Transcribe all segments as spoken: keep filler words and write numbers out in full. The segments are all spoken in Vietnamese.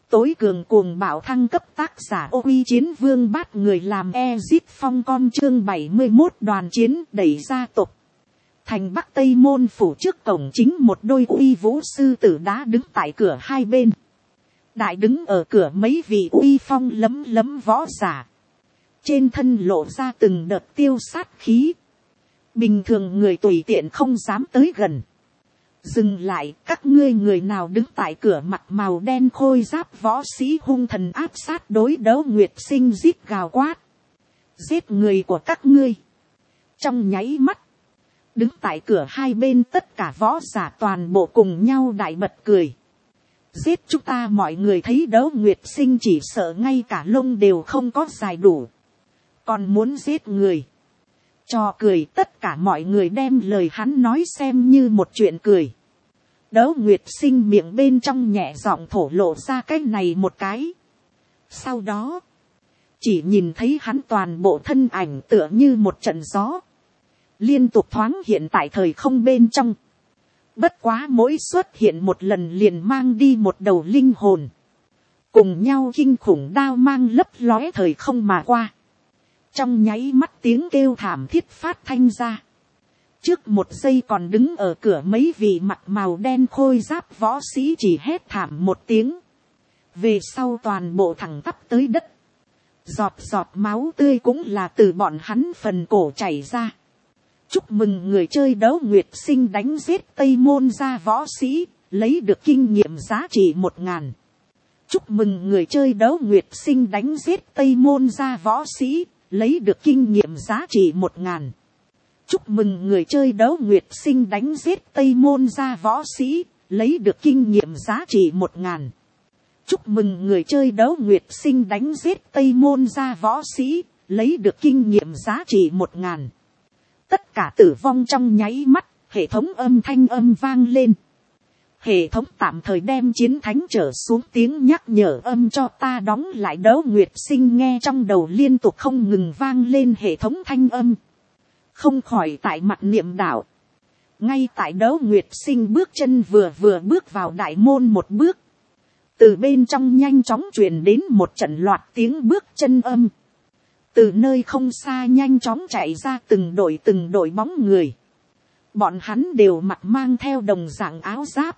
tối cường cuồng bạo thăng cấp, tác giả Ô Uy Chiến Vương Bát Người làm Ezit Phong con, chương bảy mươi mốt đoàn chiến đẩy gia tộc. Thành Bắc Tây Môn phủ trước cổng chính, một đôi uy vũ sư tử đá đứng tại cửa hai bên. Đại đứng ở cửa mấy vị uy phong lấm lấm võ giả. Trên thân lộ ra từng đợt tiêu sát khí. Bình thường người tùy tiện không dám tới gần. Dừng lại, các ngươi người nào đứng tại cửa, mặt màu đen khôi giáp võ sĩ hung thần áp sát đối đấu Nguyệt Sinh rít gào quát. Giết người của các ngươi. Trong nháy mắt, đứng tại cửa hai bên tất cả võ giả toàn bộ cùng nhau đại bật cười. Giết chúng ta, mọi người thấy đấu Nguyệt Sinh chỉ sợ ngay cả lông đều không có dài đủ. Còn muốn giết người. Cho cười, tất cả mọi người đem lời hắn nói xem như một chuyện cười. Đấu Nguyệt Sinh miệng bên trong nhẹ giọng thổ lộ ra cái này một cái. Sau đó, chỉ nhìn thấy hắn toàn bộ thân ảnh tựa như một trận gió. Liên tục thoáng hiện tại thời không bên trong. Bất quá mỗi xuất hiện một lần liền mang đi một đầu linh hồn. Cùng nhau kinh khủng đao mang lấp lóe thời không mà qua. Trong nháy mắt tiếng kêu thảm thiết phát thanh ra. Trước một giây còn đứng ở cửa mấy vị mặt màu đen khôi giáp võ sĩ chỉ hét thảm một tiếng. Về sau toàn bộ thẳng tắp tới đất. Giọt giọt máu tươi cũng là từ bọn hắn phần cổ chảy ra. Chúc mừng người chơi đấu Nguyệt Sinh đánh giết Tây Môn gia võ sĩ, lấy được kinh nghiệm giá trị một ngàn. Chúc mừng người chơi đấu Nguyệt Sinh đánh giết Tây Môn gia võ sĩ, lấy được kinh nghiệm giá trị một ngàn. Chúc mừng người chơi đấu Nguyệt Sinh đánh giết Tây Môn gia võ sĩ, lấy được kinh nghiệm giá trị một ngàn. Chúc mừng người chơi đấu Nguyệt Sinh đánh giết Tây Môn gia võ sĩ, lấy được kinh nghiệm giá trị một ngàn. Tất cả tử vong trong nháy mắt, hệ thống âm thanh âm vang lên. Hệ thống tạm thời đem chiến thánh trở xuống tiếng nhắc nhở âm cho ta đóng lại. Đấu Nguyệt Sinh nghe trong đầu liên tục không ngừng vang lên hệ thống thanh âm. Không khỏi tại mặt niệm đạo. Ngay tại Đấu Nguyệt Sinh bước chân vừa vừa bước vào đại môn một bước. Từ bên trong nhanh chóng truyền đến một trận loạt tiếng bước chân âm. Từ nơi không xa nhanh chóng chạy ra từng đội từng đội bóng người. Bọn hắn đều mặc mang theo đồng dạng áo giáp.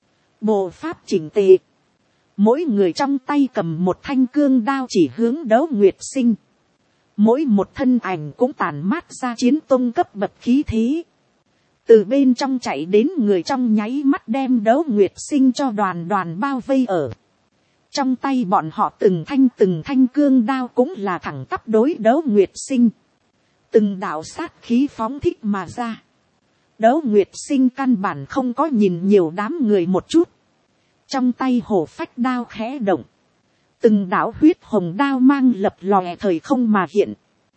Bộ pháp chỉnh tề. Mỗi người trong tay cầm một thanh cương đao chỉ hướng Đấu Nguyệt Sinh. Mỗi một thân ảnh cũng tản mát ra chiến tông cấp bậc khí thế. Từ bên trong chạy đến người trong nháy mắt đem Đấu Nguyệt Sinh cho đoàn đoàn bao vây ở. Trong tay bọn họ từng thanh từng thanh cương đao cũng là thẳng tắp đối Đấu Nguyệt Sinh. Từng đạo sát khí phóng thích mà ra. Đấu Nguyệt Sinh căn bản không có nhìn nhiều đám người một chút. Trong tay hổ phách đao khẽ động. Từng đạo huyết hồng đao mang lập lòe thời không mà hiện.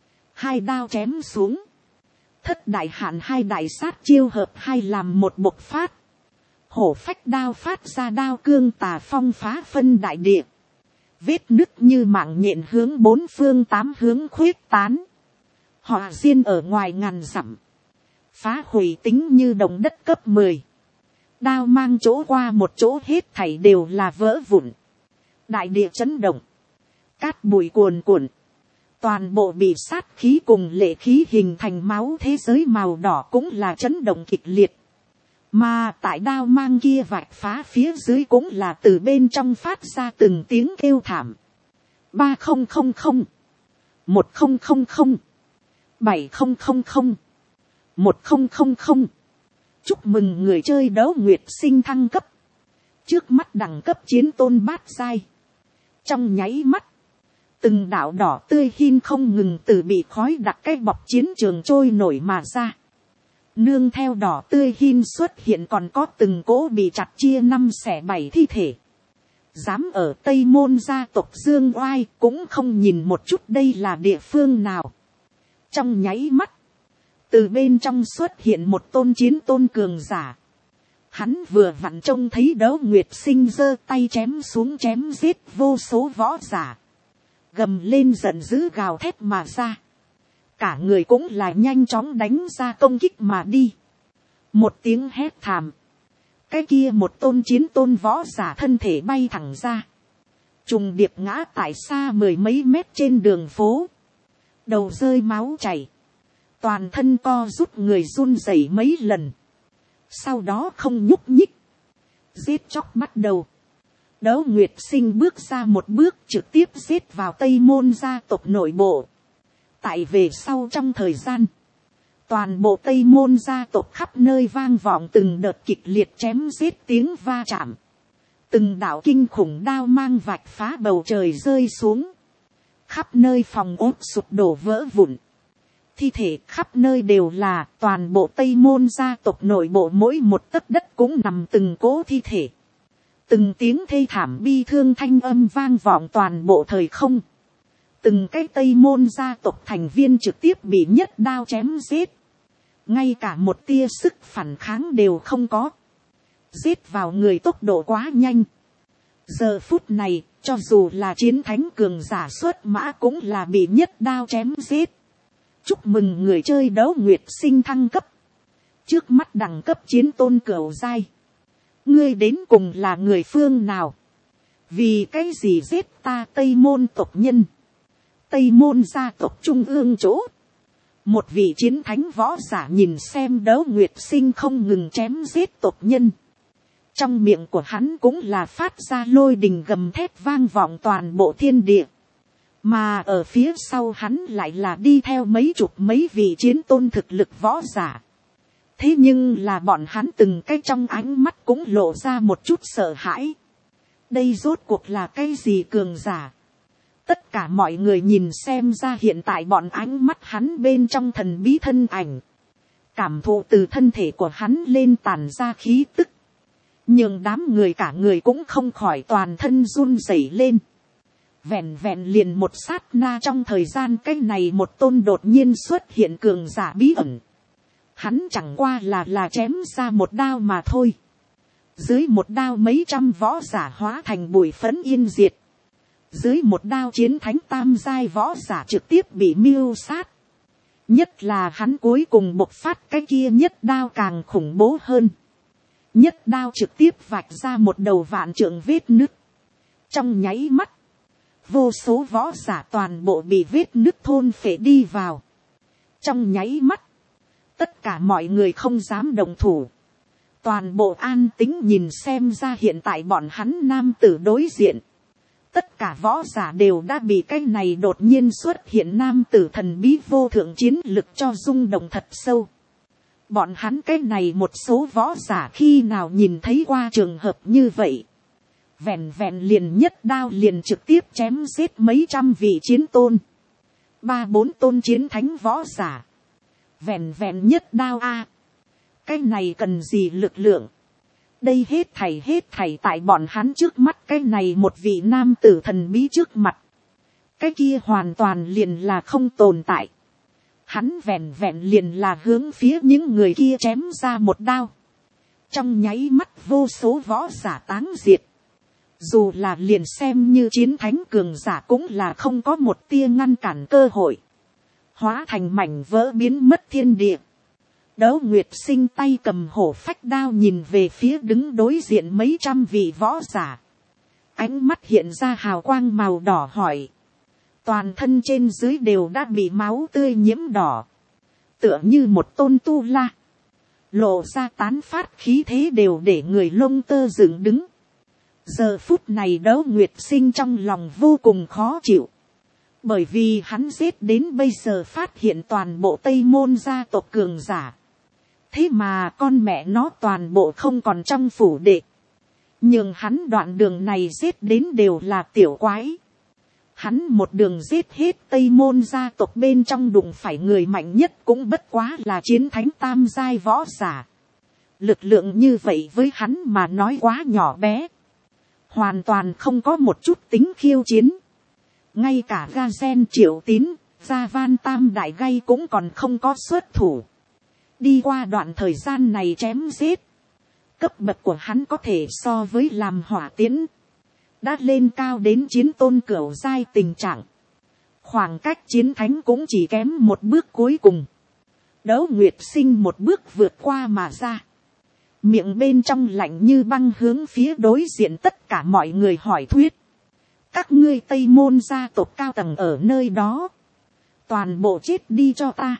Hai đao chém xuống. Thất đại hạn hai đại sát chiêu hợp hai làm một bộc phát. Hổ phách đao phát ra đao cương tà phong phá phân đại địa. Vết nứt như mạng nhện hướng bốn phương tám hướng khuyết tán. Họa diên ở ngoài ngàn dặm. Phá hủy tính như động đất cấp mười. Đao mang chỗ qua một chỗ hết thảy đều là vỡ vụn. Đại địa chấn động. Cát bụi cuồn cuộn. Toàn bộ bị sát khí cùng lệ khí hình thành máu thế giới màu đỏ cũng là chấn động kịch liệt. Mà tại đao mang kia vạch phá phía dưới cũng là từ bên trong phát ra từng tiếng kêu thảm. Ba không không không. Một không không không. Bảy không không không. Một không không không. Chúc mừng người chơi Đấu Nguyệt Sinh thăng cấp. Trước mắt đẳng cấp chiến tôn bát giai. Trong nháy mắt. Từng đạo đỏ tươi hin không ngừng từ bị khói đặc cái bọc chiến trường trôi nổi mà ra. Nương theo đỏ tươi hin xuất hiện còn có từng cỗ bị chặt chia năm xẻ bảy thi thể. Dám ở Tây Môn gia tộc Dương Oai cũng không nhìn một chút đây là địa phương nào. Trong nháy mắt. Từ bên trong xuất hiện một tôn chiến tôn cường giả. Hắn vừa vặn trông thấy Đấu Nguyệt Sinh giơ tay chém xuống chém giết vô số võ giả. Gầm lên giận dữ gào thét mà ra. Cả người cũng là nhanh chóng đánh ra công kích mà đi. Một tiếng hét thảm. Cái kia một tôn chiến tôn võ giả thân thể bay thẳng ra. trùng điệp ngã tại xa mười mấy mét trên đường phố, đầu rơi máu chảy, toàn thân co rút người run rẩy mấy lần, sau đó không nhúc nhích, giết chóc bắt đầu. Đỗ Nguyệt Sinh bước ra một bước trực tiếp giết vào Tây Môn gia tộc nội bộ. Tại về sau trong thời gian, toàn bộ Tây Môn gia tộc khắp nơi vang vọng từng đợt kịch liệt chém giết tiếng va chạm. Từng đạo kinh khủng đao mang vạch phá bầu trời rơi xuống. Khắp nơi phòng ốt sụp đổ vỡ vụn. Thi thể khắp nơi đều là, toàn bộ Tây Môn gia tộc nội bộ mỗi một tấc đất cũng nằm từng cỗ thi thể. Từng tiếng thê thảm bi thương thanh âm vang vọng toàn bộ thời không. Từng cái Tây Môn gia tộc thành viên trực tiếp bị nhất đao chém giết. Ngay cả một tia sức phản kháng đều không có. Giết vào người tốc độ quá nhanh. Giờ phút này, cho dù là chiến thánh cường giả xuất mã cũng là bị nhất đao chém giết. Chúc mừng người chơi Đỗ Nguyệt Sinh thăng cấp. Trước mắt đẳng cấp chiến tôn cửu giai. Ngươi đến cùng là người phương nào? Vì cái gì giết ta Tây Môn tộc nhân? Tây Môn gia tộc trung ương chỗ. Một vị chiến thánh võ giả nhìn xem Đỗ Nguyệt Sinh không ngừng chém giết tộc nhân. Trong miệng của hắn cũng là phát ra lôi đình gầm thét vang vọng toàn bộ thiên địa. Mà ở phía sau hắn lại là đi theo mấy chục mấy vị chiến tôn thực lực võ giả. Thế nhưng là bọn hắn từng cái trong ánh mắt cũng lộ ra một chút sợ hãi. Đây rốt cuộc là cái gì cường giả? Tất cả mọi người nhìn xem ra hiện tại bọn ánh mắt hắn bên trong thần bí thân ảnh. Cảm thụ từ thân thể của hắn lên tàn ra khí tức. Nhưng đám người cả người cũng không khỏi toàn thân run rẩy lên. Vẹn vẹn liền một sát na trong thời gian cái này một tôn đột nhiên xuất hiện cường giả bí ẩn. Hắn chẳng qua là là chém ra một đao mà thôi. Dưới một đao mấy trăm võ giả hóa thành bụi phấn yên diệt. Dưới một đao chiến thánh tam giai võ giả trực tiếp bị mưu sát. Nhất là hắn cuối cùng bộc phát cái kia nhất đao càng khủng bố hơn. Nhất đao trực tiếp vạch ra một đầu vạn trượng vết nứt. Trong nháy mắt, vô số võ giả toàn bộ bị vết nứt thôn phệ đi vào. Trong nháy mắt, tất cả mọi người không dám động thủ. Toàn bộ an tính nhìn xem ra hiện tại bọn hắn nam tử đối diện. Tất cả võ giả đều đã bị cái này đột nhiên xuất hiện nam tử thần bí vô thượng chiến lực cho rung động thật sâu. Bọn hắn cái này một số võ giả khi nào nhìn thấy qua trường hợp như vậy. Vẹn vẹn liền nhất đao liền trực tiếp chém giết mấy trăm vị chiến tôn. Ba bốn tôn chiến thánh võ giả. Vẹn vẹn nhất đao a. Cái này cần gì lực lượng. Đây hết thảy hết thảy tại bọn hắn trước mắt cái này một vị nam tử thần bí trước mặt. Cái kia hoàn toàn liền là không tồn tại. Hắn vẹn vẹn liền là hướng phía những người kia chém ra một đao. Trong nháy mắt vô số võ giả táng diệt. Dù là liền xem như chiến thánh cường giả cũng là không có một tia ngăn cản cơ hội. Hóa thành mảnh vỡ biến mất thiên địa. Đỗ Nguyệt Sinh tay cầm hổ phách đao nhìn về phía đứng đối diện mấy trăm vị võ giả. Ánh mắt hiện ra hào quang màu đỏ hỏi. Toàn thân trên dưới đều đã bị máu tươi nhiễm đỏ. Tựa như một tôn tu la. Lộ ra tán phát khí thế đều để người lông tơ dựng đứng. Giờ phút này Đỗ Nguyệt Sinh trong lòng vô cùng khó chịu. Bởi vì hắn giết đến bây giờ phát hiện toàn bộ Tây Môn gia tộc cường giả. Thế mà con mẹ nó toàn bộ không còn trong phủ đệ. Nhưng hắn đoạn đường này giết đến đều là tiểu quái. Hắn một đường giết hết Tây Môn gia tộc bên trong đụng phải người mạnh nhất cũng bất quá là chiến thánh tam giai võ giả. Lực lượng như vậy với hắn mà nói quá nhỏ bé. Hoàn toàn không có một chút tính khiêu chiến. Ngay cả Ga Gen Triệu Tín, Gia Van Tam Đại Gay cũng còn không có xuất thủ. Đi qua đoạn thời gian này chém giết. Cấp bậc của hắn có thể so với làm hỏa tiễn. Đã lên cao đến chiến tôn cửu giai tình trạng. Khoảng cách chiến thánh cũng chỉ kém một bước cuối cùng. Đỗ Nguyệt Sinh một bước vượt qua mà ra. Miệng bên trong lạnh như băng hướng phía đối diện tất cả mọi người hỏi thuyết. các ngươi Tây Môn gia tộc cao tầng ở nơi đó, toàn bộ chết đi cho ta.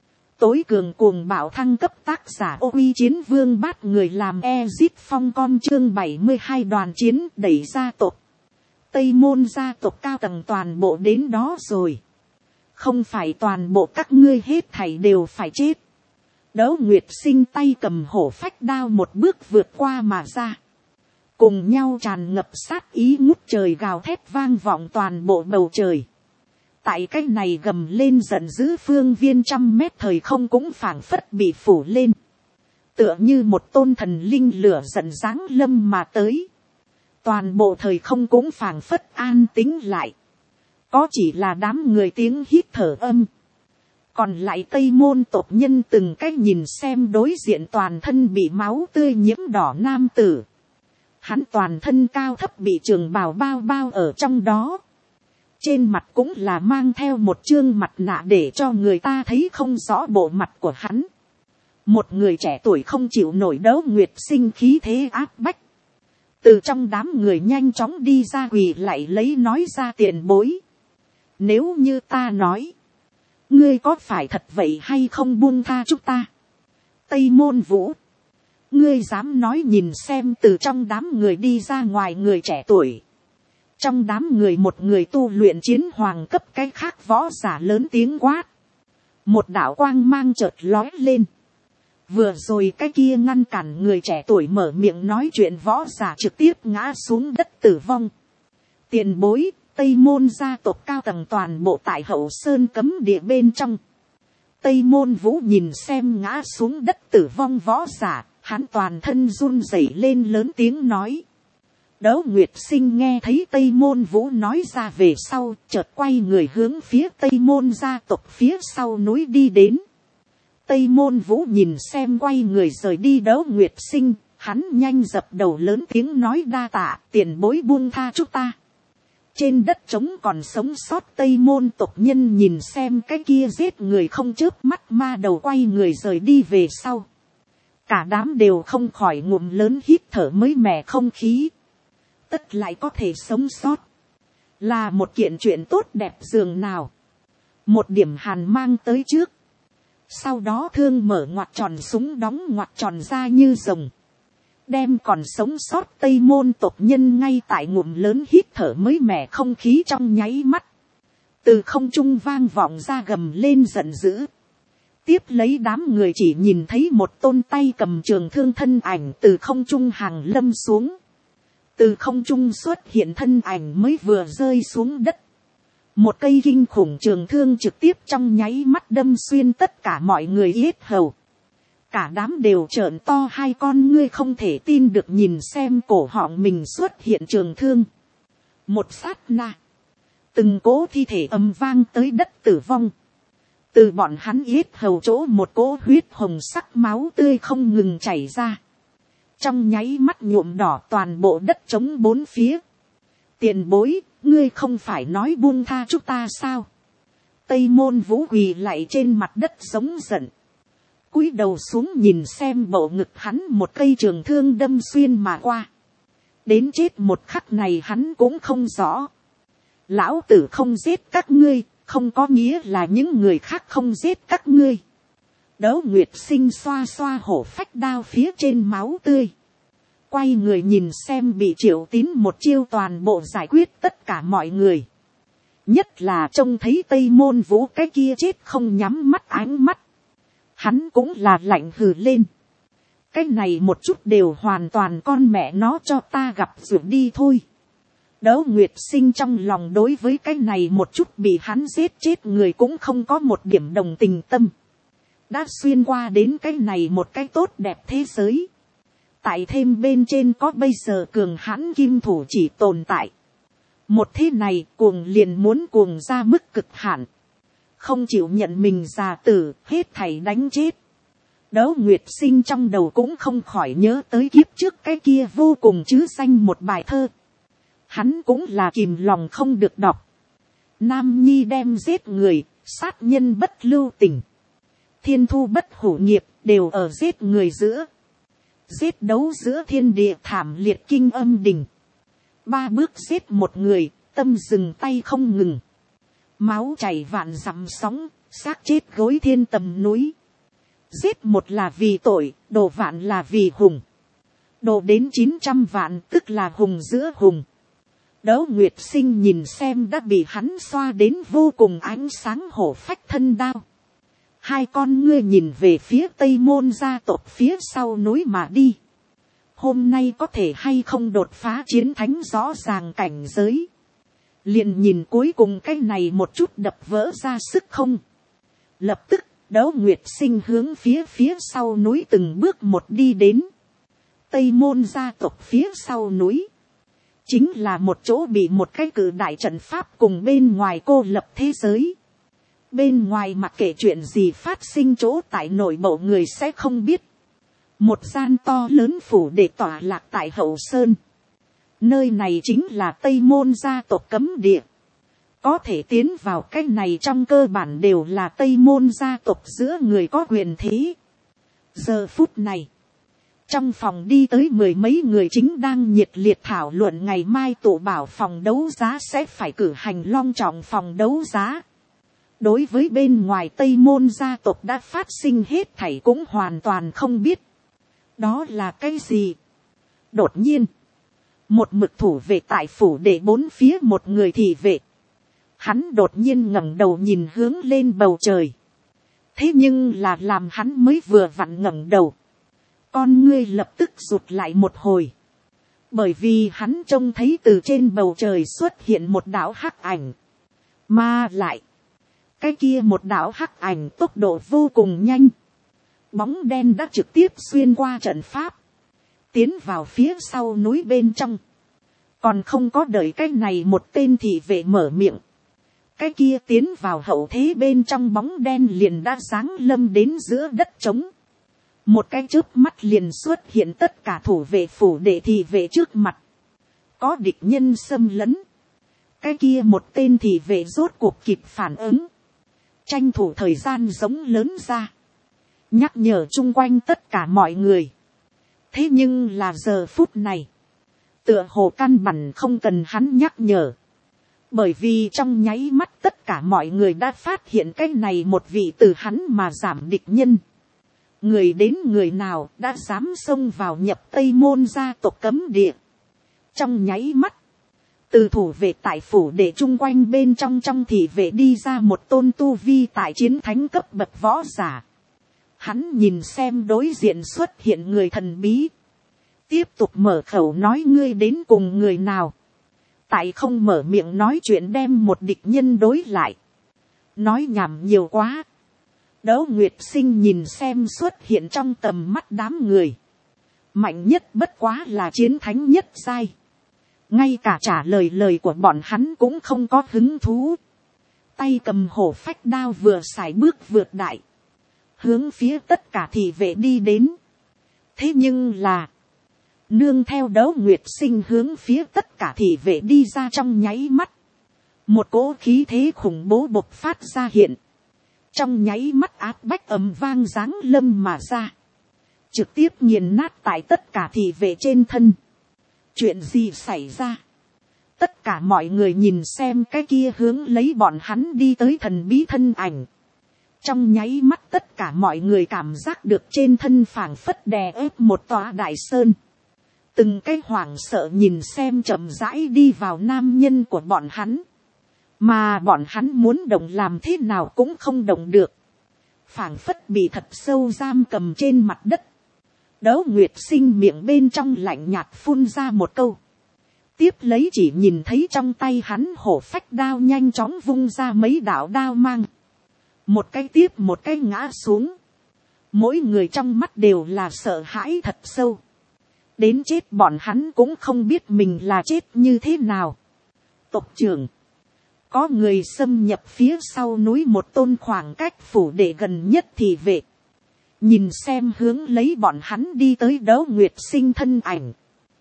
Tối cường cuồng bạo thăng cấp tác giả Ô Uy Chiến Vương bắt người làm Ezit Phong con chương bảy mươi hai đoàn chiến đẩy gia tộc. Tây Môn gia tộc cao tầng toàn bộ đến đó rồi. Không phải toàn bộ các ngươi hết thảy đều phải chết. Đấu Nguyệt Sinh tay cầm hổ phách đao một bước vượt qua mà ra. Cùng nhau tràn ngập sát ý ngút trời gào thét vang vọng toàn bộ bầu trời. Tại cái này gầm lên giận dữ phương viên trăm mét thời không cũng phảng phất bị phủ lên. Tựa như một tôn thần linh lửa giận giáng lâm mà tới. Toàn bộ thời không cũng phảng phất an tĩnh lại. Có chỉ là đám người tiếng hít thở âm. Còn lại Tây Môn tộc nhân từng cách nhìn xem đối diện toàn thân bị máu tươi nhiễm đỏ nam tử. Hắn toàn thân cao thấp bị trường bào bao bao ở trong đó. Trên mặt cũng là mang theo một chương mặt nạ để cho người ta thấy không rõ bộ mặt của hắn. Một người trẻ tuổi không chịu nổi Đấu Nguyệt Sinh khí thế áp bách. Từ trong đám người nhanh chóng đi ra quỳ lại lấy nói ra tiền bối. Nếu như ta nói, ngươi có phải thật vậy hay không buông tha chúng ta? Tây Môn Vũ, ngươi dám nói nhìn xem từ trong đám người đi ra ngoài người trẻ tuổi. Trong đám người một người tu luyện chiến hoàng cấp cái khác võ giả lớn tiếng quát. Một đạo quang mang chợt lói lên. Vừa rồi cái kia ngăn cản người trẻ tuổi mở miệng nói chuyện võ giả trực tiếp ngã xuống đất tử vong. Tiền bối, Tây Môn gia tộc cao tầng toàn bộ tại Hậu Sơn cấm địa bên trong. Tây Môn Vũ nhìn xem ngã xuống đất tử vong võ giả, hắn toàn thân run rẩy lên lớn tiếng nói. Đấu Nguyệt Sinh nghe thấy Tây Môn Vũ nói ra về sau, chợt quay người hướng phía Tây Môn gia tộc phía sau núi đi đến. Tây Môn Vũ nhìn xem quay người rời đi Đấu Nguyệt Sinh, hắn nhanh dập đầu lớn tiếng nói đa tạ, tiền bối buông tha chúng ta. Trên đất trống còn sống sót Tây Môn tộc nhân nhìn xem cái kia giết người không chớp mắt ma đầu quay người rời đi về sau. Cả đám đều không khỏi ngụm lớn hít thở mới mẻ không khí. Tất lại có thể sống sót. Là một kiện chuyện tốt đẹp dường nào. Một điểm hàn mang tới trước. Sau đó thương mở ngoặt tròn súng đóng ngoặt tròn ra như rồng. Đem còn sống sót Tây Môn tộc nhân ngay tại ngụm lớn hít thở mới mẻ không khí trong nháy mắt. Từ không trung vang vọng ra gầm lên giận dữ. Tiếp lấy đám người chỉ nhìn thấy một tôn tay cầm trường thương thân ảnh từ không trung hàng lâm xuống. Từ không trung xuất hiện thân ảnh mới vừa rơi xuống đất. Một cây kinh khủng trường thương trực tiếp trong nháy mắt đâm xuyên tất cả mọi người yết hầu. Cả đám đều trợn to hai con ngươi không thể tin được nhìn xem cổ họng mình xuất hiện trường thương. Một sát na. Từng cỗ thi thể ầm vang tới đất tử vong. Từ bọn hắn yết hầu chỗ một cỗ huyết hồng sắc máu tươi không ngừng chảy ra. Trong nháy mắt nhuộm đỏ toàn bộ đất trống bốn phía. Tiền bối, ngươi không phải nói buông tha chúng ta sao? Tây Môn Vũ quỳ lại trên mặt đất giống giận. Cúi đầu xuống nhìn xem bộ ngực hắn một cây trường thương đâm xuyên mà qua. Đến chết một khắc này hắn cũng không rõ. Lão tử không giết các ngươi, không có nghĩa là những người khác không giết các ngươi. Đấu Nguyệt Sinh xoa xoa hổ phách đao phía trên máu tươi. Quay người nhìn xem bị Triệu Tín một chiêu toàn bộ giải quyết tất cả mọi người. Nhất là trông thấy Tây Môn Vũ cái kia chết không nhắm mắt ánh mắt. Hắn cũng là lạnh hừ lên. Cái này một chút đều hoàn toàn con mẹ nó cho ta gặp ruột đi thôi. Đấu Nguyệt Sinh trong lòng đối với cái này một chút bị hắn giết chết người cũng không có một điểm đồng tình tâm. Đã xuyên qua đến cái này một cái tốt đẹp thế giới. Tại thêm bên trên có bây giờ cường hãn kim thủ chỉ tồn tại. Một thế này cuồng liền muốn cuồng ra mức cực hạn. Không chịu nhận mình già tử, hết thảy đánh chết. Đấu Nguyệt Sinh trong đầu cũng không khỏi nhớ tới kiếp trước cái kia vô cùng chứ danh một bài thơ. Hắn cũng là kìm lòng không được đọc. Nam nhi đem giết người, sát nhân bất lưu tình. Thiên thu bất hủ nghiệp, đều ở giết người giữa. Giết đấu giữa thiên địa thảm liệt kinh âm đình. Ba bước giết một người, tâm dừng tay không ngừng, máu chảy vạn dặm sóng, xác chết gối thiên tầm núi. Giết một là vì tội, đồ vạn là vì hùng. Đồ đến chín trăm vạn tức là hùng giữa hùng. Đỗ Nguyệt Sinh nhìn xem đã bị hắn xoa đến vô cùng ánh sáng hổ phách thân đao. Hai con ngươi nhìn về phía Tây Môn gia tộc phía sau núi mà đi. Hôm nay có thể hay không đột phá chiến thánh rõ ràng cảnh giới. Liền nhìn cuối cùng cái này một chút đập vỡ ra sức không. Lập tức Đỗ Nguyệt Sinh hướng phía phía sau núi từng bước một đi đến. Tây Môn gia tộc phía sau núi chính là một chỗ bị một cái cự đại trận pháp cùng bên ngoài cô lập thế giới. Bên ngoài mặc kệ chuyện gì phát sinh, chỗ tại nội bộ người sẽ không biết. Một gian to lớn phủ để tỏa lạc tại hậu sơn. Nơi này chính là Tây Môn gia tộc cấm địa. Có thể tiến vào cái này trong cơ bản đều là Tây Môn gia tộc giữa người có quyền thế. Giờ phút này, trong phòng đi tới mười mấy người chính đang nhiệt liệt thảo luận ngày mai tụ bảo phòng đấu giá sẽ phải cử hành long trọng phòng đấu giá. Đối với bên ngoài Tây Môn gia tộc đã phát sinh hết thảy cũng hoàn toàn không biết. Đó là cái gì? Đột nhiên, một mực thủ vệ tại phủ để bốn phía một người thị vệ. Hắn đột nhiên ngẩng đầu nhìn hướng lên bầu trời. Thế nhưng là làm hắn mới vừa vặn ngẩng đầu, con ngươi lập tức rụt lại một hồi. Bởi vì hắn trông thấy từ trên bầu trời xuất hiện một đạo hắc ảnh. Mà lại, cái kia một đạo hắc ảnh tốc độ vô cùng nhanh. Bóng đen đã trực tiếp xuyên qua trận pháp, tiến vào phía sau núi bên trong. Còn không có đợi cái này một tên thị vệ mở miệng, cái kia tiến vào hậu thế bên trong bóng đen liền đã giáng lâm đến giữa đất trống. Một cái chớp mắt liền xuất hiện tất cả thủ vệ phủ để thị vệ trước mặt. Có địch nhân xâm lấn. Cái kia một tên thị vệ rốt cuộc kịp phản ứng. Tranh thủ thời gian giống lớn ra, nhắc nhở chung quanh tất cả mọi người. Thế nhưng là giờ phút này, tựa hồ căn bản không cần hắn nhắc nhở. Bởi vì trong nháy mắt tất cả mọi người đã phát hiện cái này một vị từ hắn mà giảm địch nhân. Người đến người nào đã dám xông vào nhập Tây Môn gia tộc cấm địa. Trong nháy mắt, từ thủ vệ tại phủ để chung quanh bên trong trong thị vệ đi ra một tôn tu vi tại chiến thánh cấp bậc võ giả. Hắn nhìn xem đối diện xuất hiện người thần bí, tiếp tục mở khẩu nói ngươi đến cùng người nào. Tại không mở miệng nói chuyện đem một địch nhân đối lại. Nói nhảm nhiều quá. Đỗ Nguyệt Sinh nhìn xem xuất hiện trong tầm mắt đám người. Mạnh nhất bất quá là chiến thánh nhất giai. Ngay cả trả lời lời của bọn hắn cũng không có hứng thú. Tay cầm hổ phách đao vừa sải bước vượt đại, hướng phía tất cả thị vệ đi đến. Thế nhưng là, nương theo Đỗ Nguyệt Sinh hướng phía tất cả thị vệ đi ra trong nháy mắt, một cỗ khí thế khủng bố bộc phát ra hiện. Trong nháy mắt áp bách ầm vang giáng lâm mà ra, trực tiếp nghiền nát tại tất cả thị vệ trên thân. Chuyện gì xảy ra? Tất cả mọi người nhìn xem cái kia hướng lấy bọn hắn đi tới thần bí thân ảnh. Trong nháy mắt tất cả mọi người cảm giác được trên thân phảng phất đè ép một tòa đại sơn. Từng cái hoảng sợ nhìn xem chậm rãi đi vào nam nhân của bọn hắn. Mà bọn hắn muốn động làm thế nào cũng không động được. Phảng phất bị thật sâu giam cầm trên mặt đất. Đỗ Nguyệt Sinh miệng bên trong lạnh nhạt phun ra một câu. Tiếp lấy chỉ nhìn thấy trong tay hắn hổ phách đao nhanh chóng vung ra mấy đạo đao mang. Một cái tiếp một cái ngã xuống. Mỗi người trong mắt đều là sợ hãi thật sâu. Đến chết bọn hắn cũng không biết mình là chết như thế nào. Tộc trưởng, có người xâm nhập phía sau núi một tôn khoảng cách phủ để gần nhất thì vệ. Nhìn xem hướng lấy bọn hắn đi tới Đỗ Nguyệt Sinh thân ảnh.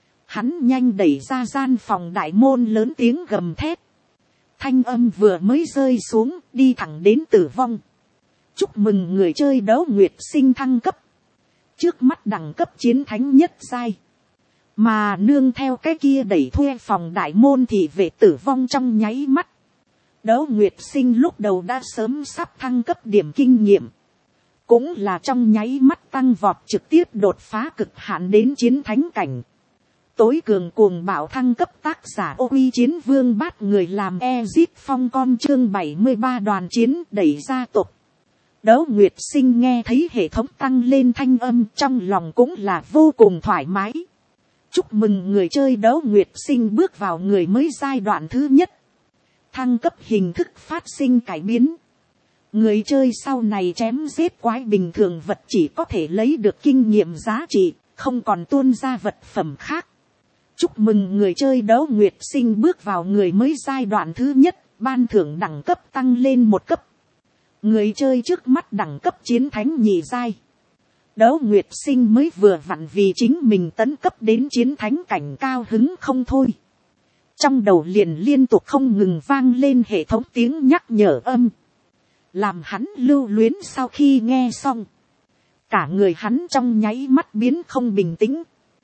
Hắn nhanh đẩy ra gian phòng đại môn lớn tiếng gầm thét. Thanh âm vừa mới rơi xuống đi thẳng đến tử vong. Chúc mừng người chơi Đỗ Nguyệt Sinh thăng cấp. Trước mắt đẳng cấp chiến thánh nhất giai. mà nương theo cái kia đẩy thuê phòng đại môn thì vệ tử vong trong nháy mắt. Đỗ Nguyệt Sinh lúc đầu đã sớm sắp thăng cấp điểm kinh nghiệm, cũng là trong nháy mắt tăng vọt trực tiếp đột phá cực hạn đến chiến thánh cảnh. Tối cường cuồng bạo thăng cấp tác giả Ô Uy Chiến Vương Bát người làm Ezip Phong con chương bảy mươi ba đoàn chiến đẩy gia tộc. Đỗ Nguyệt Sinh nghe thấy hệ thống tăng lên thanh âm trong lòng cũng là vô cùng thoải mái. Chúc mừng người chơi Đỗ Nguyệt Sinh bước vào người mới giai đoạn thứ nhất. Thăng cấp hình thức phát sinh cải biến. Người chơi sau này chém giết quái bình thường vật chỉ có thể lấy được kinh nghiệm giá trị, không còn tuôn ra vật phẩm khác. Chúc mừng người chơi Đỗ Nguyệt Sinh bước vào người mới giai đoạn thứ nhất, ban thưởng đẳng cấp tăng lên một cấp. Người chơi trước mắt đẳng cấp chiến thánh nhị giai. Đỗ Nguyệt Sinh mới vừa vặn vì chính mình tấn cấp đến chiến thánh cảnh cao hứng không thôi. Trong đầu liền liên tục không ngừng vang lên hệ thống tiếng nhắc nhở âm. Làm hắn lưu luyến sau khi nghe xong. Cả người hắn trong nháy mắt biến không bình tĩnh.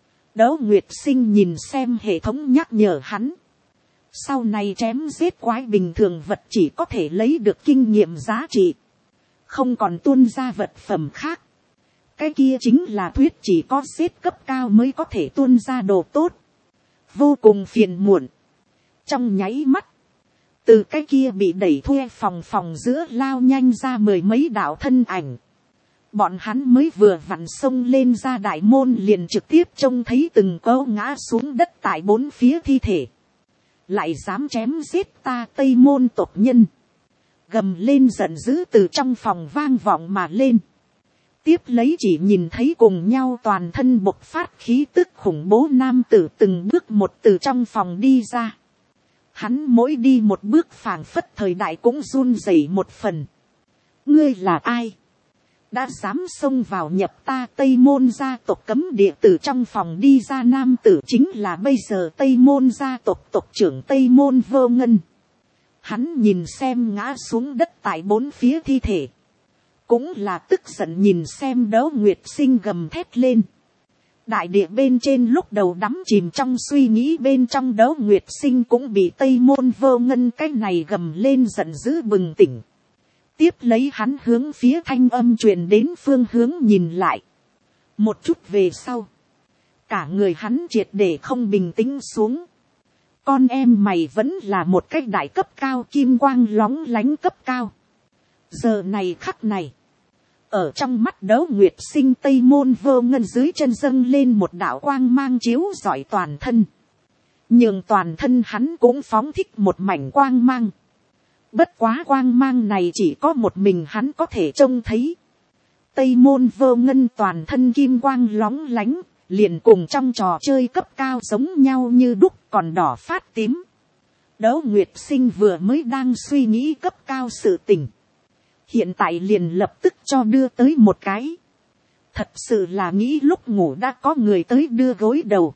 Đỗ Nguyệt Sinh nhìn xem hệ thống nhắc nhở hắn. Sau này chém giết quái bình thường vật chỉ có thể lấy được kinh nghiệm giá trị. Không còn tuôn ra vật phẩm khác. Cái kia chính là thuyết chỉ có giết cấp cao mới có thể tuôn ra đồ tốt. Vô cùng phiền muộn. Trong nháy mắt. Từ cái kia bị đẩy thuê phòng phòng giữa lao nhanh ra mười mấy đạo thân ảnh. Bọn hắn mới vừa vặn xông lên ra đại môn liền trực tiếp trông thấy từng câu ngã xuống đất tại bốn phía thi thể. Lại dám chém giết ta Tây Môn tộc nhân. Gầm lên giận dữ từ trong phòng vang vọng mà lên. Tiếp lấy chỉ nhìn thấy cùng nhau toàn thân bộc phát khí tức khủng bố nam tử từng bước một từ trong phòng đi ra. Hắn mỗi đi một bước phảng phất thời đại cũng run rẩy một phần. Ngươi là ai? Đã dám xông vào nhập ta Tây Môn gia tộc cấm địa từ trong phòng đi ra nam tử chính là bây giờ Tây Môn gia tộc tộc trưởng Tây Môn Vô Ngân. Hắn nhìn xem ngã xuống đất tại bốn phía thi thể. Cũng là tức giận nhìn xem Đỗ Nguyệt Sinh gầm thét lên. Đại địa bên trên lúc đầu đắm chìm trong suy nghĩ bên trong Đỗ Nguyệt Sinh cũng bị Tây Môn Vô Ngân cái này gầm lên giận dữ bừng tỉnh. Tiếp lấy hắn hướng phía thanh âm truyền đến phương hướng nhìn lại. Một chút về sau. Cả người hắn triệt để không bình tĩnh xuống. Con em mày vẫn là một cái đại cấp cao kim quang lóng lánh cấp cao. Giờ này khắc này. Ở trong mắt Đỗ Nguyệt Sinh Tây Môn Vô Ngân dưới chân dâng lên một đạo quang mang chiếu rọi toàn thân. Nhưng toàn thân hắn cũng phóng thích một mảnh quang mang. Bất quá quang mang này chỉ có một mình hắn có thể trông thấy. Tây Môn Vô Ngân toàn thân kim quang lóng lánh, liền cùng trong trò chơi cấp cao giống nhau như đúc còn đỏ phát tím. Đỗ Nguyệt Sinh vừa mới đang suy nghĩ cấp cao sự tình. Hiện tại liền lập tức cho đưa tới một cái. Thật sự là nghĩ lúc ngủ đã có người tới đưa gối đầu.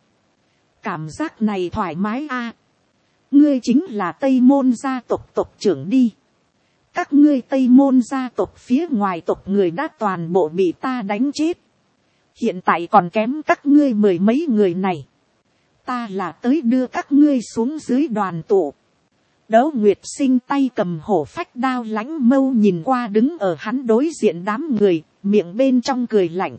Cảm giác này thoải mái a. À. Ngươi chính là Tây Môn gia tộc tộc trưởng đi. Các ngươi Tây Môn gia tộc phía ngoài tộc người đã toàn bộ bị ta đánh chết. Hiện tại còn kém các ngươi mười mấy người này. Ta là tới đưa các ngươi xuống dưới đoàn tụ. Đỗ Nguyệt Sinh tay cầm hổ phách đao lãnh mâu nhìn qua đứng ở hắn đối diện đám người, miệng bên trong cười lạnh.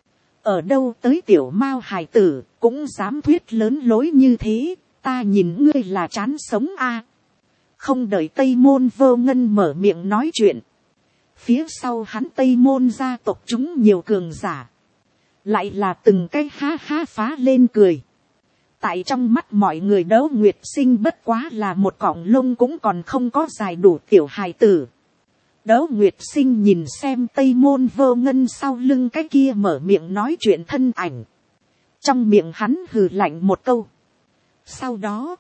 Ở đâu tới tiểu mao hài tử, cũng dám thuyết lớn lối như thế, ta nhìn ngươi là chán sống a. À. Không đợi Tây Môn Vô Ngân mở miệng nói chuyện. Phía sau hắn Tây Môn gia tộc chúng nhiều cường giả. Lại là từng cái ha ha phá lên cười. Tại trong mắt mọi người Đỗ Nguyệt Sinh bất quá là một cọng lông cũng còn không có dài đủ tiểu hài tử. Đỗ Nguyệt Sinh nhìn xem Tây Môn Vô Ngân sau lưng cái kia mở miệng nói chuyện thân ảnh. Trong miệng hắn hừ lạnh một câu. Sau đó,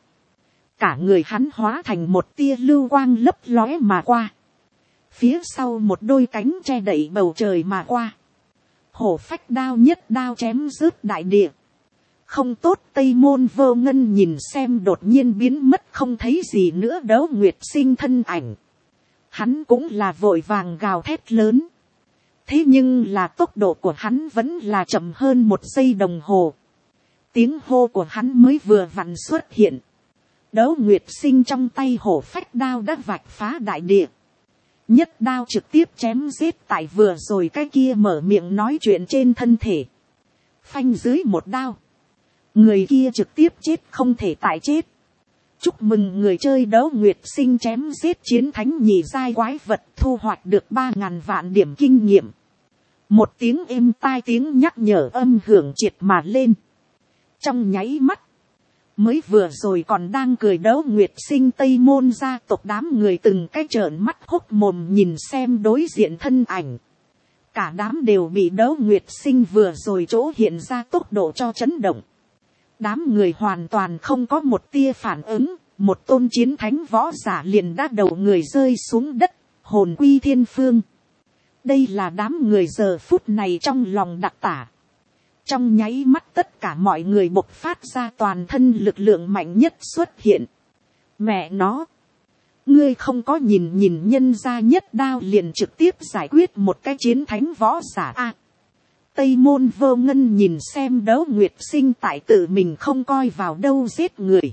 cả người hắn hóa thành một tia lưu quang lấp lóe mà qua. Phía sau một đôi cánh che đậy bầu trời mà qua. Hổ phách đao nhất đao chém rớt đại địa. Không tốt Tây Môn Vô Ngân nhìn xem đột nhiên biến mất không thấy gì nữa Đỗ Nguyệt Sinh thân ảnh. Hắn cũng là vội vàng gào thét lớn. Thế nhưng là tốc độ của hắn vẫn là chậm hơn một giây đồng hồ. tiếng hô của hắn mới vừa vặn xuất hiện. Đấu Nguyệt Sinh trong tay hổ phách đao đã vạch phá đại địa. Nhất đao trực tiếp chém giết tại vừa rồi cái kia mở miệng nói chuyện trên thân thể. Phanh dưới một đao. Người kia trực tiếp chết không thể tại chết. Chúc mừng người chơi Đấu Nguyệt Sinh chém giết chiến thánh nhị giai quái vật, thu hoạch được ba ngàn vạn điểm kinh nghiệm. Một tiếng êm tai tiếng nhắc nhở âm hưởng triệt mà lên. Trong nháy mắt, mới vừa rồi còn đang cười Đấu Nguyệt Sinh Tây Môn gia tộc đám người từng cái trợn mắt hốc mồm nhìn xem đối diện thân ảnh. Cả đám đều bị Đấu Nguyệt Sinh vừa rồi chỗ hiện ra tốc độ cho chấn động. Đám người hoàn toàn không có một tia phản ứng, một tôn chiến thánh võ giả liền đã đầu người rơi xuống đất, hồn quy thiên phương. Đây là đám người giờ phút này trong lòng đặc tả. Trong nháy mắt tất cả mọi người bộc phát ra toàn thân lực lượng mạnh nhất xuất hiện. Mẹ nó, ngươi không có nhìn nhìn nhân ra nhất đao liền trực tiếp giải quyết một cái chiến thánh võ giả a. À, Tây Môn Vô Ngân nhìn xem Đấu Nguyệt Sinh tại tự mình không coi vào đâu giết người.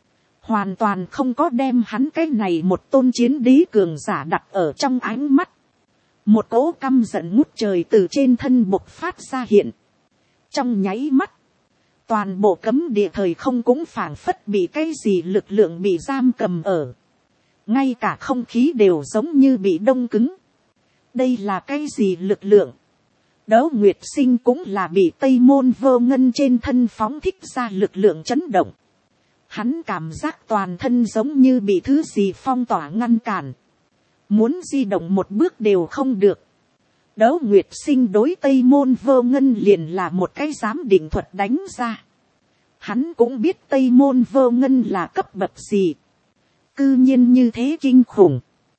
Hoàn toàn không có đem hắn cái này một tôn chiến đế cường giả đặt ở trong ánh mắt. Một cỗ căm giận ngút trời từ trên thân bộc phát ra hiện. Trong nháy mắt, toàn bộ cấm địa thời không cũng phảng phất bị cái gì lực lượng bị giam cầm ở. Ngay cả không khí đều giống như bị đông cứng. Đây là cái gì lực lượng? Đấu Nguyệt Sinh cũng là bị Tây Môn Vô Ngân trên thân phóng thích ra lực lượng chấn động. Hắn cảm giác toàn thân giống như bị thứ gì phong tỏa ngăn cản. Muốn di động một bước đều không được. Đấu Nguyệt Sinh đối Tây Môn Vô Ngân liền là một cái giám định thuật đánh ra. Hắn cũng biết Tây Môn Vô Ngân là cấp bậc gì. Cư nhiên như thế kinh khủng.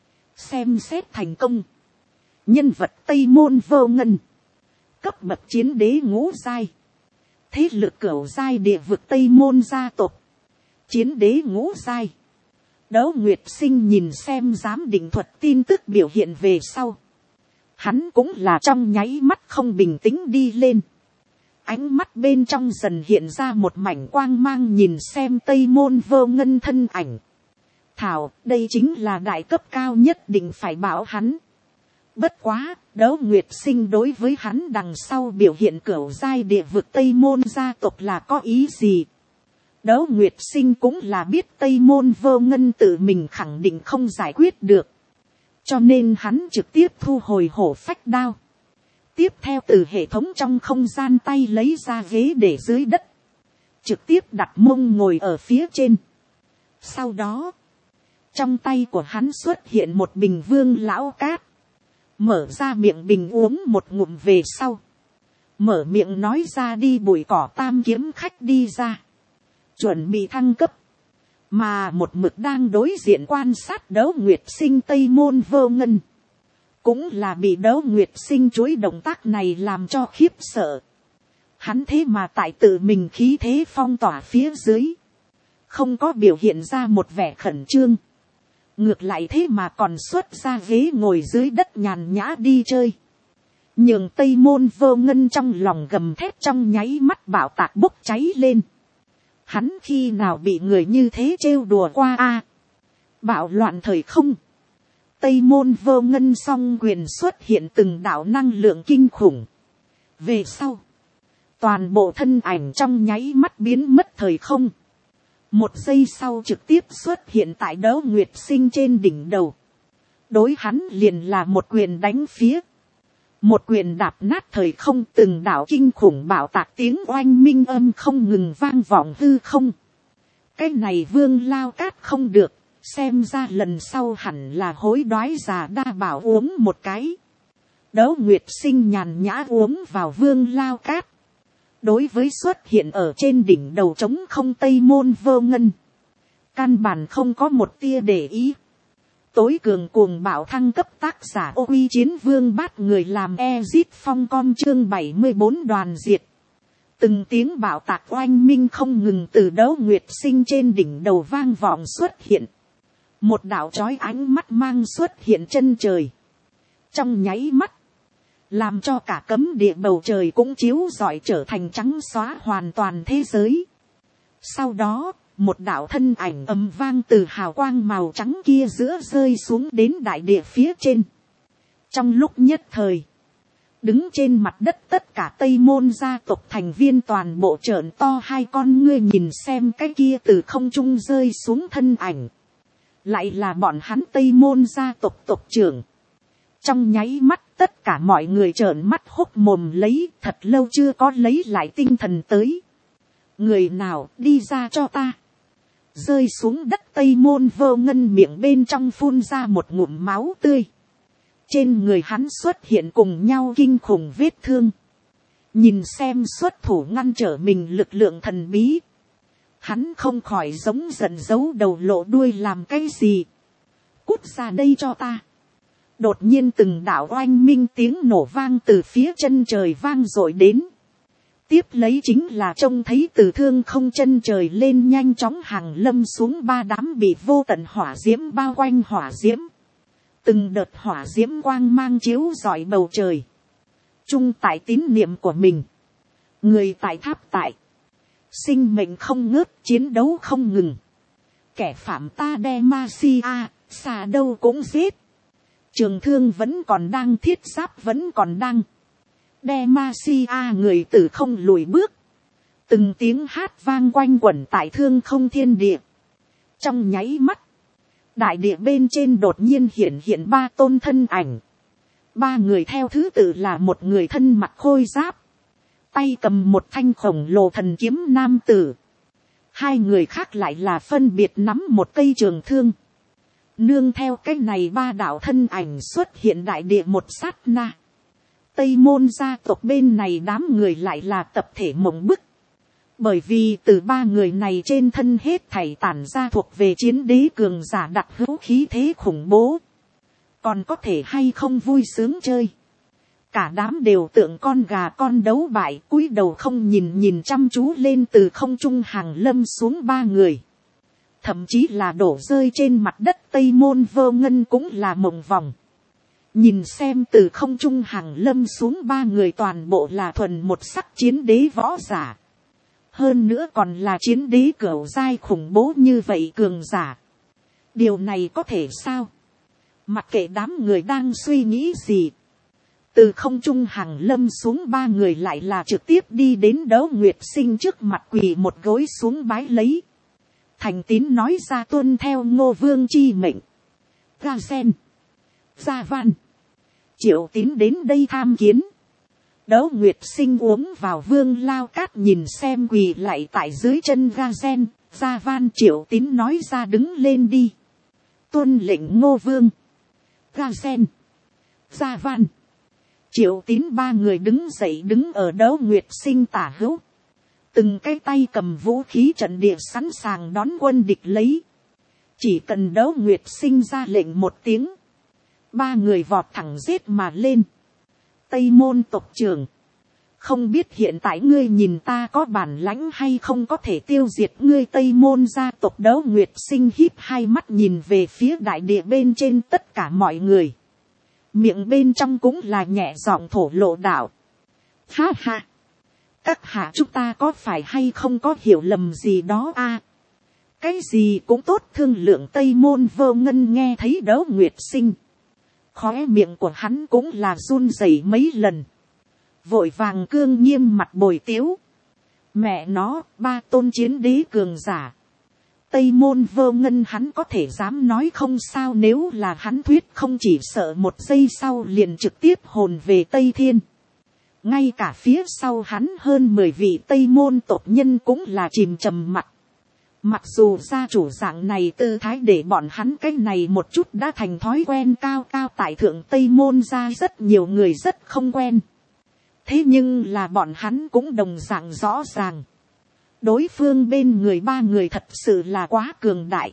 Xem xét thành công. Nhân vật Tây Môn Vô Ngân. Cấp bậc chiến đế ngũ giai. Thế lực cửu giai địa vực Tây Môn gia tộc. Chiến đế ngũ giai. Đấu Nguyệt Sinh nhìn xem giám định thuật tin tức biểu hiện về sau. Hắn cũng là trong nháy mắt không bình tĩnh đi lên. Ánh mắt bên trong dần hiện ra một mảnh quang mang nhìn xem Tây Môn Vô Ngân thân ảnh. Thảo, đây chính là đại cấp cao nhất định phải bảo hắn. Bất quá, Đấu Nguyệt Sinh đối với hắn đằng sau biểu hiện cửu giai địa vực Tây Môn gia tộc là có ý gì. Đấu Nguyệt Sinh cũng là biết Tây Môn Vô Ngân tự mình khẳng định không giải quyết được. Cho nên hắn trực tiếp thu hồi hổ phách đao. Tiếp theo từ hệ thống trong không gian tay lấy ra ghế để dưới đất. Trực tiếp đặt mông ngồi ở phía trên. Sau đó, trong tay của hắn xuất hiện một bình vương lão cát. Mở ra miệng bình uống một ngụm về sau. Mở miệng nói ra đi bụi cỏ tam kiếm khách đi ra. Chuẩn bị thăng cấp. Mà một mực đang đối diện quan sát Đấu Nguyệt Sinh Tây Môn Vô Ngân. Cũng là bị Đấu Nguyệt Sinh chuỗi động tác này làm cho khiếp sợ. Hắn thế mà tại tự mình khí thế phong tỏa phía dưới. Không có biểu hiện ra một vẻ khẩn trương. Ngược lại thế mà còn xuất ra ghế ngồi dưới đất nhàn nhã đi chơi. Nhường Tây Môn Vô Ngân trong lòng gầm thét trong nháy mắt bạo tạc bốc cháy lên. Hắn khi nào bị người như thế trêu đùa qua a? Bạo loạn thời không. Tây Môn Vô Ngân song quyền xuất hiện từng đạo năng lượng kinh khủng. Về sau, toàn bộ thân ảnh trong nháy mắt biến mất thời không. Một giây sau trực tiếp xuất hiện tại Đấu Nguyệt Sinh trên đỉnh đầu. Đối hắn liền là một quyền đánh phía. Một quyền đạp nát thời không, từng đạo kinh khủng bạo tạc tiếng oanh minh âm không ngừng vang vọng hư không. Cái này vương lao cát không được, xem ra lần sau hẳn là hối đoái già đa bảo uống một cái. Đấu Nguyệt Sinh nhàn nhã uống vào vương lao cát. Đối với xuất hiện ở trên đỉnh đầu trống không Tây Môn Vô Ngân, căn bản không có một tia để ý. Tối cường cuồng bạo thăng cấp tác giả ô uy chiến vương bát người làm Ezit Phong con chương bảy mươi bốn đoàn diệt. Từng tiếng bạo tạc oanh minh không ngừng từ Đấu Nguyệt Sinh trên đỉnh đầu vang vọng xuất hiện. Một đạo chói ánh mắt mang xuất hiện chân trời. Trong nháy mắt, làm cho cả cấm địa bầu trời cũng chiếu rọi trở thành trắng xóa hoàn toàn thế giới. Sau đó, một đạo thân ảnh ầm vang từ hào quang màu trắng kia giữa rơi xuống đến đại địa phía trên. Trong lúc nhất thời, đứng trên mặt đất tất cả Tây Môn gia tộc thành viên toàn bộ trợn to hai con ngươi nhìn xem cái kia từ không trung rơi xuống thân ảnh. Lại là bọn hắn Tây Môn gia tộc tộc trưởng. Trong nháy mắt tất cả mọi người trợn mắt hốc mồm lấy, thật lâu chưa có lấy lại tinh thần tới. Người nào đi ra cho ta. Rơi xuống đất Tây Môn Vô Ngân miệng bên trong phun ra một ngụm máu tươi. Trên người hắn xuất hiện cùng nhau kinh khủng vết thương. Nhìn xem xuất thủ ngăn trở mình lực lượng thần bí. Hắn không khỏi giống giận giấu đầu lộ đuôi làm cái gì. Cút ra đây cho ta. Đột nhiên từng đạo oanh minh tiếng nổ vang từ phía chân trời vang dội đến. Tiếp lấy chính là trông thấy từ thương không chân trời lên nhanh chóng hàng lâm xuống ba đám bị vô tận hỏa diễm bao quanh hỏa diễm. Từng đợt hỏa diễm quang mang chiếu rọi bầu trời. Chung tại tín niệm của mình. Người tại tháp tại. Sinh mệnh không ngớt, chiến đấu không ngừng. Kẻ phạm ta Demacia, xa đâu cũng giết. Trường thương vẫn còn đang, thiết giáp vẫn còn đang. Demacia người tử không lùi bước. Từng tiếng hát vang quanh quẩn tại thương không thiên địa. Trong nháy mắt. Đại địa bên trên đột nhiên hiện hiện ba tôn thân ảnh. Ba người theo thứ tự là một người thân mặc khôi giáp. Tay cầm một thanh khổng lồ thần kiếm nam tử. Hai người khác lại là phân biệt nắm một cây trường thương. Nương theo cái này ba đạo thân ảnh xuất hiện đại địa một sát na. Tây Môn gia tộc bên này đám người lại là tập thể mộng bức. Bởi vì từ ba người này trên thân hết thảy tản ra thuộc về chiến đế cường giả đặc hữu khí thế khủng bố. Còn có thể hay không vui sướng chơi. Cả đám đều tượng con gà con đấu bại, cúi đầu không nhìn nhìn chăm chú lên từ không trung hàng lâm xuống ba người. Thậm chí là đổ rơi trên mặt đất Tây Môn Vô Ngân cũng là mộng vòng. Nhìn xem từ không trung hàng lâm xuống ba người toàn bộ là thuần một sắc chiến đế võ giả. Hơn nữa còn là chiến đế cửu giai khủng bố như vậy cường giả. Điều này có thể sao? Mặc kệ đám người đang suy nghĩ gì. Từ không trung hàng lâm xuống ba người lại là trực tiếp đi đến Đấu Nguyệt Sinh trước mặt quỳ một gối xuống bái lấy. Thành tín nói ra tuân theo Ngô Vương chi mệnh. Ga Sen. Gia Văn. Triệu Tín đến đây tham kiến. Đấu Nguyệt Sinh uống vào vương lao cát nhìn xem quỳ lại tại dưới chân Ga Sen. Gia Văn Triệu Tín nói ra đứng lên đi. Tuân lệnh Ngô Vương. Ga Sen. Gia Văn. Triệu Tín ba người đứng dậy đứng ở Đấu Nguyệt Sinh tả hữu. Từng cái tay cầm vũ khí trận địa sẵn sàng đón quân địch lấy. Chỉ cần Đấu Nguyệt Sinh ra lệnh một tiếng. Ba người vọt thẳng giết mà lên. Tây Môn tộc trưởng. Không biết hiện tại ngươi nhìn ta có bản lãnh hay không có thể tiêu diệt ngươi. Tây Môn gia tộc Đấu Nguyệt Sinh híp hai mắt nhìn về phía đại địa bên trên tất cả mọi người. Miệng bên trong cũng là nhẹ giọng thổ lộ đạo. Ha ha. Các hạ chúng ta có phải hay không có hiểu lầm gì đó a? À, cái gì cũng tốt thương lượng. Tây Môn Vô Ngân nghe thấy Đấu Nguyệt Sinh. Khóe miệng của hắn cũng là run rẩy mấy lần. Vội vàng cương nghiêm mặt bồi tiếu. Mẹ nó, ba tôn chiến đế cường giả. Tây Môn Vô Ngân hắn có thể dám nói không sao, nếu là hắn thuyết không chỉ sợ một giây sau liền trực tiếp hồn về Tây Thiên. Ngay cả phía sau hắn hơn mười vị Tây Môn tộc nhân cũng là chìm trầm mặt. Mặc dù gia chủ dạng này tư thái để bọn hắn cái này một chút đã thành thói quen, cao cao tại thượng Tây Môn gia rất nhiều người rất không quen. Thế nhưng là bọn hắn cũng đồng dạng rõ ràng. Đối phương bên người ba người thật sự là quá cường đại.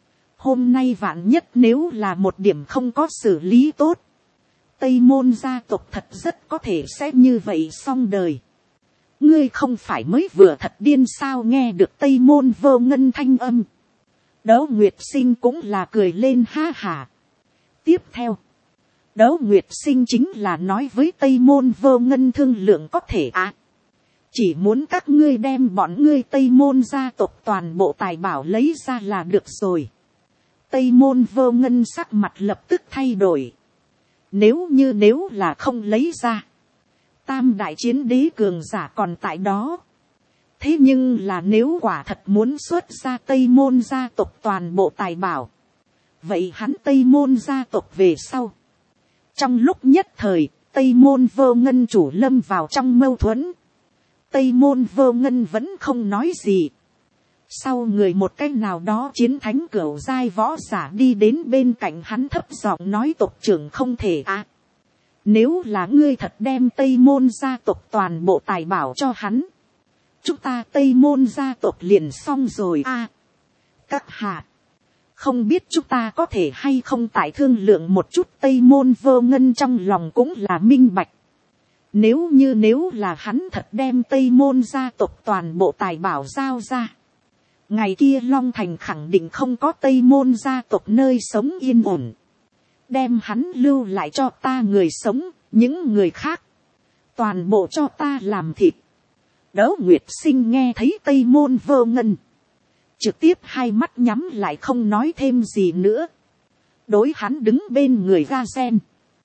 Hôm nay vạn nhất nếu là một điểm không có xử lý tốt. Tây Môn gia tộc thật rất có thể sẽ như vậy xong đời. Ngươi không phải mới vừa thật điên sao? Nghe được Tây Môn Vô Ngân thanh âm. Đấu Nguyệt Sinh cũng là cười lên ha hả. Tiếp theo. Đấu Nguyệt Sinh chính là nói với Tây Môn Vô Ngân thương lượng có thể à. Chỉ muốn các ngươi đem bọn ngươi Tây Môn gia tộc toàn bộ tài bảo lấy ra là được rồi. Tây Môn Vô Ngân sắc mặt lập tức thay đổi. Nếu như nếu là không lấy ra. Tam đại chiến đế cường giả còn tại đó. Thế nhưng là nếu quả thật muốn xuất ra Tây Môn gia tộc toàn bộ tài bảo. Vậy hắn Tây Môn gia tộc về sau. Trong lúc nhất thời, Tây Môn Vô Ngân chủ lâm vào trong mâu thuẫn. Tây Môn Vô Ngân vẫn không nói gì. Sau người một cái nào đó chiến thánh cửu giai võ giả đi đến bên cạnh hắn thấp giọng nói tộc trưởng không thể à. Nếu là ngươi thật đem Tây Môn gia tộc toàn bộ tài bảo cho hắn. Chúng ta Tây Môn gia tộc liền xong rồi à. Các hạ. Không biết chúng ta có thể hay không tại thương lượng một chút. Tây Môn Vô Ngân trong lòng cũng là minh bạch. Nếu như nếu là hắn thật đem Tây Môn gia tộc toàn bộ tài bảo giao ra. Ngày kia Long Thành khẳng định không có Tây Môn gia tộc nơi sống yên ổn. Đem hắn lưu lại cho ta người sống, những người khác. Toàn bộ cho ta làm thịt. Đấu Nguyệt Sinh nghe thấy Tây Môn Vô Ngân. Trực tiếp hai mắt nhắm lại không nói thêm gì nữa. Đối hắn đứng bên người Ga Sen.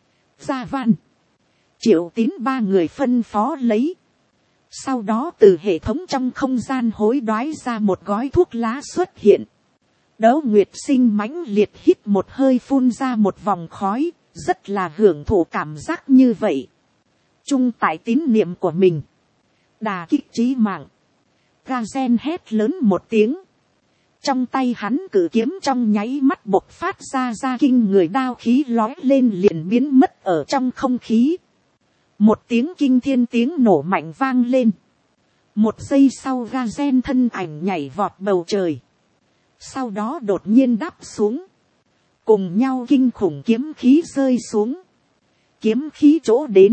Gia Văn. Triệu Tín ba người phân phó lấy. Sau đó từ hệ thống trong không gian hối đoái ra một gói thuốc lá xuất hiện. Đấu Nguyệt Sinh mãnh liệt hít một hơi phun ra một vòng khói. Rất là hưởng thụ cảm giác như vậy. Chung tại tín niệm của mình. Đà kích trí mạng. Ga Sen hét lớn một tiếng. Trong tay hắn cử kiếm trong nháy mắt bộc phát ra ra kinh người đao khí lói lên liền biến mất ở trong không khí. Một tiếng kinh thiên tiếng nổ mạnh vang lên. Một giây sau Ga Sen thân ảnh nhảy vọt bầu trời. Sau đó đột nhiên đáp xuống. Cùng nhau kinh khủng kiếm khí rơi xuống. Kiếm khí chỗ đến.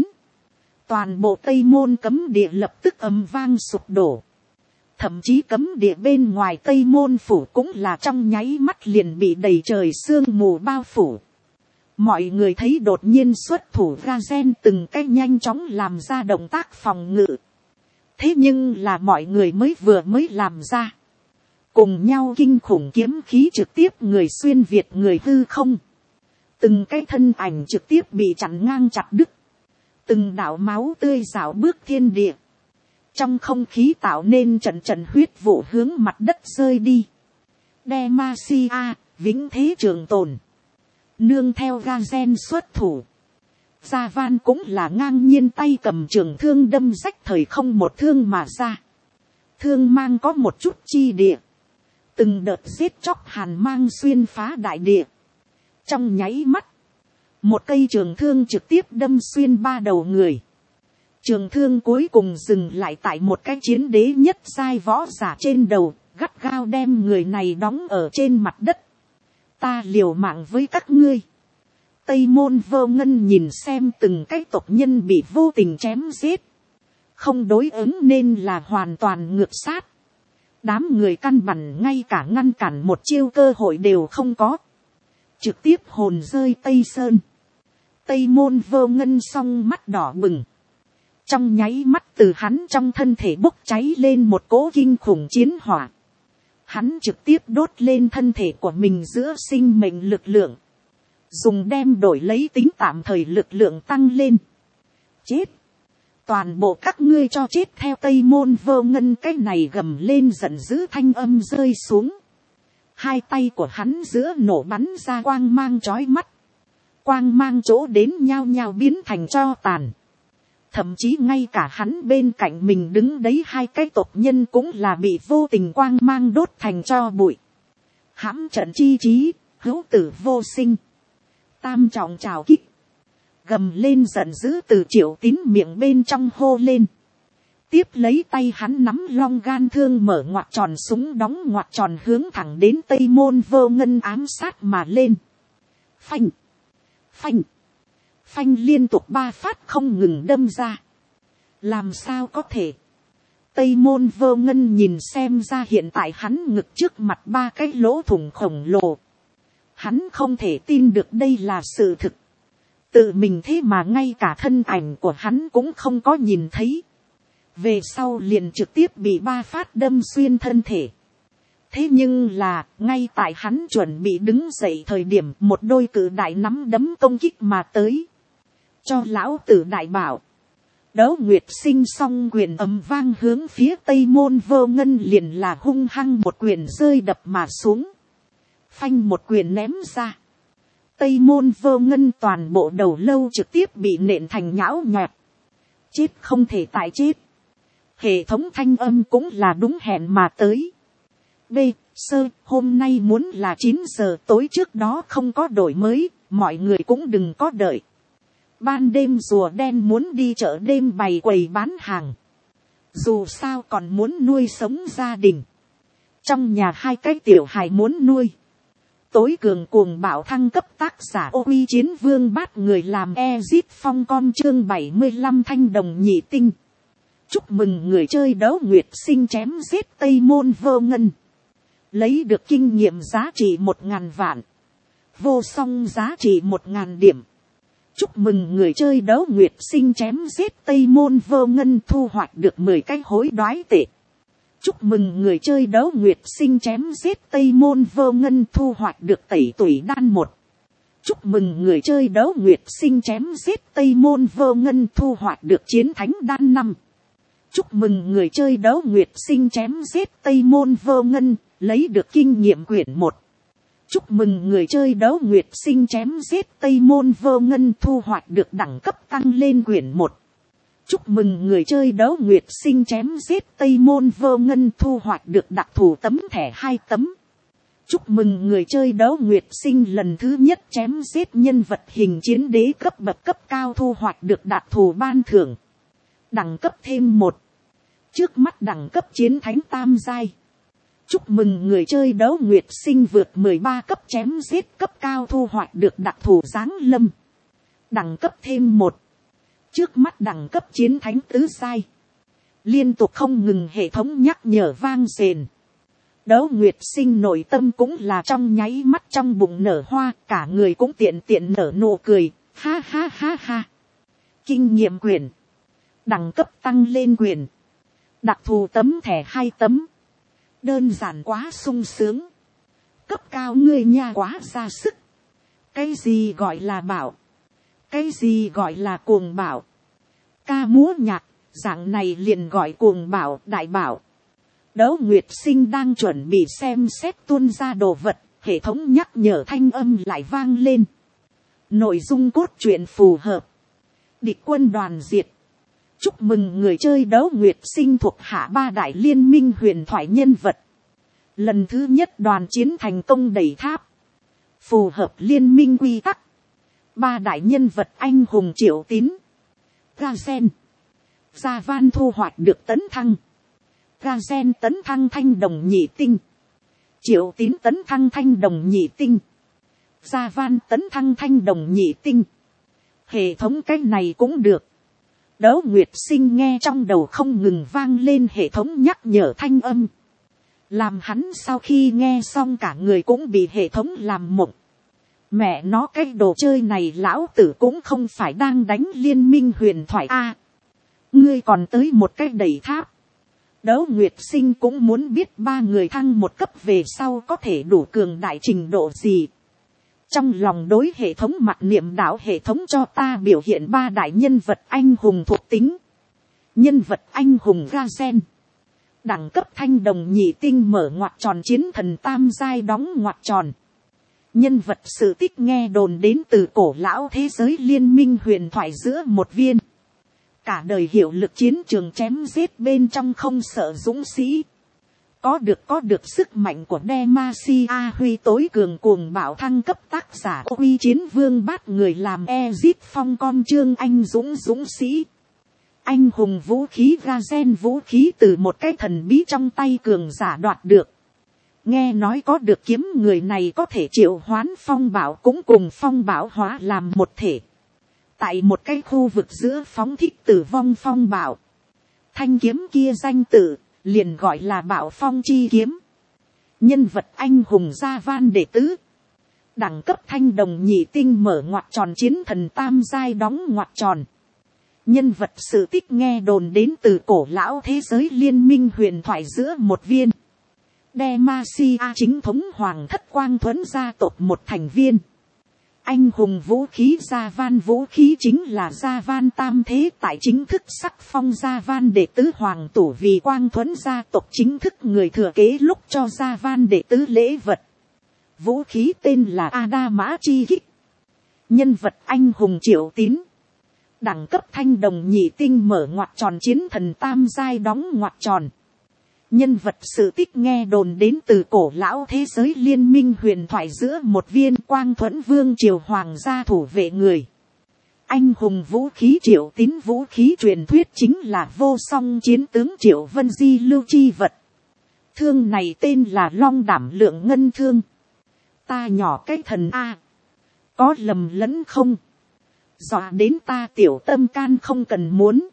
Toàn bộ Tây Môn cấm địa lập tức ầm vang sụp đổ. Thậm chí cấm địa bên ngoài Tây Môn phủ cũng là trong nháy mắt liền bị đầy trời sương mù bao phủ. Mọi người thấy đột nhiên xuất thủ Ga Sen từng cách nhanh chóng làm ra động tác phòng ngự. Thế nhưng là mọi người mới vừa mới làm ra. Cùng nhau kinh khủng kiếm khí trực tiếp người xuyên Việt người hư không. Từng cái thân ảnh trực tiếp bị chặn ngang chặt đứt. Từng đạo máu tươi rảo bước thiên địa. Trong không khí tạo nên trận trận huyết vụ hướng mặt đất rơi đi. Demacia, vĩnh thế trường tồn. Nương theo Ga Sen xuất thủ. Gia Van cũng là ngang nhiên tay cầm trường thương đâm rách thời không một thương mà ra. Thương mang có một chút chi địa. Từng đợt giết chóc hàn mang xuyên phá đại địa. Trong nháy mắt. Một cây trường thương trực tiếp đâm xuyên ba đầu người. Trường thương cuối cùng dừng lại tại một cái chiến đế nhất giai võ giả trên đầu, gắt gao đem người này đóng ở trên mặt đất. Ta liều mạng với các ngươi. Tây Môn Vô Ngân nhìn xem từng cái tộc nhân bị vô tình chém giết. Không đối ứng nên là hoàn toàn ngược sát. Đám người căn bản ngay cả ngăn cản một chiêu cơ hội đều không có. Trực tiếp hồn rơi Tây Sơn. Tây Môn Vô Ngân song mắt đỏ bừng. Trong nháy mắt từ hắn trong thân thể bốc cháy lên một cỗ kinh khủng chiến hỏa. Hắn trực tiếp đốt lên thân thể của mình giữa sinh mệnh lực lượng. Dùng đem đổi lấy tính tạm thời lực lượng tăng lên. Chết. Toàn bộ các ngươi cho chết theo Tây Môn Vô Ngân cái này gầm lên giận dữ thanh âm rơi xuống. Hai tay của hắn giữa nổ bắn ra quang mang chói mắt. Quang mang chỗ đến nhao nhao biến thành tro tàn. Thậm chí ngay cả hắn bên cạnh mình đứng đấy hai cái tộc nhân cũng là bị vô tình quang mang đốt thành tro bụi. Hãm trận chi trí, hữu tử vô sinh. Tam trọng trào kích. Gầm lên giận dữ từ Triệu Tín miệng bên trong hô lên. Tiếp lấy tay hắn nắm long gan thương mở ngoặt tròn súng đóng ngoặt tròn hướng thẳng đến Tây Môn Vô Ngân ám sát mà lên. Phanh. Phanh. Phanh liên tục ba phát không ngừng đâm ra. Làm sao có thể. Tây Môn Vô Ngân nhìn xem ra hiện tại hắn ngực trước mặt ba cái lỗ thủng khổng lồ. Hắn không thể tin được đây là sự thực. tự mình thế mà ngay cả thân ảnh của hắn cũng không có nhìn thấy. Về sau liền trực tiếp bị ba phát đâm xuyên thân thể. Thế nhưng là, ngay tại hắn chuẩn bị đứng dậy thời điểm một đôi cự đại nắm đấm công kích mà tới. Cho lão tử đại bảo. Đấu Nguyệt Sinh song quyền ầm vang hướng phía Tây Môn Vô Ngân liền là hung hăng một quyền rơi đập mà xuống. Phanh một quyền ném ra. Tây Môn Vô Ngân toàn bộ đầu lâu trực tiếp bị nện thành nhão nhoẹt. Chết không thể tại chết. Hệ thống thanh âm cũng là đúng hẹn mà tới. B. Sơ, hôm nay muốn là chín giờ tối trước đó không có đổi mới, mọi người cũng đừng có đợi. Ban đêm rùa đen muốn đi chợ đêm bày quầy bán hàng. Dù sao còn muốn nuôi sống gia đình. Trong nhà hai cái tiểu hài muốn nuôi. Tối cường cuồng bạo thăng cấp tác giả Ô Uy Chiến Vương Bát người làm Ezit Phong con chương bảy mươi lăm thanh đồng nhị tinh. Chúc mừng người chơi Đấu Nguyệt Sinh chém giết Tây Môn Vô Ngân. Lấy được kinh nghiệm giá trị một ngàn vạn. Vô song giá trị một ngàn điểm. Chúc mừng người chơi Đấu Nguyệt Sinh chém giết Tây Môn Vô Ngân thu hoạch được mười cái hối đoái tệ. Chúc mừng người chơi Đấu Nguyệt Sinh chém giết Tây Môn Vô Ngân thu hoạch được tẩy tuổi đan một. Chúc mừng người chơi Đấu Nguyệt Sinh chém giết Tây Môn Vô Ngân thu hoạch được chiến thánh đan năm. Chúc mừng người chơi Đấu Nguyệt Sinh chém giết Tây Môn Vô Ngân lấy được kinh nghiệm quyển một. Chúc mừng người chơi Đấu Nguyệt Sinh chém giết Tây Môn Vô Ngân thu hoạch được đẳng cấp tăng lên quyển một. Chúc mừng người chơi Đấu Nguyệt Sinh chém giết Tây Môn Vô Ngân thu hoạch được đặc thù tấm thẻ hai tấm. Chúc mừng người chơi Đấu Nguyệt Sinh lần thứ nhất chém giết nhân vật hình chiến đế cấp bậc cấp cao thu hoạch được đặc thù ban thưởng. Đẳng cấp thêm một. Trước mắt đẳng cấp chiến thánh tam giai. Chúc mừng người chơi Đấu Nguyệt Sinh vượt mười ba cấp chém giết cấp cao thu hoạch được đặc thù giáng lâm. Đẳng cấp thêm một. Trước mắt đẳng cấp chiến thánh tứ giai. Liên tục không ngừng hệ thống nhắc nhở vang rền. Đấu Nguyệt Sinh nội tâm cũng là trong nháy mắt trong bụng nở hoa, cả người cũng tiện tiện nở nụ cười, ha ha ha ha. Kinh nghiệm quyền. Đẳng cấp tăng lên quyền. Đặc thù tấm thẻ hai tấm. Đơn giản quá sung sướng. Cấp cao ngươi nha quá ra sức. Cái gì gọi là bảo. Cái gì gọi là cuồng bảo. Ca múa nhạc, dạng này liền gọi cuồng bảo, đại bảo. Đấu Nguyệt Sinh đang chuẩn bị xem xét tuôn ra đồ vật, hệ thống nhắc nhở thanh âm lại vang lên. Nội dung cốt truyện phù hợp. Địch quân đoàn diệt. Chúc mừng người chơi Đấu Nguyệt Sinh thuộc hạ ba đại liên minh huyền thoại nhân vật. Lần thứ nhất đoàn chiến thành công đẩy tháp. Phù hợp liên minh quy tắc. Ba đại nhân vật anh hùng Triệu Tín. Gazen. Gia Van thu hoạch được tấn thăng. Gazen tấn thăng thanh đồng nhị tinh. Triệu Tín tấn thăng thanh đồng nhị tinh. Gia Van tấn thăng thanh đồng nhị tinh. Hệ thống cách này cũng được. Đấu Nguyệt Sinh nghe trong đầu không ngừng vang lên hệ thống nhắc nhở thanh âm. Làm hắn sau khi nghe xong cả người cũng bị hệ thống làm mộng. Mẹ nó cái đồ chơi này lão tử cũng không phải đang đánh liên minh huyền thoại a. Ngươi còn tới một cái đẩy tháp. Đấu Nguyệt Sinh cũng muốn biết ba người thăng một cấp về sau có thể đủ cường đại trình độ gì. Trong lòng đối hệ thống mặt niệm đạo hệ thống cho ta biểu hiện ba đại nhân vật anh hùng thuộc tính. Nhân vật anh hùng Gazen. Đẳng cấp thanh đồng nhị tinh mở ngoặc tròn chiến thần tam giai đóng ngoặc tròn. Nhân vật sự tích nghe đồn đến từ cổ lão thế giới liên minh huyền thoại giữa một viên. Cả đời hiệu lực chiến trường chém giết bên trong không sợ dũng sĩ. Có được có được sức mạnh của Demacia Huy tối cường cuồng bạo thăng cấp tác giả Uy Chiến Vương Bát người làm Ezit Phong con chương anh dũng dũng sĩ. Anh hùng vũ khí Gazen vũ khí từ một cái thần bí trong tay cường giả đoạt được. Nghe nói có được kiếm người này có thể triệu hoán phong bảo cũng cùng phong bảo hóa làm một thể. Tại một cái khu vực giữa phóng thích tử vong phong bảo. Thanh kiếm kia danh tự liền gọi là Bảo Phong chi kiếm. Nhân vật anh hùng Gia Van đệ tứ. Đẳng cấp thanh đồng nhị tinh mở ngoặc tròn chiến thần tam giai đóng ngoặc tròn. Nhân vật sự tích nghe đồn đến từ cổ lão thế giới liên minh huyền thoại giữa một viên. Demacia chính thống hoàng thất quang thuẫn gia tộc một thành viên. Anh hùng vũ khí gia van vũ khí chính là gia van tam thế tại chính thức sắc phong gia van đệ tứ hoàng tủ vì quang thuẫn gia tộc chính thức người thừa kế lúc cho gia van đệ tứ lễ vật. Vũ khí tên là Adama chi kích. Nhân vật anh hùng Triệu Tín. Đẳng cấp thanh đồng nhị tinh mở ngoặc tròn chiến thần tam giai đóng ngoặc tròn. Nhân vật sự tích nghe đồn đến từ cổ lão thế giới liên minh huyền thoại giữa một viên quang thuẫn vương triều hoàng gia thủ vệ người. Anh hùng vũ khí Triệu Tín vũ khí truyền thuyết chính là vô song chiến tướng Triệu Vân Di lưu chi vật. Thương này tên là long đảm lượng ngân thương. Ta nhỏ cái thần A. Có lầm lẫn không? Dọa đến ta tiểu tâm can không cần muốn.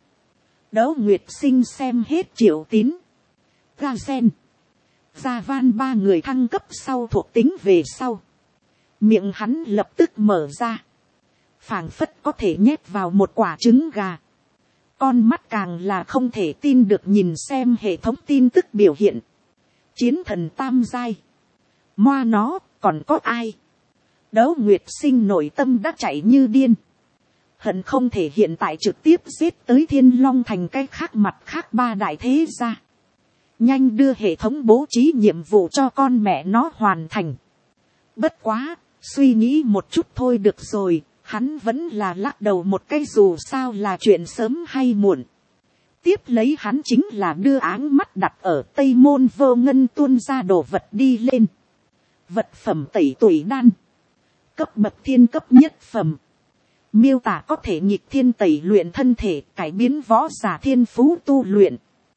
Đỗ Nguyệt Sinh xem hết Triệu Tín, Ga Sen, Gia Van ba người thăng cấp sau thuộc tính về sau. Miệng hắn lập tức mở ra. Phảng phất có thể nhét vào một quả trứng gà. Con mắt càng là không thể tin được nhìn xem hệ thống tin tức biểu hiện. Chiến thần tam giai. Moa nó, còn có ai? Đỗ Nguyệt Sinh nội tâm đã chạy như điên. Hận không thể hiện tại trực tiếp giết tới Thiên Long thành cái khác mặt khác ba đại thế gia. Nhanh đưa hệ thống bố trí nhiệm vụ cho con mẹ nó hoàn thành. Bất quá, suy nghĩ một chút thôi được rồi, hắn vẫn là lắc đầu một cái dù sao là chuyện sớm hay muộn. Tiếp lấy hắn chính là đưa áng mắt đặt ở Tây Môn Vô Ngân tuôn ra đồ vật đi lên. Vật phẩm tẩy tuổi đan. Cấp bậc thiên cấp nhất phẩm. Miêu tả có thể nghịch thiên tẩy luyện thân thể, cải biến võ giả thiên phú tu luyện.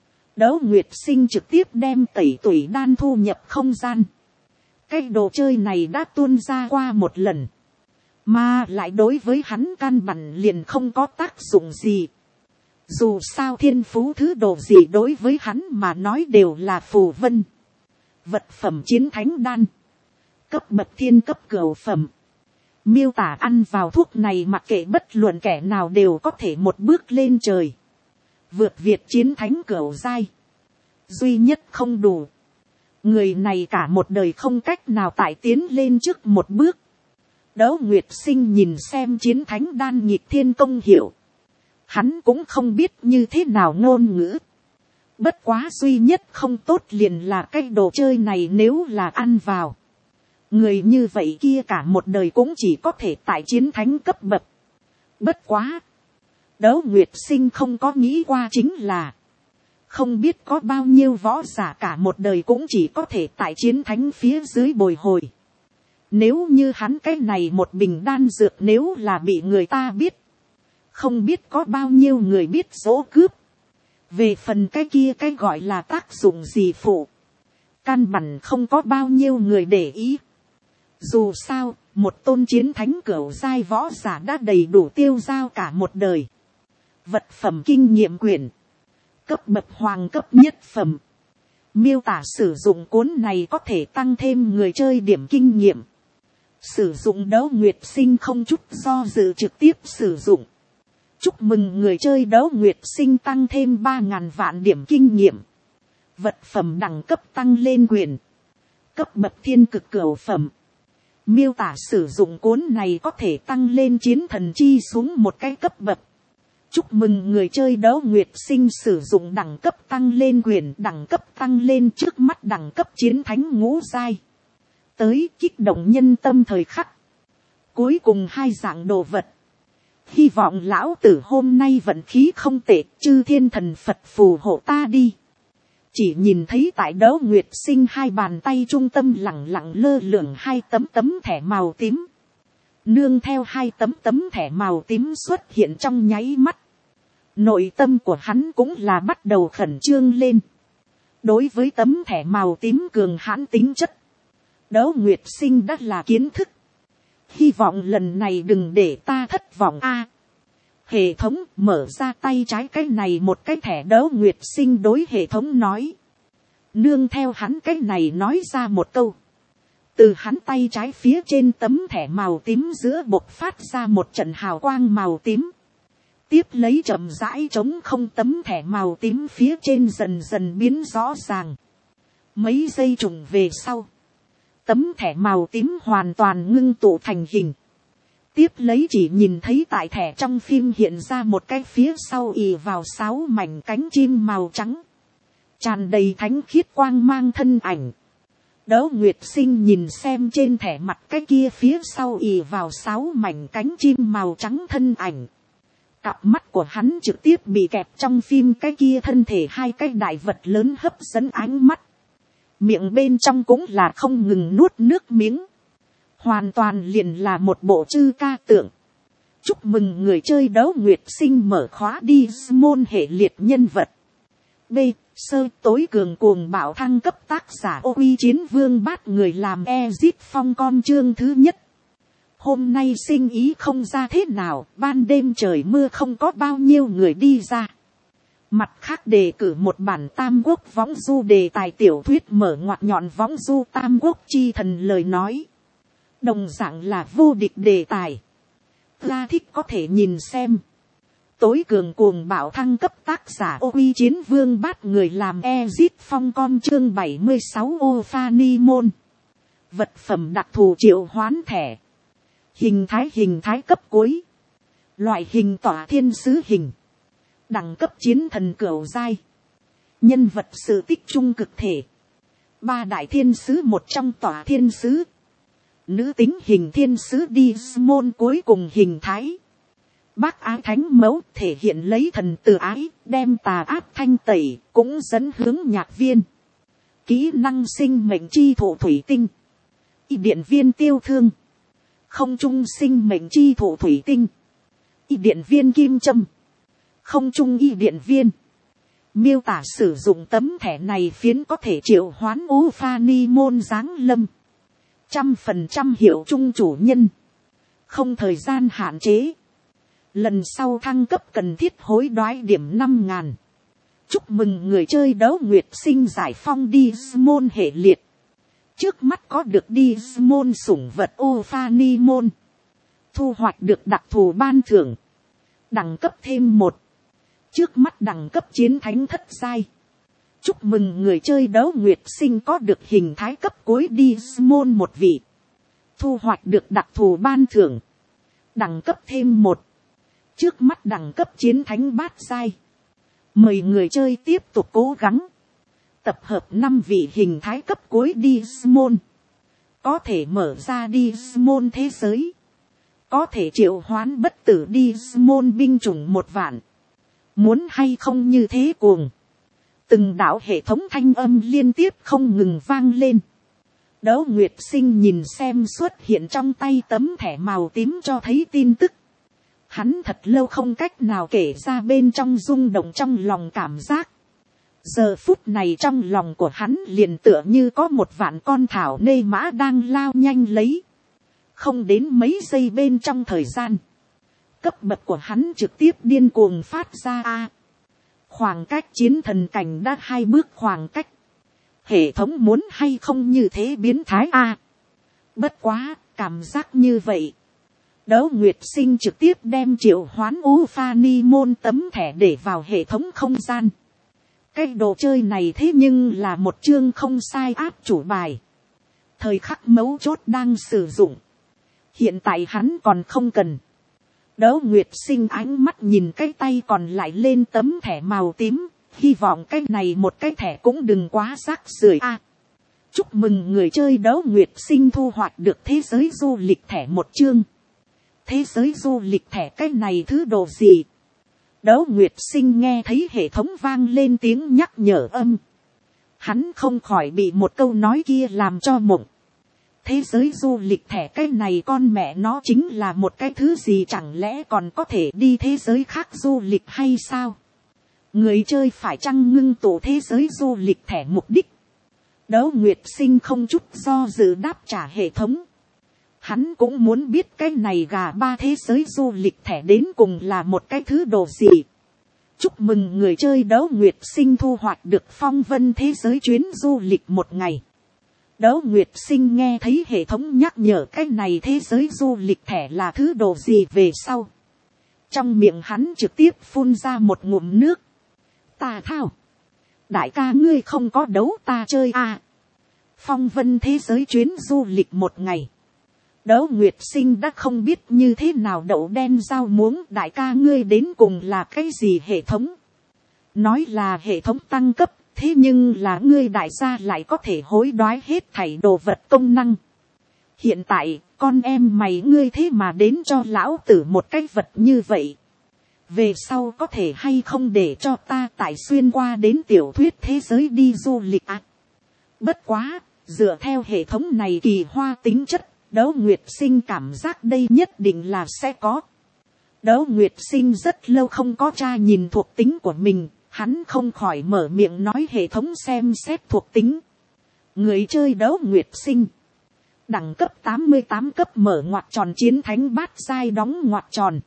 Đỗ Nguyệt Sinh trực tiếp đem tẩy tuổi đan thu nhập không gian. Cái đồ chơi này đã tuôn ra qua một lần. Mà lại đối với hắn căn bản liền không có tác dụng gì. Dù sao thiên phú thứ đồ gì đối với hắn mà nói đều là phù vân. Vật phẩm chiến thánh đan. Cấp bậc thiên cấp cửu phẩm. Miêu tả ăn vào thuốc này mặc kệ bất luận kẻ nào đều có thể một bước lên trời. Vượt việt chiến thánh cửu giai. Duy nhất không đủ. Người này cả một đời không cách nào tải tiến lên trước một bước. Đỗ Nguyệt Sinh nhìn xem chiến thánh đan nhịp thiên công hiệu. Hắn cũng không biết như thế nào ngôn ngữ. Bất quá duy nhất không tốt liền là cái đồ chơi này nếu là ăn vào. Người như vậy kia cả một đời cũng chỉ có thể tại chiến thánh cấp bậc. Bất quá. Đỗ Nguyệt Sinh không có nghĩ qua chính là. Không biết có bao nhiêu võ giả cả một đời cũng chỉ có thể tại chiến thánh phía dưới bồi hồi. Nếu như hắn cái này một bình đan dược nếu là bị người ta biết. Không biết có bao nhiêu người biết dỗ cướp. Về phần cái kia cái gọi là tác dụng gì phụ. Căn bản không có bao nhiêu người để ý. Dù sao, một tôn chiến thánh cửu giai võ giả đã đầy đủ tiêu dao cả một đời. Vật phẩm kinh nghiệm quyển. Cấp bậc hoàng cấp nhất phẩm. Miêu tả sử dụng cuốn này có thể tăng thêm người chơi điểm kinh nghiệm. Sử dụng Đỗ Nguyệt Sinh không chút do dự trực tiếp sử dụng. Chúc mừng người chơi Đỗ Nguyệt Sinh tăng thêm ba ngàn vạn điểm kinh nghiệm. Vật phẩm đẳng cấp tăng lên quyền. Cấp bậc thiên cực cửu phẩm. Miêu tả sử dụng cuốn này có thể tăng lên chiến thần chi xuống một cái cấp bậc. Chúc mừng người chơi Đỗ Nguyệt Sinh sử dụng đẳng cấp tăng lên quyền, đẳng cấp tăng lên trước mắt đẳng cấp chiến thánh ngũ giai. Tới kích động nhân tâm thời khắc. Cuối cùng hai dạng đồ vật. Hy vọng lão tử hôm nay vận khí không tệ, chư thiên thần Phật phù hộ ta đi. Chỉ nhìn thấy tại Đỗ Nguyệt Sinh hai bàn tay trung tâm lẳng lặng lơ lửng hai tấm tấm thẻ màu tím. Nương theo hai tấm tấm thẻ màu tím xuất hiện trong nháy mắt. Nội tâm của hắn cũng là bắt đầu khẩn trương lên. Đối với tấm thẻ màu tím cường hãn tính chất. Đỗ Nguyệt Sinh đã là kiến thức. Hy vọng lần này đừng để ta thất vọng a. Hệ thống mở ra tay trái cái này một cái thẻ. Đỗ Nguyệt Sinh đối hệ thống nói. Nương theo hắn cái này nói ra một câu. Từ hắn tay trái phía trên tấm thẻ màu tím giữa bộc phát ra một trận hào quang màu tím. Tiếp lấy chậm rãi trống không tấm thẻ màu tím phía trên dần dần biến rõ ràng. Mấy giây trùng về sau. Tấm thẻ màu tím hoàn toàn ngưng tụ thành hình. Tiếp lấy chỉ nhìn thấy tại thẻ trong phim hiện ra một cái phía sau ì vào sáu mảnh cánh chim màu trắng. Tràn đầy thánh khiết quang mang thân ảnh. Đỗ Nguyệt Sinh nhìn xem trên thẻ mặt cái kia phía sau ì vào sáu mảnh cánh chim màu trắng thân ảnh. Cặp mắt của hắn trực tiếp bị kẹp trong phim cái kia thân thể hai cái đại vật lớn hấp dẫn ánh mắt. Miệng bên trong cũng là không ngừng nuốt nước miếng. Hoàn toàn liền là một bộ chư ca tượng. Chúc mừng người chơi Đỗ Nguyệt Sinh mở khóa đi môn hệ liệt nhân vật. B. Sơ tối cường cuồng bạo thăng cấp tác giả Ô Uy Chiến Vương bát người làm Ezit Phong con chương thứ nhất. Hôm nay sinh ý không ra thế nào, ban đêm trời mưa không có bao nhiêu người đi ra. Mặt khác đề cử một bản Tam Quốc võng du đề tài tiểu thuyết mở ngoặt nhọn võng du Tam Quốc chi thần lời nói. Đồng dạng là vô địch đề tài. Ra thích có thể nhìn xem. Tối cường cuồng bạo thăng cấp tác giả Ô Uy Chiến Vương bát người làm Ezit Phong con chương bảy mươi sáu ô Phani môn. Vật phẩm đặc thù triệu hoán thẻ. Hình thái hình thái cấp cuối. Loại hình tỏa thiên sứ hình. Đẳng cấp chiến thần cửu giai. Nhân vật sự tích trung cực thể. Ba đại thiên sứ một trong tỏa thiên sứ. Nữ tính hình thiên sứ đi môn cuối cùng hình thái. Bác ái thánh mẫu thể hiện lấy thần từ ái, đem tà ác thanh tẩy, cũng dẫn hướng nhạc viên. Kỹ năng sinh mệnh chi thụ thủy tinh. Y điện viên tiêu thương. Không trung sinh mệnh chi thụ thủy tinh. Y điện viên kim châm. Không trung y điện viên. Miêu tả sử dụng tấm thẻ này phiến có thể triệu hoán ú pha ni môn giáng lâm. Trăm phần trăm hiệu trung chủ nhân. Không thời gian hạn chế. Lần sau thăng cấp cần thiết hối đoái điểm năm ngàn. Chúc mừng người chơi Đỗ Nguyệt Sinh giải phong đi môn hệ liệt. Trước mắt có được đi môn sủng vật ô pha ni môn. Thu hoạch được đặc thù ban thưởng. Đẳng cấp thêm một. Trước mắt đẳng cấp chiến thánh thất giai. Chúc mừng người chơi Đỗ Nguyệt Sinh có được hình thái cấp cuối đi môn một vị. Thu hoạch được đặc thù ban thưởng. Đẳng cấp thêm một. Trước mắt đẳng cấp chiến thánh bát giai. Mời người chơi tiếp tục cố gắng. Tập hợp năm vị hình thái cấp cuối đi môn. Có thể mở ra đi môn thế giới. Có thể triệu hoán bất tử đi môn binh chủng một vạn. Muốn hay không như thế cuồng. Từng đạo hệ thống thanh âm liên tiếp không ngừng vang lên. Đỗ Nguyệt Sinh nhìn xem xuất hiện trong tay tấm thẻ màu tím cho thấy tin tức. Hắn thật lâu không cách nào kể ra bên trong rung động trong lòng cảm giác. Giờ phút này trong lòng của hắn liền tựa như có một vạn con thảo nê mã đang lao nhanh lấy. Không đến mấy giây bên trong thời gian. Cấp bậc của hắn trực tiếp điên cuồng phát ra a. Khoảng cách chiến thần cảnh đã hai bước khoảng cách. Hệ thống muốn hay không như thế biến thái a. Bất quá, cảm giác như vậy. Đỗ Nguyệt Sinh trực tiếp đem triệu hoán ú pha ni môn tấm thẻ để vào hệ thống không gian. Cái đồ chơi này thế nhưng là một chương không sai áp chủ bài. Thời khắc mấu chốt đang sử dụng. Hiện tại hắn còn không cần. Đỗ Nguyệt Sinh ánh mắt nhìn cái tay còn lại lên tấm thẻ màu tím. Hy vọng cái này một cái thẻ cũng đừng quá rác rưởi a. Chúc mừng người chơi Đỗ Nguyệt Sinh thu hoạch được thế giới du lịch thẻ một chương. Thế giới du lịch thẻ cái này thứ đồ gì? Đỗ Nguyệt Sinh nghe thấy hệ thống vang lên tiếng nhắc nhở âm. Hắn không khỏi bị một câu nói kia làm cho mộng. Thế giới du lịch thẻ cái này con mẹ nó chính là một cái thứ gì, chẳng lẽ còn có thể đi thế giới khác du lịch hay sao? Người chơi phải chăng ngưng tụ thế giới du lịch thẻ mục đích? Đỗ Nguyệt Sinh không chút do dự đáp trả hệ thống. Hắn cũng muốn biết cái này gà ba thế giới du lịch thẻ đến cùng là một cái thứ đồ gì. Chúc mừng người chơi Đỗ Nguyệt Sinh thu hoạch được phong vân thế giới chuyến du lịch một ngày. Đỗ Nguyệt Sinh nghe thấy hệ thống nhắc nhở cái này thế giới du lịch thẻ là thứ đồ gì về sau. Trong miệng hắn trực tiếp phun ra một ngụm nước. Ta thao. Đại ca ngươi không có đấu ta chơi à. Phong vân thế giới chuyến du lịch một ngày. Đỗ Nguyệt Sinh đã không biết như thế nào đậu đen rau muống. Đại ca ngươi đến cùng là cái gì hệ thống. Nói là hệ thống tăng cấp. Thế nhưng là ngươi đại gia lại có thể hối đoái hết thảy đồ vật công năng. Hiện tại, con em mày ngươi thế mà đến cho lão tử một cái vật như vậy. Về sau có thể hay không để cho ta tại xuyên qua đến tiểu thuyết thế giới đi du lịch à? Bất quá, dựa theo hệ thống này kỳ hoa tính chất, Đỗ Nguyệt Sinh cảm giác đây nhất định là sẽ có. Đỗ Nguyệt Sinh rất lâu không có tra nhìn thuộc tính của mình. Hắn không khỏi mở miệng nói hệ thống xem xét thuộc tính. Người chơi Đỗ Nguyệt Sinh. Đẳng cấp tám mươi tám cấp mở ngoặc tròn chiến thánh bát giai đóng ngoặc tròn.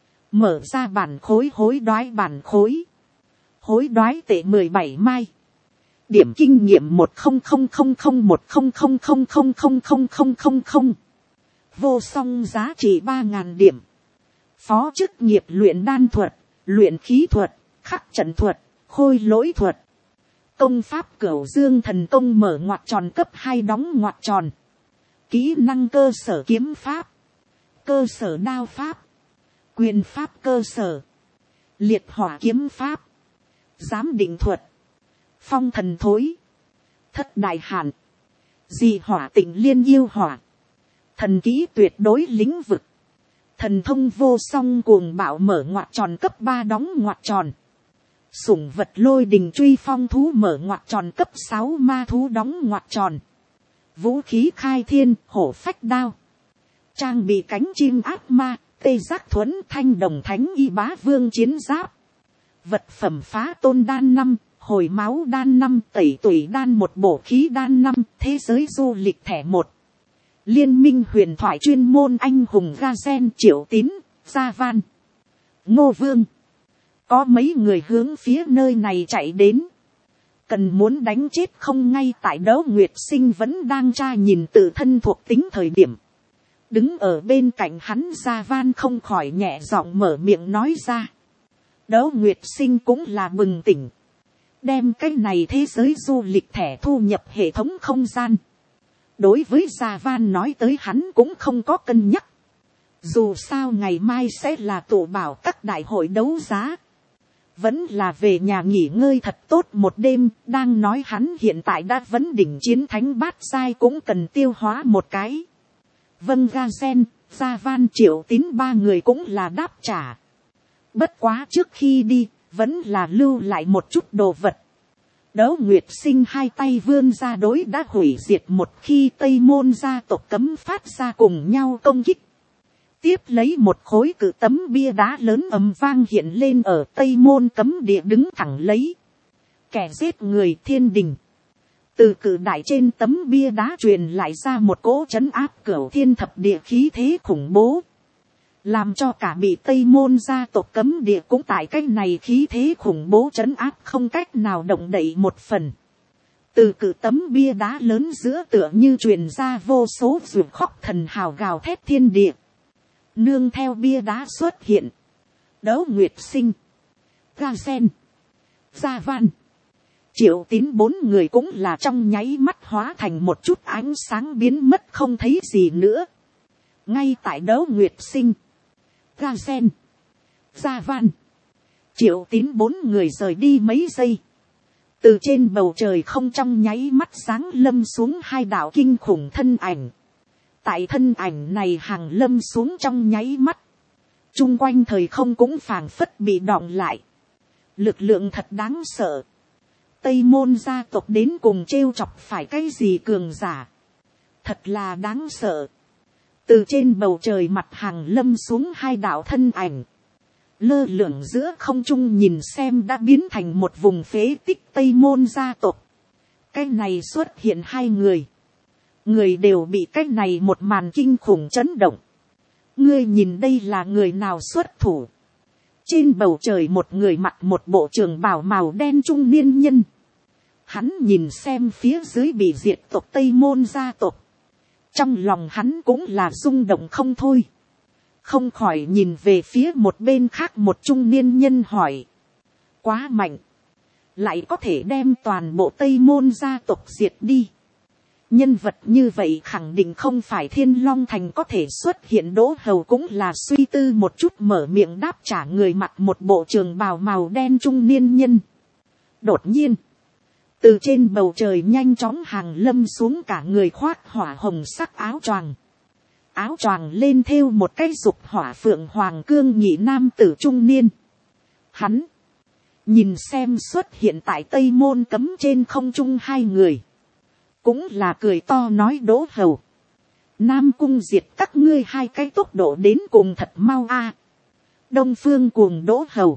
Mở ra bản khối hối đoái bản khối. Hối đoái tệ mười bảy mai. Điểm kinh nghiệm một không không không không một không không không không không không không không không. Vô song giá trị ba nghìn điểm. Phó chức nghiệp luyện đan thuật, luyện khí thuật. Khắc trận thuật, khôi lỗi thuật. Công pháp Cửu Dương thần công mở ngoặc tròn cấp hai đóng ngoặc tròn. Kỹ năng cơ sở kiếm pháp. Cơ sở đao pháp. Quyền pháp cơ sở. Liệt hỏa kiếm pháp. Giám định thuật. Phong thần thối. Thất đại hạn. Dị hỏa tịnh liên yêu hỏa. Thần kỹ tuyệt đối lĩnh vực. Thần thông vô song cuồng bạo mở ngoặc tròn cấp ba đóng ngoặc tròn. Sủng vật lôi đình truy phong thú mở ngoặc tròn cấp sáu ma thú đóng ngoặc tròn. Vũ khí khai thiên hổ phách đao. Trang bị cánh chim ác ma, tê giác thuẫn thanh đồng thánh y bá vương chiến giáp. Vật phẩm phá tôn đan năm, hồi máu đan năm, tẩy tủy đan một, bổ khí đan năm, thế giới du lịch thẻ một. Liên minh huyền thoại chuyên môn anh hùng Gazen Triệu Tín, Gia Van, Ngô Vương. Có mấy người hướng phía nơi này chạy đến. Cần muốn đánh chết không ngay tại Đỗ Nguyệt Sinh vẫn đang tra nhìn tự thân thuộc tính thời điểm. Đứng ở bên cạnh hắn Gia Van không khỏi nhẹ giọng mở miệng nói ra. Đỗ Nguyệt Sinh cũng là bừng tỉnh. Đem cái này thế giới du lịch thẻ thu nhập hệ thống không gian. Đối với Gia Van nói tới hắn cũng không có cân nhắc. Dù sao ngày mai sẽ là tổ bảo các đại hội đấu giá. Vẫn là về nhà nghỉ ngơi thật tốt một đêm. Đang nói hắn hiện tại đã vấn đỉnh chiến thánh bát giai cũng cần tiêu hóa một cái. Vâng Gazen, Gia Van Triệu Tín ba người cũng là đáp trả. Bất quá trước khi đi, vẫn là lưu lại một chút đồ vật. Đỗ Nguyệt Sinh hai tay vươn ra đối đã hủy diệt một khi Tây Môn gia tộc cấm phát ra cùng nhau công kích. Tiếp lấy một khối cự tấm bia đá lớn ầm vang hiện lên ở Tây Môn cấm địa đứng thẳng lấy. Kẻ giết người thiên đình. Từ cự đại trên tấm bia đá truyền lại ra một cỗ trấn áp cửu thiên thập địa khí thế khủng bố. Làm cho cả bị Tây Môn gia tộc cấm địa cũng tại cách này khí thế khủng bố trấn áp không cách nào động đậy một phần. Từ cự tấm bia đá lớn giữa tựa như truyền ra vô số ruột khóc thần hào gào thét thiên địa. Nương theo bia đá xuất hiện. Đỗ Nguyệt Sinh. Gazen. Gia Van. Triệu Tín bốn người cũng là trong nháy mắt hóa thành một chút ánh sáng biến mất không thấy gì nữa. Ngay tại Đỗ Nguyệt Sinh. Gazen. Gia Van. Triệu Tín bốn người rời đi mấy giây. Từ trên bầu trời không trong nháy mắt sáng lâm xuống hai đạo kinh khủng thân ảnh. Tại thân ảnh này hàng lâm xuống trong nháy mắt. Trung quanh thời không cũng phảng phất bị đọng lại. Lực lượng thật đáng sợ. Tây Môn gia tộc đến cùng trêu chọc phải cái gì cường giả. Thật là đáng sợ. Từ trên bầu trời mặt hàng lâm xuống hai đạo thân ảnh. Lơ lửng giữa không trung nhìn xem đã biến thành một vùng phế tích Tây Môn gia tộc. Cái này xuất hiện hai người. Người đều bị cái này một màn kinh khủng chấn động. Ngươi nhìn đây là người nào xuất thủ. Trên bầu trời một người mặc một bộ trường bào màu đen trung niên nhân. Hắn nhìn xem phía dưới bị diệt tộc Tây Môn gia tộc. Trong lòng hắn cũng là rung động không thôi. Không khỏi nhìn về phía một bên khác một trung niên nhân hỏi. Quá mạnh. Lại có thể đem toàn bộ Tây Môn gia tộc diệt đi. Nhân vật như vậy khẳng định không phải Thiên Long Thành có thể xuất hiện. Đỗ Hầu cũng là suy tư một chút mở miệng đáp trả người mặc một bộ trường bào màu đen trung niên nhân. Đột nhiên. Từ trên bầu trời nhanh chóng hàng lâm xuống cả người khoác hỏa hồng sắc áo choàng. Áo choàng lên thêu một cái dục hỏa phượng hoàng cương nhị nam tử trung niên. Hắn. Nhìn xem xuất hiện tại Tây Môn cấm trên không trung hai người. Cũng là cười to nói Đỗ Hầu. Nam Cung diệt các ngươi hai cái tốc độ đến cùng thật mau a. Đông Phương cuồng Đỗ Hầu.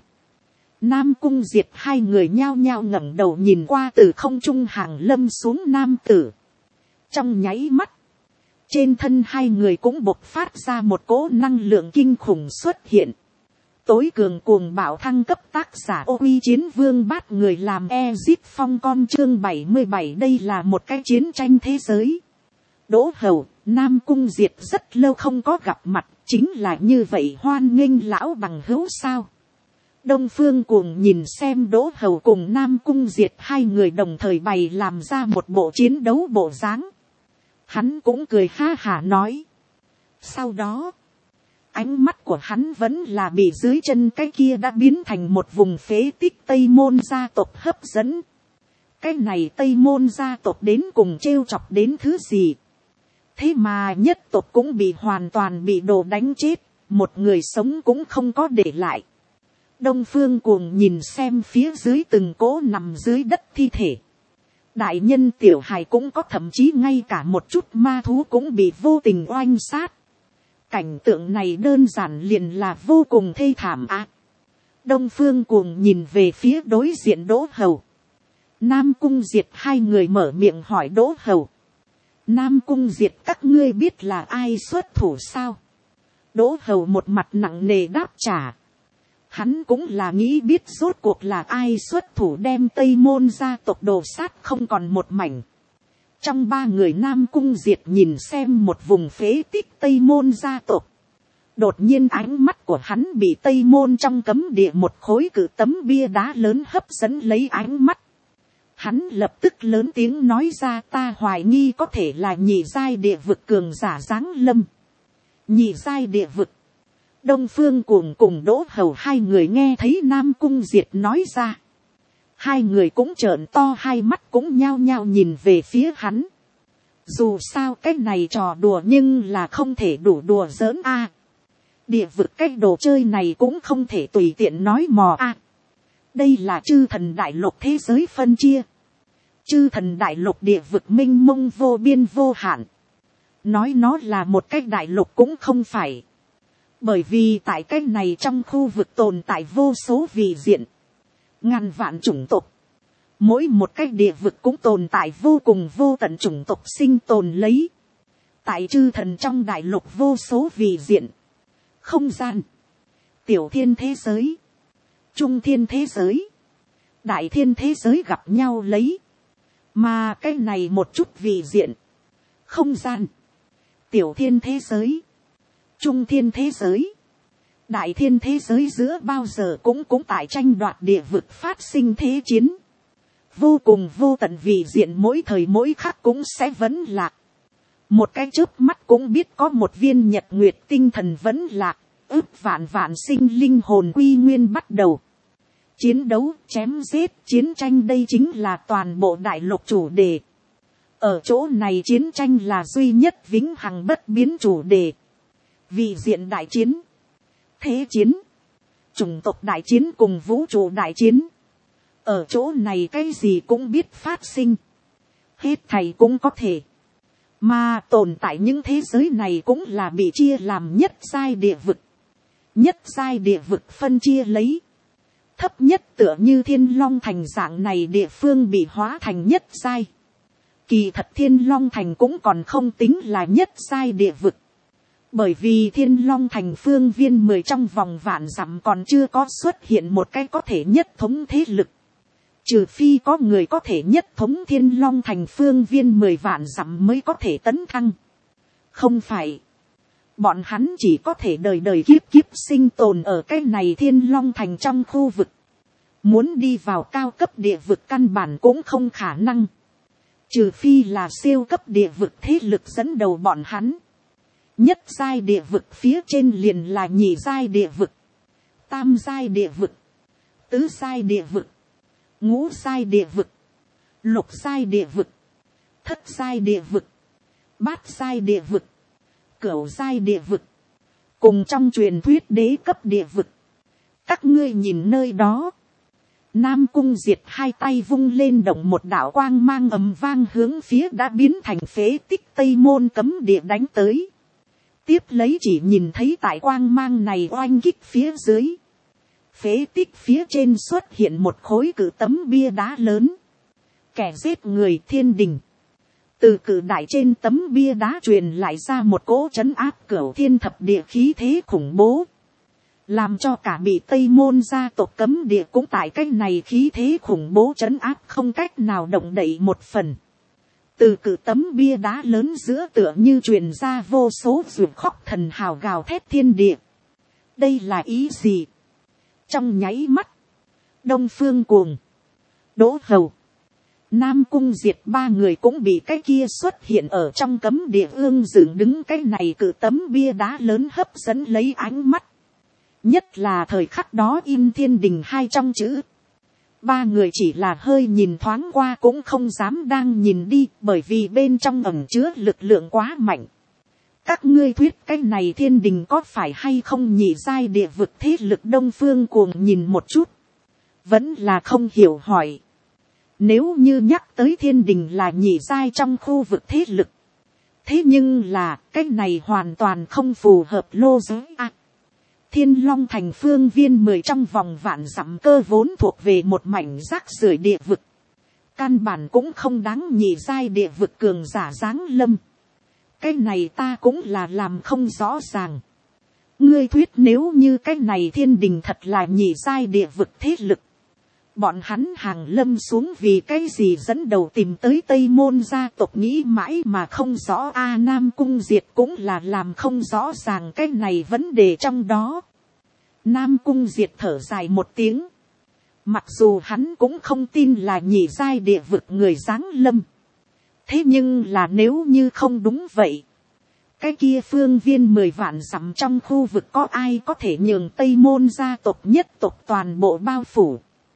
Nam Cung diệt hai người nhao nhao ngẩng đầu nhìn qua từ không trung hàng lâm xuống nam tử. Trong nháy mắt. Trên thân hai người cũng bộc phát ra một cỗ năng lượng kinh khủng xuất hiện. Tối cường cuồng bạo thăng cấp tác giả Ô Uy Chiến Vương bắt người làm Ezit Phong con chương bảy mươi bảy. Đây là một cái chiến tranh thế giới. Đỗ Hầu, Nam Cung diệt rất lâu không có gặp mặt, chính là như vậy hoan nghênh lão bằng hữu sao. Đông Phương cuồng nhìn xem Đỗ Hầu cùng Nam Cung diệt hai người đồng thời bày làm ra một bộ chiến đấu bộ dáng. Hắn cũng cười ha hả nói. Sau đó, ánh mắt của hắn vẫn là bị dưới chân cái kia đã biến thành một vùng phế tích Tây Môn gia tộc hấp dẫn. Cái này Tây Môn gia tộc đến cùng trêu chọc đến thứ gì. Thế mà nhất tộc cũng bị hoàn toàn bị đồ đánh chết, một người sống cũng không có để lại. Đông Phương cuồng nhìn xem phía dưới từng cỗ nằm dưới đất thi thể. Đại nhân tiểu hài cũng có, thậm chí ngay cả một chút ma thú cũng bị vô tình oanh sát. Cảnh tượng này đơn giản liền là vô cùng thê thảm ạ. À, Đông Phương cuồng nhìn về phía đối diện Đỗ Hầu. Nam Cung diệt hai người mở miệng hỏi Đỗ Hầu. Nam Cung diệt các ngươi biết là ai xuất thủ sao? Đỗ Hầu một mặt nặng nề đáp trả. Hắn cũng là nghĩ biết rốt cuộc là ai xuất thủ đem Tây Môn gia tộc đồ sát không còn một mảnh. Trong ba người Nam Cung diệt nhìn xem một vùng phế tích Tây Môn gia tộc. Đột nhiên ánh mắt của hắn bị Tây Môn trong cấm địa một khối cự tấm bia đá lớn hấp dẫn lấy ánh mắt. Hắn lập tức lớn tiếng nói ra, ta hoài nghi có thể là nhị giai địa vực cường giả giáng lâm. Nhị giai địa vực. Đông Phương cuồng cùng Đỗ Hầu hai người nghe thấy Nam Cung diệt nói ra. Hai người cũng trợn to hai mắt, cũng nhao nhao nhìn về phía hắn. Dù sao cái này trò đùa nhưng là không thể đủ đùa giỡn a. À, địa vực cái đồ chơi này cũng không thể tùy tiện nói mò a. À, đây là chư thần đại lục thế giới phân chia. Chư thần đại lục địa vực mênh mông vô biên vô hạn. Nói nó là một cái đại lục cũng không phải. Bởi vì tại cái này trong khu vực tồn tại vô số vị diện. Ngàn vạn chủng tộc. Mỗi một cái địa vực cũng tồn tại vô cùng vô tận chủng tộc sinh tồn lấy. Tại chư thần trong đại lục vô số vị diện. Không gian. Tiểu thiên thế giới. Trung thiên thế giới. Đại thiên thế giới gặp nhau lấy. Mà cái này một chút vị diện. Không gian. Tiểu thiên thế giới. Trung thiên thế giới. Đại thiên thế giới giữa bao giờ cũng cũng tại tranh đoạt địa vực phát sinh thế chiến. Vô cùng vô tận vị diện mỗi thời mỗi khắc cũng sẽ vấn lạc. Một cái chớp mắt cũng biết có một viên nhật nguyệt tinh thần vấn lạc. Ước vạn vạn sinh linh hồn quy nguyên bắt đầu. Chiến đấu, chém giết, chiến tranh, đây chính là toàn bộ đại lục chủ đề. Ở chỗ này chiến tranh là duy nhất vĩnh hằng bất biến chủ đề. Vị diện đại chiến, thế chiến, chủng tộc đại chiến cùng vũ trụ đại chiến. Ở chỗ này cái gì cũng biết phát sinh. Hết thầy cũng có thể. Mà tồn tại những thế giới này cũng là bị chia làm nhất giai địa vực. Nhất giai địa vực phân chia lấy. Thấp nhất tựa như Thiên Long Thành dạng này địa phương bị hóa thành nhất giai. Kỳ thật Thiên Long Thành cũng còn không tính là nhất giai địa vực. Bởi vì Thiên Long Thành phương viên mười trong vòng vạn dặm còn chưa có xuất hiện một cái có thể nhất thống thế lực. Trừ phi có người có thể nhất thống Thiên Long thành phương viên mười vạn dặm mới có thể tấn thăng. Không phải. Bọn hắn chỉ có thể đời đời kiếp kiếp sinh tồn ở cái này Thiên Long thành trong khu vực. Muốn đi vào cao cấp địa vực căn bản cũng không khả năng. Trừ phi là siêu cấp địa vực thế lực dẫn đầu bọn hắn. Nhất giai địa vực phía trên liền là nhị giai địa vực, tam giai địa vực, tứ giai địa vực, ngũ giai địa vực, lục giai địa vực, thất giai địa vực, bát giai địa vực, cửu giai địa vực, cùng trong truyền thuyết đế cấp địa vực. Các ngươi nhìn nơi đó. Nam Cung Diệt hai tay vung lên động một đạo quang mang ầm vang hướng phía đã biến thành phế tích Tây Môn cấm địa đánh tới. Tiếp lấy chỉ nhìn thấy tại quang mang này oanh kích phía dưới. Phế tích phía trên xuất hiện một khối cự tấm bia đá lớn. Kẻ giết người thiên đình. Từ cự đại trên tấm bia đá truyền lại ra một cỗ trấn áp cửu thiên thập địa khí thế khủng bố. Làm cho cả bị Tây Môn gia tộc cấm địa cũng tại cách này khí thế khủng bố trấn áp không cách nào động đậy một phần. Từ cự tấm bia đá lớn giữa tựa như truyền ra vô số ruột khóc thần hào gào thét thiên địa. Đây là ý gì? Trong nháy mắt, Đông Phương Cuồng, Đỗ Hầu, Nam Cung Diệt ba người cũng bị cái kia xuất hiện ở trong cấm địa ương dựng đứng cái này cự tấm bia đá lớn hấp dẫn lấy ánh mắt. Nhất là thời khắc đó in thiên đình hai trong chữ. Ba người chỉ là hơi nhìn thoáng qua cũng không dám đang nhìn đi, bởi vì bên trong ẩn chứa lực lượng quá mạnh. Các ngươi thuyết cái này thiên đình có phải hay không nhị giai địa vực thế lực Đông Phương Cuồng nhìn một chút. Vẫn là không hiểu hỏi. Nếu như nhắc tới thiên đình là nhị giai trong khu vực thế lực. Thế nhưng là cái này hoàn toàn không phù hợp lô giới ạ. À, Thiên Long thành phương viên mười trong vòng vạn dặm cơ vốn thuộc về một mảnh rác rưởi địa vực. Căn bản cũng không đáng nhị giai địa vực cường giả giáng lâm. Cái này ta cũng là làm không rõ ràng. Ngươi thuyết nếu như cái này thiên đình thật là nhị giai địa vực thế lực. Bọn hắn hàng lâm xuống vì cái gì dẫn đầu tìm tới Tây Môn gia tộc nghĩ mãi mà không rõ. A Nam Cung Diệt cũng là làm không rõ ràng cái này vấn đề trong đó. Nam Cung Diệt thở dài một tiếng. Mặc dù hắn cũng không tin là nhị giai địa vực người giáng lâm. Thế nhưng là nếu như không đúng vậy. Cái kia phương viên mười vạn dặm trong khu vực có ai có thể nhường Tây Môn gia tộc nhất tộc toàn bộ bao phủ.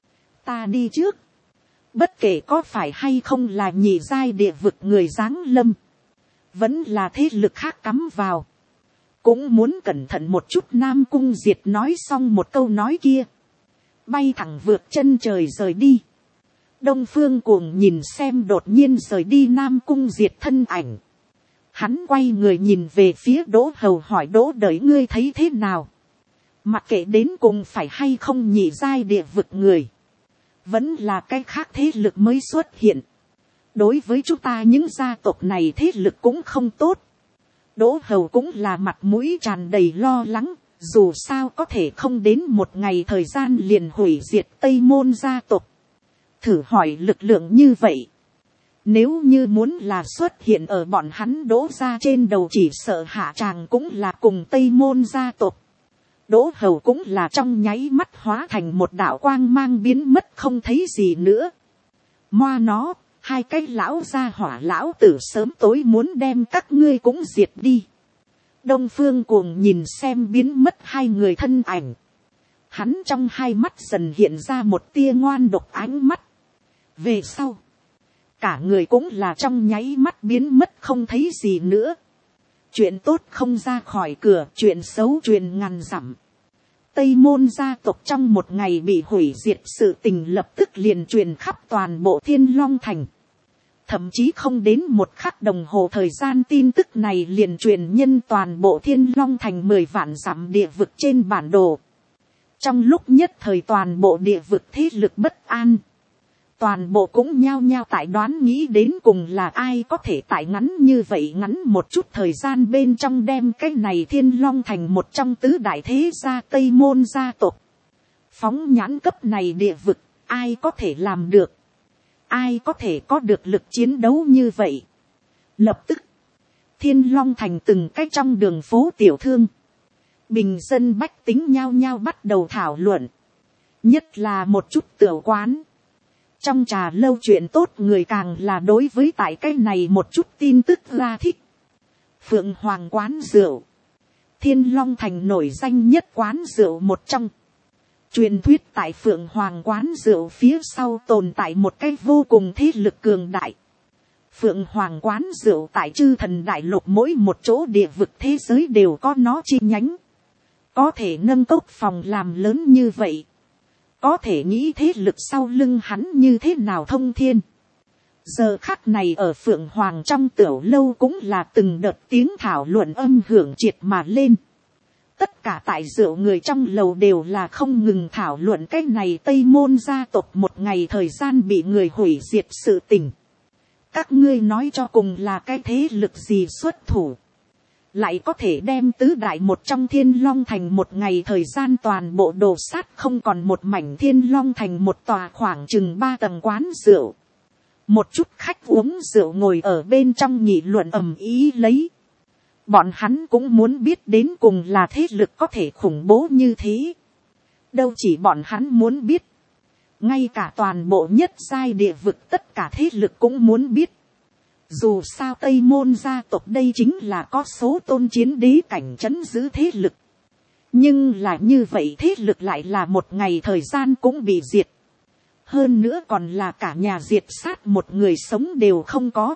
Ta đi trước. Bất kể có phải hay không là nhị giai địa vực người giáng lâm. Vẫn là thế lực khác cắm vào. Cũng muốn cẩn thận một chút. Nam Cung Diệt nói xong một câu nói kia. Bay thẳng vượt chân trời rời đi. Đông Phương Cuồng nhìn xem đột nhiên rời đi Nam Cung Diệt thân ảnh. Hắn quay người nhìn về phía Đỗ Hầu hỏi Đỗ Đợi ngươi thấy thế nào. Mặc kệ đến cùng phải hay không nhị giai địa vực người. Vẫn là cái khác thế lực mới xuất hiện. Đối với chúng ta những gia tộc này thế lực cũng không tốt. Đỗ Hầu cũng là mặt mũi tràn đầy lo lắng. Dù sao có thể không đến một ngày thời gian liền hủy diệt Tây Môn gia tộc. Thử hỏi lực lượng như vậy. Nếu như muốn là xuất hiện ở bọn hắn Đỗ gia trên đầu chỉ sợ hạ tràng cũng là cùng Tây Môn gia tộc. Đỗ Hầu cũng là trong nháy mắt hóa thành một đạo quang mang biến mất không thấy gì nữa. Moa nó, hai cái lão gia hỏa lão tử sớm tối muốn đem các ngươi cũng diệt đi. Đông Phương Cuồng nhìn xem biến mất hai người thân ảnh. Hắn trong hai mắt dần hiện ra một tia ngoan độc ánh mắt. Về sau, cả người cũng là trong nháy mắt biến mất không thấy gì nữa. Chuyện tốt không ra khỏi cửa, chuyện xấu truyền ngàn dặm. Tây Môn gia tộc trong một ngày bị hủy diệt sự tình lập tức liền truyền khắp toàn bộ Thiên Long thành. Thậm chí không đến một khắc đồng hồ thời gian tin tức này liền truyền nhân toàn bộ Thiên Long thành mười vạn dặm địa vực trên bản đồ. Trong lúc nhất thời toàn bộ địa vực thế lực bất an. Toàn bộ cũng nhao nhao tại đoán nghĩ đến cùng là ai có thể tại ngắn như vậy ngắn một chút thời gian bên trong đem cái này Thiên Long thành một trong tứ đại thế gia Tây Môn gia tộc. Phóng nhãn cấp này địa vực, Ai có thể làm được, ai có thể có được lực chiến đấu như vậy. Lập tức, Thiên Long Thành từng cách trong đường phố tiểu thương, bình dân bách tính nhao nhao bắt đầu thảo luận. Nhất là một chút tiểu quán, trong trà lâu chuyện tốt người càng là đối với tại cái này một chút tin tức ra thích. Phượng Hoàng quán rượu, Thiên Long Thành nổi danh nhất quán rượu một trong. Truyền thuyết tại Phượng Hoàng quán rượu phía sau tồn tại một cái vô cùng thế lực cường đại. Phượng Hoàng quán rượu tại chư thần đại lục mỗi một chỗ địa vực thế giới đều có nó chi nhánh. Có thể nâng cốc phòng làm lớn như vậy. Có thể nghĩ thế lực sau lưng hắn như thế nào thông thiên. Giờ khắc này ở Phượng Hoàng trong tiểu lâu cũng là từng đợt tiếng thảo luận âm hưởng triệt mà lên. Tất cả tại rượu người trong lầu đều là không ngừng thảo luận cái này Tây Môn gia tộc một ngày thời gian bị người hủy diệt sự tình. Các ngươi nói cho cùng là cái thế lực gì xuất thủ. Lại có thể đem tứ đại một trong Thiên Long Thành một ngày thời gian toàn bộ đồ sát không còn một mảnh. Thiên Long Thành một tòa khoảng chừng ba tầng quán rượu. Một chút khách uống rượu ngồi ở bên trong nghị luận ầm ý lấy. Bọn hắn cũng muốn biết đến cùng là thế lực có thể khủng bố như thế. Đâu chỉ bọn hắn muốn biết. Ngay cả toàn bộ nhất giai địa vực tất cả thế lực cũng muốn biết. Dù sao Tây Môn gia tộc đây chính là có số tôn chiến đế cảnh trấn giữ thế lực. Nhưng là như vậy thế lực lại là một ngày thời gian cũng bị diệt. Hơn nữa còn là cả nhà diệt sát một người sống đều không có.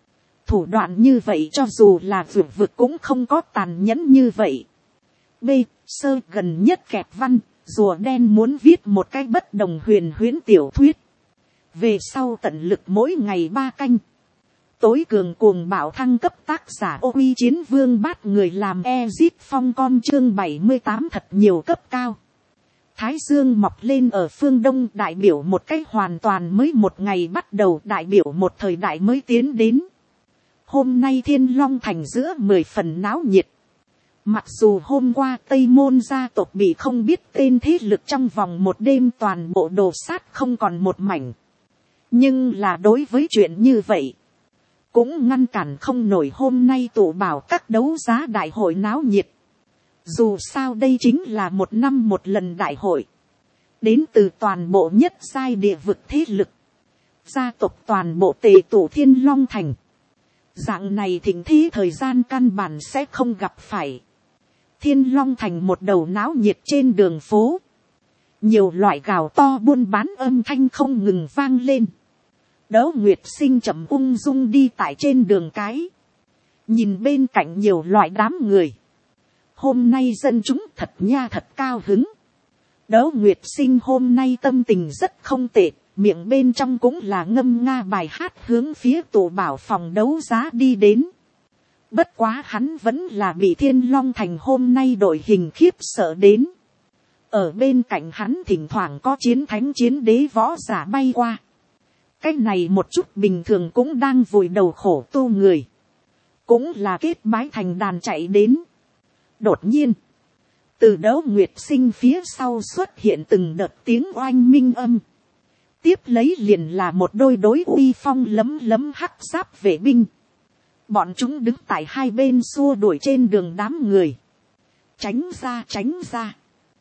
Thủ đoạn như vậy cho dù là vượt vực cũng không có tàn nhẫn như vậy. B. Sơ gần nhất kẹp văn, rùa đen muốn viết một cái bất đồng huyền huyễn tiểu thuyết. Về sau tận lực mỗi ngày ba canh. Tối cường cuồng bạo thăng cấp tác giả Ô Uy Chiến Vương bát người làm Ezit Phong con chương bảy mươi tám thật nhiều cấp cao. Thái dương mọc lên ở phương đông đại biểu một cách hoàn toàn mới một ngày bắt đầu đại biểu một thời đại mới tiến đến. Hôm nay Thiên Long Thành giữa mười phần náo nhiệt. Mặc dù hôm qua Tây Môn gia tộc bị không biết tên thế lực trong vòng một đêm toàn bộ đồ sát không còn một mảnh. Nhưng là đối với chuyện như vậy. Cũng ngăn cản không nổi hôm nay tụ bảo các đấu giá đại hội náo nhiệt. Dù sao đây chính là một năm một lần đại hội. Đến từ toàn bộ nhất giai địa vực thế lực. Gia tộc toàn bộ tề tụ Thiên Long Thành. Dạng này thịnh thế thời gian căn bản sẽ không gặp phải. Thiên Long Thành một đầu náo nhiệt trên đường phố. Nhiều loại gào to buôn bán âm thanh không ngừng vang lên. Đỗ Nguyệt Sinh chậm ung dung đi tại trên đường cái. Nhìn bên cạnh nhiều loại đám người. Hôm nay dân chúng thật nha thật cao hứng. Đỗ Nguyệt Sinh hôm nay tâm tình rất không tệ. Miệng bên trong cũng là ngâm nga bài hát hướng phía tụ bảo phòng đấu giá đi đến. Bất quá hắn vẫn là bị Thiên Long Thành hôm nay đội hình khiếp sợ đến. Ở bên cạnh hắn thỉnh thoảng có chiến thánh chiến đế võ giả bay qua. Cái này một chút bình thường cũng đang vùi đầu khổ tu người. Cũng là kết bái thành đàn chạy đến. Đột nhiên. Từ Đỗ Nguyệt Sinh phía sau xuất hiện từng đợt tiếng oanh minh âm. Tiếp lấy liền là một đôi đối uy phong lấm lấm hắc giáp vệ binh. Bọn chúng đứng tại hai bên xua đuổi trên đường đám người. Tránh ra tránh ra.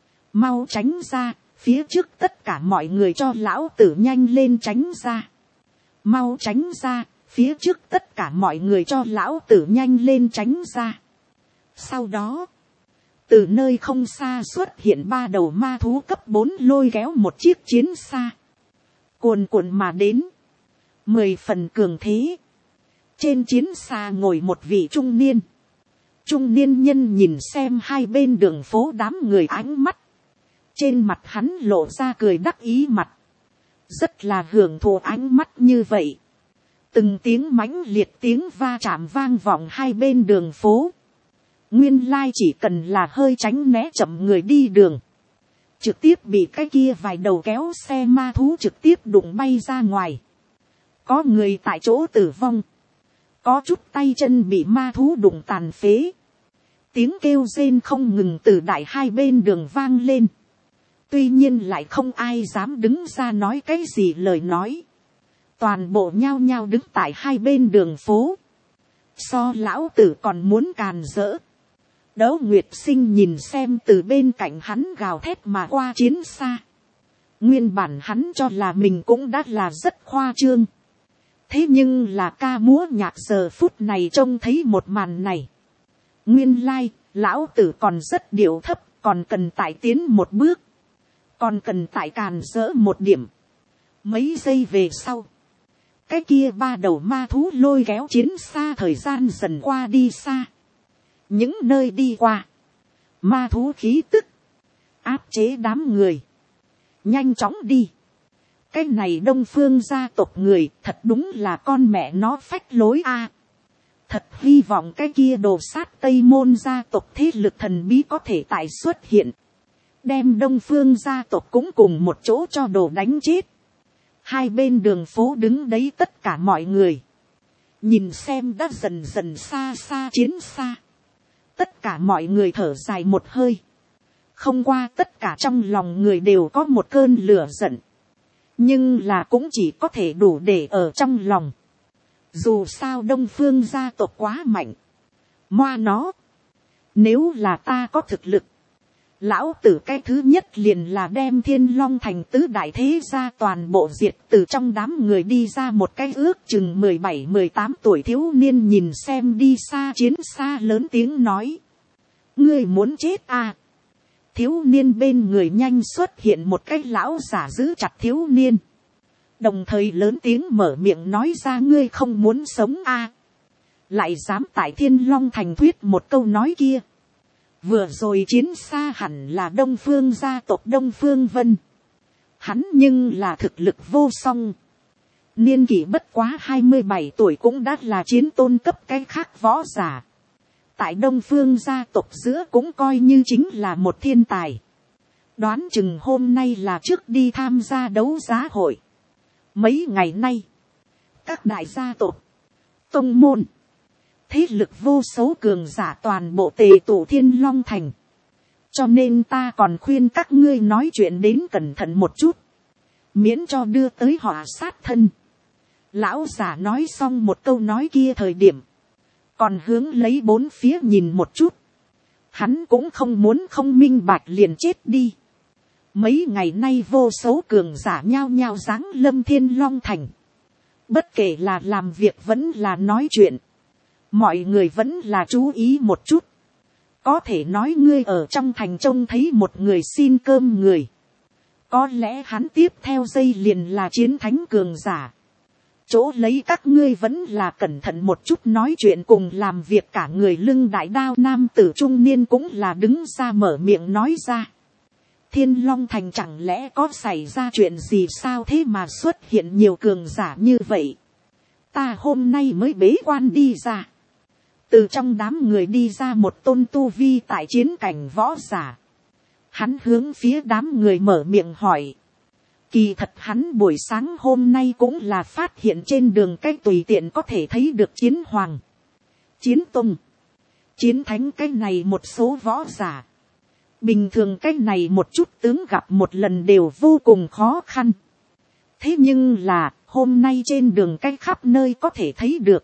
Mau tránh ra. Phía trước tất cả mọi người cho lão tử nhanh lên tránh ra. Mau tránh ra. Phía trước tất cả mọi người cho lão tử nhanh lên tránh ra. Sau đó. Từ nơi không xa xuất hiện ba đầu ma thú cấp bốn lôi kéo một chiếc chiến xa. Cuồn cuộn mà đến. Mười phần cường thế. Trên chiến xa ngồi một vị trung niên. Trung niên nhân nhìn xem hai bên đường phố đám người ánh mắt. Trên mặt hắn lộ ra cười đắc ý mặt. Rất là hưởng thụ ánh mắt như vậy. Từng tiếng mãnh liệt tiếng va chạm vang vọng hai bên đường phố. Nguyên lai chỉ cần là hơi tránh né chậm người đi đường. Trực tiếp bị cái kia vài đầu kéo xe ma thú trực tiếp đụng bay ra ngoài. Có người tại chỗ tử vong. Có chút tay chân bị ma thú đụng tàn phế. Tiếng kêu rên không ngừng từ đại hai bên đường vang lên. Tuy nhiên lại không ai dám đứng ra nói cái gì lời nói. Toàn bộ nhao nhao đứng tại hai bên đường phố. So lão tử còn muốn càn rỡ. Đỗ Nguyệt Sinh nhìn xem từ bên cạnh hắn gào thét mà qua chiến xa. Nguyên bản hắn cho là mình cũng đã là rất khoa trương. Thế nhưng là ca múa nhạc giờ phút này trông thấy một màn này. Nguyên lai, like, lão tử còn rất điệu thấp, còn cần tải tiến một bước. Còn cần tải càn rỡ một điểm. Mấy giây về sau. Cái kia ba đầu ma thú lôi kéo chiến xa thời gian dần qua đi xa. Những nơi đi qua. Ma thú khí tức. Áp chế đám người. Nhanh chóng đi. Cái này Đông Phương gia tộc người thật đúng là con mẹ nó phách lối a. Thật hy vọng cái kia đồ sát Tây Môn gia tộc thế lực thần bí có thể tại xuất hiện. Đem Đông Phương gia tộc cũng cùng một chỗ cho đồ đánh chết. Hai bên đường phố đứng đấy tất cả mọi người. Nhìn xem đã dần dần xa xa chiến xa. Tất cả mọi người thở dài một hơi. Không qua tất cả trong lòng người đều có một cơn lửa giận. Nhưng là cũng chỉ có thể đủ để ở trong lòng. Dù sao Đông Phương gia tộc quá mạnh. Moa nó. Nếu là ta có thực lực. Lão tử cái thứ nhất liền là đem Thiên Long thành tứ đại thế gia toàn bộ diệt, từ trong đám người đi ra một cái ước chừng mười bảy mười tám tuổi thiếu niên nhìn xem đi xa chiến xa lớn tiếng nói. Ngươi muốn chết à? Thiếu niên bên người nhanh xuất hiện một cái lão giả giữ chặt thiếu niên. Đồng thời lớn tiếng mở miệng nói ra ngươi không muốn sống à? Lại dám tại Thiên Long thành thuyết một câu nói kia. Vừa rồi chiến xa hẳn là Đông Phương gia tộc Đông Phương Vân. Hắn nhưng là thực lực vô song. Niên kỷ bất quá hai mươi bảy tuổi cũng đã là chiến tôn cấp cái khác võ giả. Tại Đông Phương gia tộc giữa cũng coi như chính là một thiên tài. Đoán chừng hôm nay là trước đi tham gia đấu giá hội. Mấy ngày nay, các đại gia tộc, tông môn, thế lực vô số cường giả toàn bộ tề tụ Thiên Long thành. Cho nên ta còn khuyên các ngươi nói chuyện đến cẩn thận một chút. Miễn cho đưa tới họa sát thân. Lão giả nói xong một câu nói kia thời điểm. Còn hướng lấy bốn phía nhìn một chút. Hắn cũng không muốn không minh bạch liền chết đi. Mấy ngày nay vô số cường giả nhao nhao giáng lâm Thiên Long thành. Bất kể là làm việc vẫn là nói chuyện. Mọi người vẫn là chú ý một chút. Có thể nói ngươi ở trong thành trông thấy một người xin cơm người. Có lẽ hắn tiếp theo dây liền là chiến thánh cường giả. Chỗ lấy các ngươi vẫn là cẩn thận một chút nói chuyện cùng làm việc cả người lưng đại đao nam tử trung niên cũng là đứng ra mở miệng nói ra. Thiên Long thành chẳng lẽ có xảy ra chuyện gì sao thế mà xuất hiện nhiều cường giả như vậy. Ta hôm nay mới bế quan đi ra. Từ trong đám người đi ra một tôn tu vi tại chiến cảnh võ giả. Hắn hướng phía đám người mở miệng hỏi. Kỳ thật hắn buổi sáng hôm nay cũng là phát hiện trên đường cách tùy tiện có thể thấy được chiến hoàng, chiến tông, chiến thánh cái này một số võ giả. Bình thường cái này một chút tướng gặp một lần đều vô cùng khó khăn. Thế nhưng là hôm nay trên đường cách khắp nơi có thể thấy được.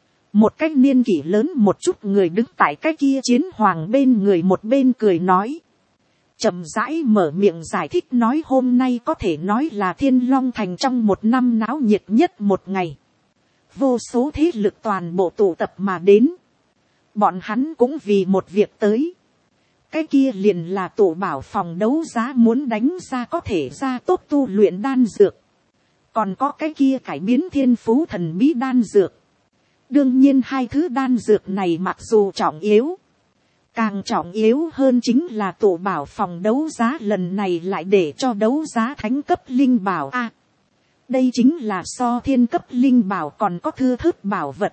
Một cái niên kỷ lớn một chút người đứng tại cái kia chiến hoàng bên người một bên cười nói. Chậm rãi mở miệng giải thích nói hôm nay có thể nói là Thiên Long thành trong một năm náo nhiệt nhất một ngày. Vô số thế lực toàn bộ tụ tập mà đến. Bọn hắn cũng vì một việc tới. Cái kia liền là tổ bảo phòng đấu giá muốn đánh ra có thể ra tốt tu luyện đan dược. Còn có cái kia cải biến thiên phú thần bí đan dược. Đương nhiên hai thứ đan dược này mặc dù trọng yếu. Càng trọng yếu hơn chính là tổ bảo phòng đấu giá lần này lại để cho đấu giá thánh cấp linh bảo a. À, đây chính là so thiên cấp linh bảo còn có thưa thớt bảo vật.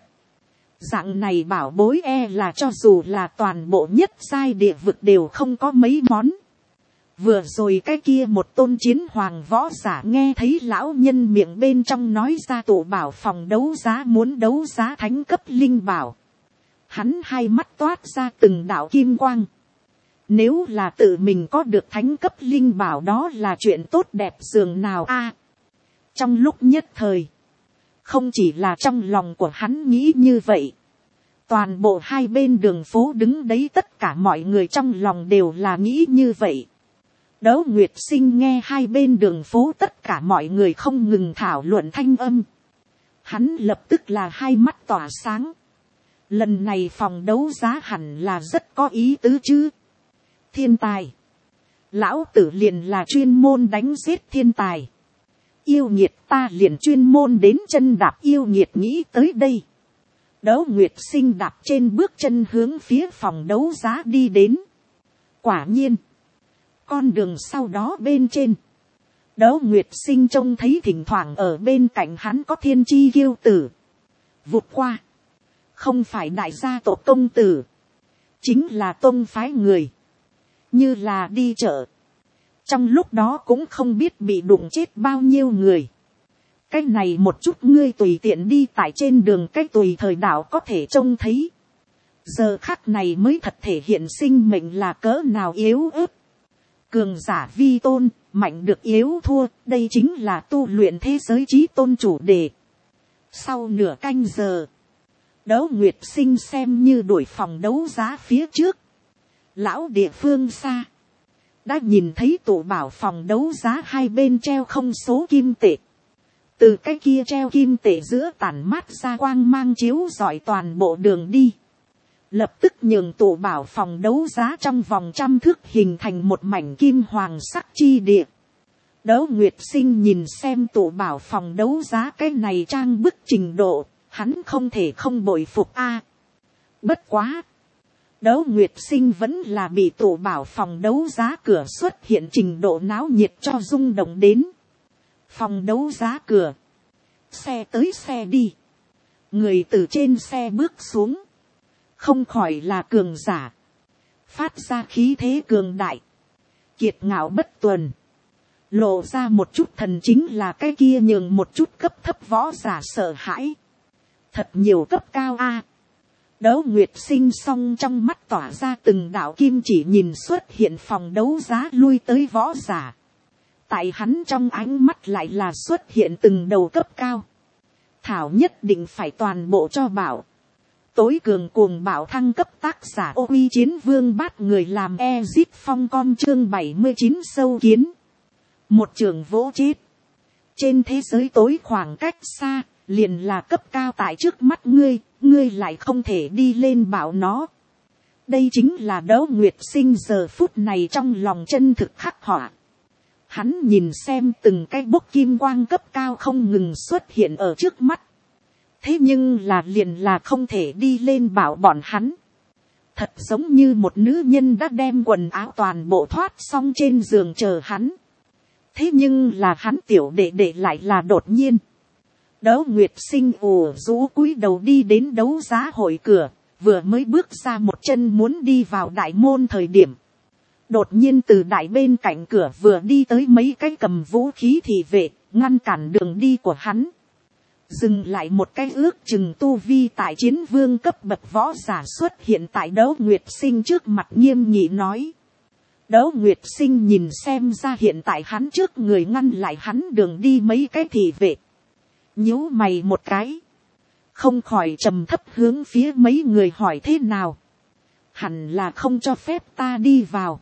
Dạng này bảo bối e là cho dù là toàn bộ nhất giai địa vực đều không có mấy món. Vừa rồi cái kia một tôn chiến hoàng võ giả nghe thấy lão nhân miệng bên trong nói ra tổ bảo phòng đấu giá muốn đấu giá thánh cấp linh bảo. Hắn hai mắt toát ra từng đạo kim quang. Nếu là tự mình có được thánh cấp linh bảo đó là chuyện tốt đẹp dường nào a. Trong lúc nhất thời, không chỉ là trong lòng của hắn nghĩ như vậy, toàn bộ hai bên đường phố đứng đấy tất cả mọi người trong lòng đều là nghĩ như vậy. Đỗ Nguyệt Sinh nghe hai bên đường phố tất cả mọi người không ngừng thảo luận thanh âm. Hắn lập tức là hai mắt tỏa sáng. Lần này phòng đấu giá hẳn là rất có ý tứ chứ. Thiên tài. Lão tử liền là chuyên môn đánh giết thiên tài. Yêu nghiệt ta liền chuyên môn đến chân đạp yêu nghiệt nghĩ tới đây. Đỗ Nguyệt Sinh đạp trên bước chân hướng phía phòng đấu giá đi đến. Quả nhiên. Con đường sau đó bên trên. Đỗ Nguyệt Sinh trông thấy thỉnh thoảng ở bên cạnh hắn có thiên chi kiêu tử. Vụt qua. Không phải đại gia tộc công tử. Chính là tôn phái người. Như là đi chợ. Trong lúc đó cũng không biết bị đụng chết bao nhiêu người. Cái này một chút ngươi tùy tiện đi tại trên đường cách tùy thời đạo có thể trông thấy. Giờ khắc này mới thật thể hiện sinh mệnh là cỡ nào yếu ớt. Cường giả vi tôn, mạnh được yếu thua, đây chính là tu luyện thế giới chí tôn chủ đề. Sau nửa canh giờ, Đỗ Nguyệt Sinh xem như đuổi phòng đấu giá phía trước. Lão địa phương xa, đã nhìn thấy tủ bảo phòng đấu giá hai bên treo không số kim tệ. Từ cái kia treo kim tệ giữa tản mát ra quang mang chiếu rọi toàn bộ đường đi. Lập tức nhường tủ bảo phòng đấu giá trong vòng trăm thước hình thành một mảnh kim hoàng sắc chi địa. Đỗ Nguyệt Sinh nhìn xem tủ bảo phòng đấu giá cái này trang bức trình độ, hắn không thể không bội phục a. Bất quá. Đỗ Nguyệt Sinh vẫn là bị tủ bảo phòng đấu giá cửa xuất hiện trình độ náo nhiệt cho rung động đến. Phòng đấu giá cửa. Xe tới xe đi. Người từ trên xe bước xuống. Không khỏi là cường giả. Phát ra khí thế cường đại. Kiệt ngạo bất tuần. Lộ ra một chút thần chính là cái kia nhường một chút cấp thấp võ giả sợ hãi. Thật nhiều cấp cao a. Đỗ Nguyệt Sinh song trong mắt tỏa ra từng đạo kim chỉ nhìn xuất hiện phòng đấu giá lui tới võ giả. Tại hắn trong ánh mắt lại là xuất hiện từng đầu cấp cao. Thảo nhất định phải toàn bộ cho bảo. Tối cường cuồng bảo thăng cấp tác giả Ô Uy Chiến Vương bắt người làm Ezit Phong con chương bảy mươi chín sâu kiến. Một trường vỗ chết. Trên thế giới tối khoảng cách xa, liền là cấp cao tại trước mắt ngươi, ngươi lại không thể đi lên bảo nó. Đây chính là Đỗ Nguyệt Sinh giờ phút này trong lòng chân thực khắc họa. Hắn nhìn xem từng cái bốc kim quang cấp cao không ngừng xuất hiện ở trước mắt. Thế nhưng là liền là không thể đi lên bảo bọn hắn. Thật giống như một nữ nhân đã đem quần áo toàn bộ thoát xong trên giường chờ hắn. Thế nhưng là hắn tiểu đệ đệ lại là đột nhiên. Đỗ Nguyệt Sinh ù rũ cúi đầu đi đến đấu giá hội cửa, vừa mới bước ra một chân muốn đi vào đại môn thời điểm. Đột nhiên từ đại bên cạnh cửa vừa đi tới mấy cái cầm vũ khí thị vệ, ngăn cản đường đi của hắn. Dừng lại một cái ước chừng tu vi tại chiến vương cấp bậc võ giả xuất hiện tại Đỗ Nguyệt Sinh trước mặt nghiêm nghị nói. Đỗ Nguyệt Sinh nhìn xem ra hiện tại hắn trước người ngăn lại hắn đường đi mấy cái thị vệ. Nhíu mày một cái. Không khỏi trầm thấp hướng phía mấy người hỏi thế nào. Hẳn là không cho phép ta đi vào.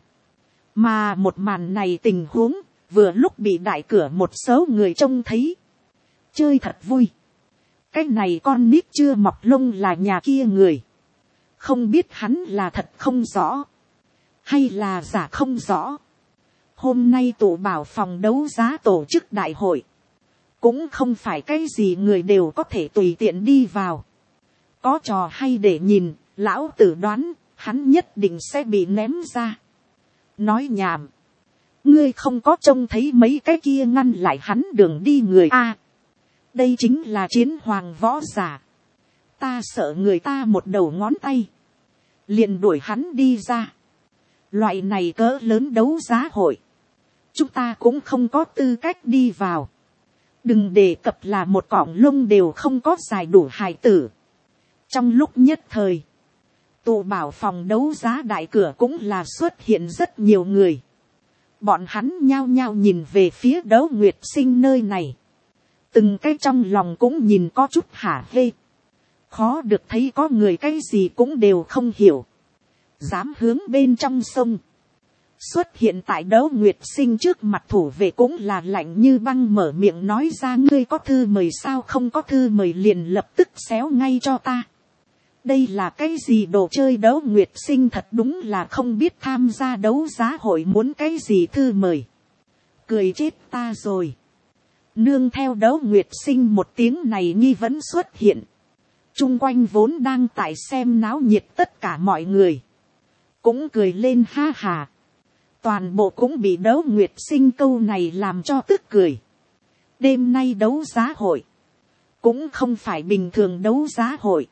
Mà một màn này tình huống, vừa lúc bị đại cửa một số người trông thấy. Chơi thật vui. Cái này con nít chưa mọc lông là nhà kia người. Không biết hắn là thật không rõ. Hay là giả không rõ. Hôm nay tụ bảo phòng đấu giá tổ chức đại hội. Cũng không phải cái gì người đều có thể tùy tiện đi vào. Có trò hay để nhìn, lão tử đoán, hắn nhất định sẽ bị ném ra. Nói nhảm. Ngươi không có trông thấy mấy cái kia ngăn lại hắn đường đi người a. Đây chính là chiến hoàng võ giả. Ta sợ người ta một đầu ngón tay. Liền đuổi hắn đi ra. Loại này cỡ lớn đấu giá hội. Chúng ta cũng không có tư cách đi vào. Đừng đề cập là một cọng lông đều không có dài đủ hài tử. Trong lúc nhất thời. Tụ bảo phòng đấu giá đại cửa cũng là xuất hiện rất nhiều người. Bọn hắn nhao nhao nhìn về phía Đấu Nguyệt Sinh nơi này. Từng cái trong lòng cũng nhìn có chút hả hê. Khó được thấy có người cái gì cũng đều không hiểu. Dám hướng bên trong sông. Xuất hiện tại Đấu Nguyệt Sinh trước mặt thủ vệ cũng là lạnh như băng, mở miệng nói ra: ngươi có thư mời sao? Không có thư mời liền lập tức xéo ngay cho ta. Đây là cái gì đồ chơi? Đấu Nguyệt Sinh thật đúng là không biết tham gia đấu giá hội muốn cái gì thư mời. Cười chết ta rồi. Nương theo Đấu Nguyệt Sinh một tiếng này nghi vấn xuất hiện. Chung quanh vốn đang tại xem náo nhiệt tất cả mọi người cũng cười lên ha hà. Toàn bộ cũng bị Đấu Nguyệt Sinh câu này làm cho tức cười. Đêm nay đấu giá hội cũng không phải bình thường đấu giá hội,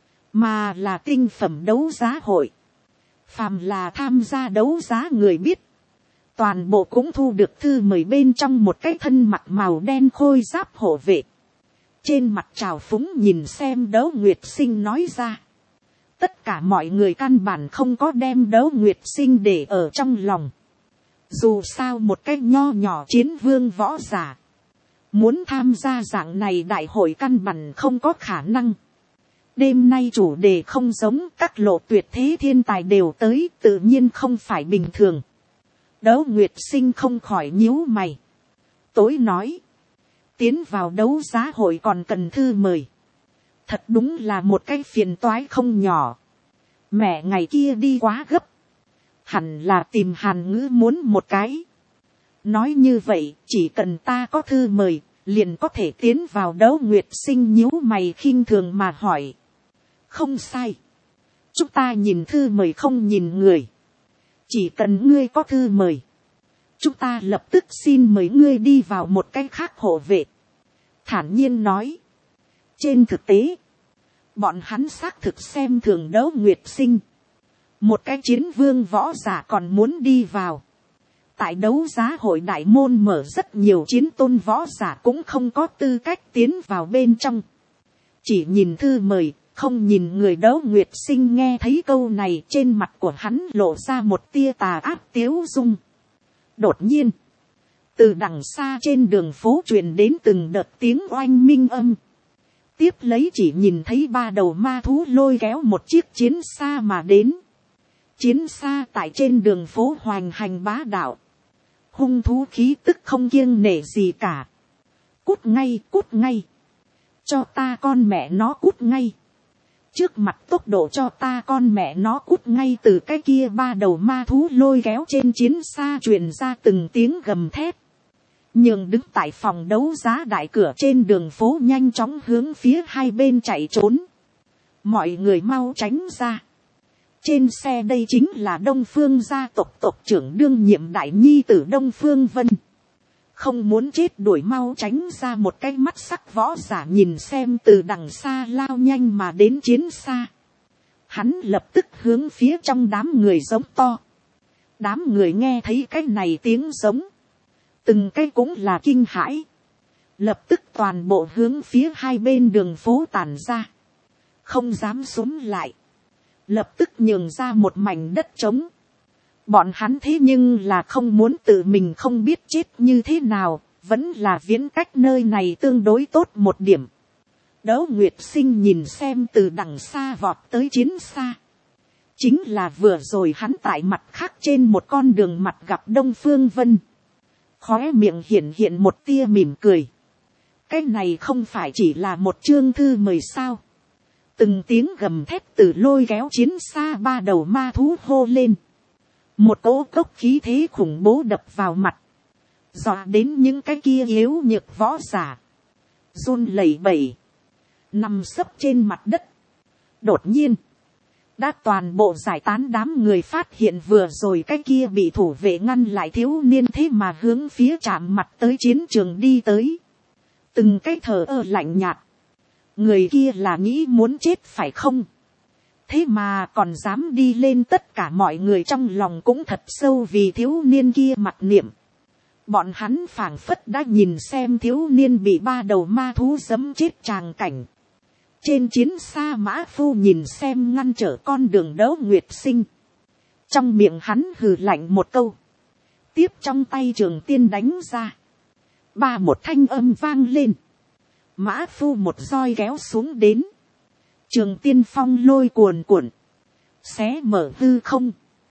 mà là tinh phẩm đấu giá hội. Phàm là tham gia đấu giá người biết, toàn bộ cũng thu được thư mời bên trong một cái thân mặc màu đen khôi giáp hộ vệ. Trên mặt trào phúng nhìn xem Đấu Nguyệt Sinh nói ra. Tất cả mọi người căn bản không có đem Đấu Nguyệt Sinh để ở trong lòng. Dù sao một cái nho nhỏ chiến vương võ giả, muốn tham gia dạng này đại hội căn bản không có khả năng. Đêm nay chủ đề không giống, các lộ tuyệt thế thiên tài đều tới, tự nhiên không phải bình thường. Đấu Nguyệt Sinh không khỏi nhíu mày. Tối nói, tiến vào đấu giá hội còn cần thư mời. Thật đúng là một cái phiền toái không nhỏ. Mẹ ngày kia đi quá gấp. Hẳn là tìm Hàn Ngữ muốn một cái. Nói như vậy, chỉ cần ta có thư mời, liền có thể tiến vào. Đấu Nguyệt Sinh nhíu mày khinh thường mà hỏi. Không sai. Chúng ta nhìn thư mời không nhìn người. Chỉ cần ngươi có thư mời, chúng ta lập tức xin mời ngươi đi vào. Một cái khác hộ vệ thản nhiên nói. Trên thực tế, bọn hắn xác thực xem thường Đấu Nguyệt Sinh. Một cái chiến vương võ giả còn muốn đi vào. Tại đấu giá hội đại môn mở, rất nhiều chiến tôn võ giả cũng không có tư cách tiến vào bên trong. Chỉ nhìn thư mời, không nhìn người. Đấu Nguyệt Sinh nghe thấy câu này, trên mặt của hắn lộ ra một tia tà ác tiếu dung. Đột nhiên, từ đằng xa trên đường phố truyền đến từng đợt tiếng oanh minh âm. Tiếp lấy chỉ nhìn thấy ba đầu ma thú lôi kéo một chiếc chiến xa mà đến. Chiến xa tại trên đường phố hoành hành bá đạo. Hung thú khí tức không kiêng nể gì cả. Cút ngay, cút ngay. Cho ta con mẹ nó cút ngay. Trước mặt tốc độ cho ta con mẹ nó cút ngay. Từ cái kia ba đầu ma thú lôi kéo trên chiến xa truyền ra từng tiếng gầm thét. Nhưng đứng tại phòng đấu giá đại cửa trên đường phố nhanh chóng hướng phía hai bên chạy trốn. Mọi người mau tránh ra. Trên xe đây chính là Đông Phương gia tộc tộc trưởng đương nhiệm đại nhi tử Đông Phương Vân. Không muốn chết đuổi mau tránh ra. Một cái mắt sắc võ giả nhìn xem từ đằng xa lao nhanh mà đến chiến xa. Hắn lập tức hướng phía trong đám người giống to. Đám người nghe thấy cái này tiếng giống, từng cái cũng là kinh hãi. Lập tức toàn bộ hướng phía hai bên đường phố tản ra. Không dám xuống lại. Lập tức nhường ra một mảnh đất trống. Bọn hắn thế nhưng là không muốn tự mình không biết chết như thế nào, vẫn là viễn cách nơi này tương đối tốt một điểm. Đấu Nguyệt Sinh nhìn xem từ đằng xa vọt tới chiến xa. Chính là vừa rồi hắn tại mặt khác trên một con đường mặt gặp Đông Phương Vân. Khóe miệng hiện hiện một tia mỉm cười. Cái này không phải chỉ là một chương thư mời sao. Từng tiếng gầm thét từ lôi kéo chiến xa ba đầu ma thú hô lên. Một cỗ cốc khí thế khủng bố đập vào mặt. Dọa đến những cái kia yếu nhược võ giả. Run lẩy bẩy. Nằm sấp trên mặt đất. Đột nhiên, đã toàn bộ giải tán. Đám người phát hiện vừa rồi cái kia bị thủ vệ ngăn lại thiếu niên thế mà hướng phía chạm mặt tới chiến trường đi tới. Từng cái thờ ơ lạnh nhạt. Người kia là nghĩ muốn chết phải không? Thế mà còn dám đi lên. Tất cả mọi người trong lòng cũng thật sâu vì thiếu niên kia mặc niệm. Bọn hắn phảng phất đã nhìn xem thiếu niên bị ba đầu ma thú giẫm chết tràng cảnh. Trên chiến xa Mã Phu nhìn xem ngăn trở con đường Đấu Nguyệt Sinh. Trong miệng hắn hừ lạnh một câu. Tiếp trong tay trường tiên đánh ra. Ba một thanh âm vang lên. Mã Phu một roi kéo xuống đến. Trường tiên phong lôi cuồn cuộn. Xé mở hư không.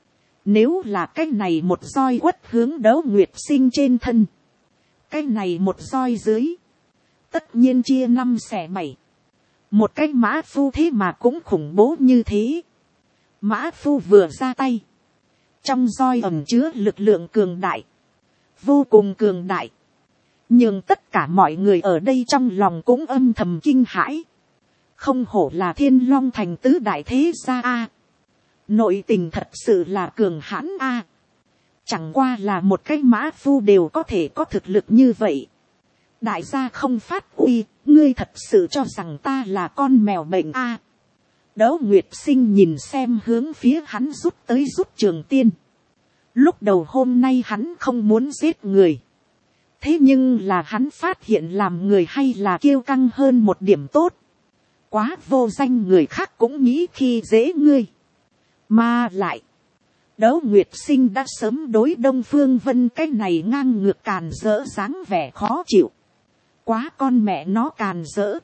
Nếu là cái này một roi quất hướng Đấu Nguyệt Sinh trên thân. Cái này một roi dưới. Tất nhiên chia năm xẻ bảy. Một cái Mã Phu thế mà cũng khủng bố như thế. Mã Phu vừa ra tay. Trong roi ẩn chứa lực lượng cường đại. Vô cùng cường đại. Nhưng tất cả mọi người ở đây trong lòng cũng âm thầm kinh hãi. Không hổ là Thiên Long Thành tứ đại thế gia a. Nội tình thật sự là cường hãn a. Chẳng qua là một cái Mã Phu đều có thể có thực lực như vậy. Đại gia không phát uy, ngươi thật sự cho rằng ta là con mèo bệnh a. Đấu Nguyệt Sinh nhìn xem hướng phía hắn rút tới rút trường tiên. Lúc đầu hôm nay hắn không muốn giết người. Thế nhưng là hắn phát hiện làm người hay là kiêu căng hơn một điểm tốt. Quá vô danh người khác cũng nghĩ khi dễ ngươi. Mà lại. Đấu Nguyệt Sinh đã sớm đối Đông Phương Vân cái này ngang ngược càn rỡ dáng vẻ khó chịu. Quá con mẹ nó càn rỡ.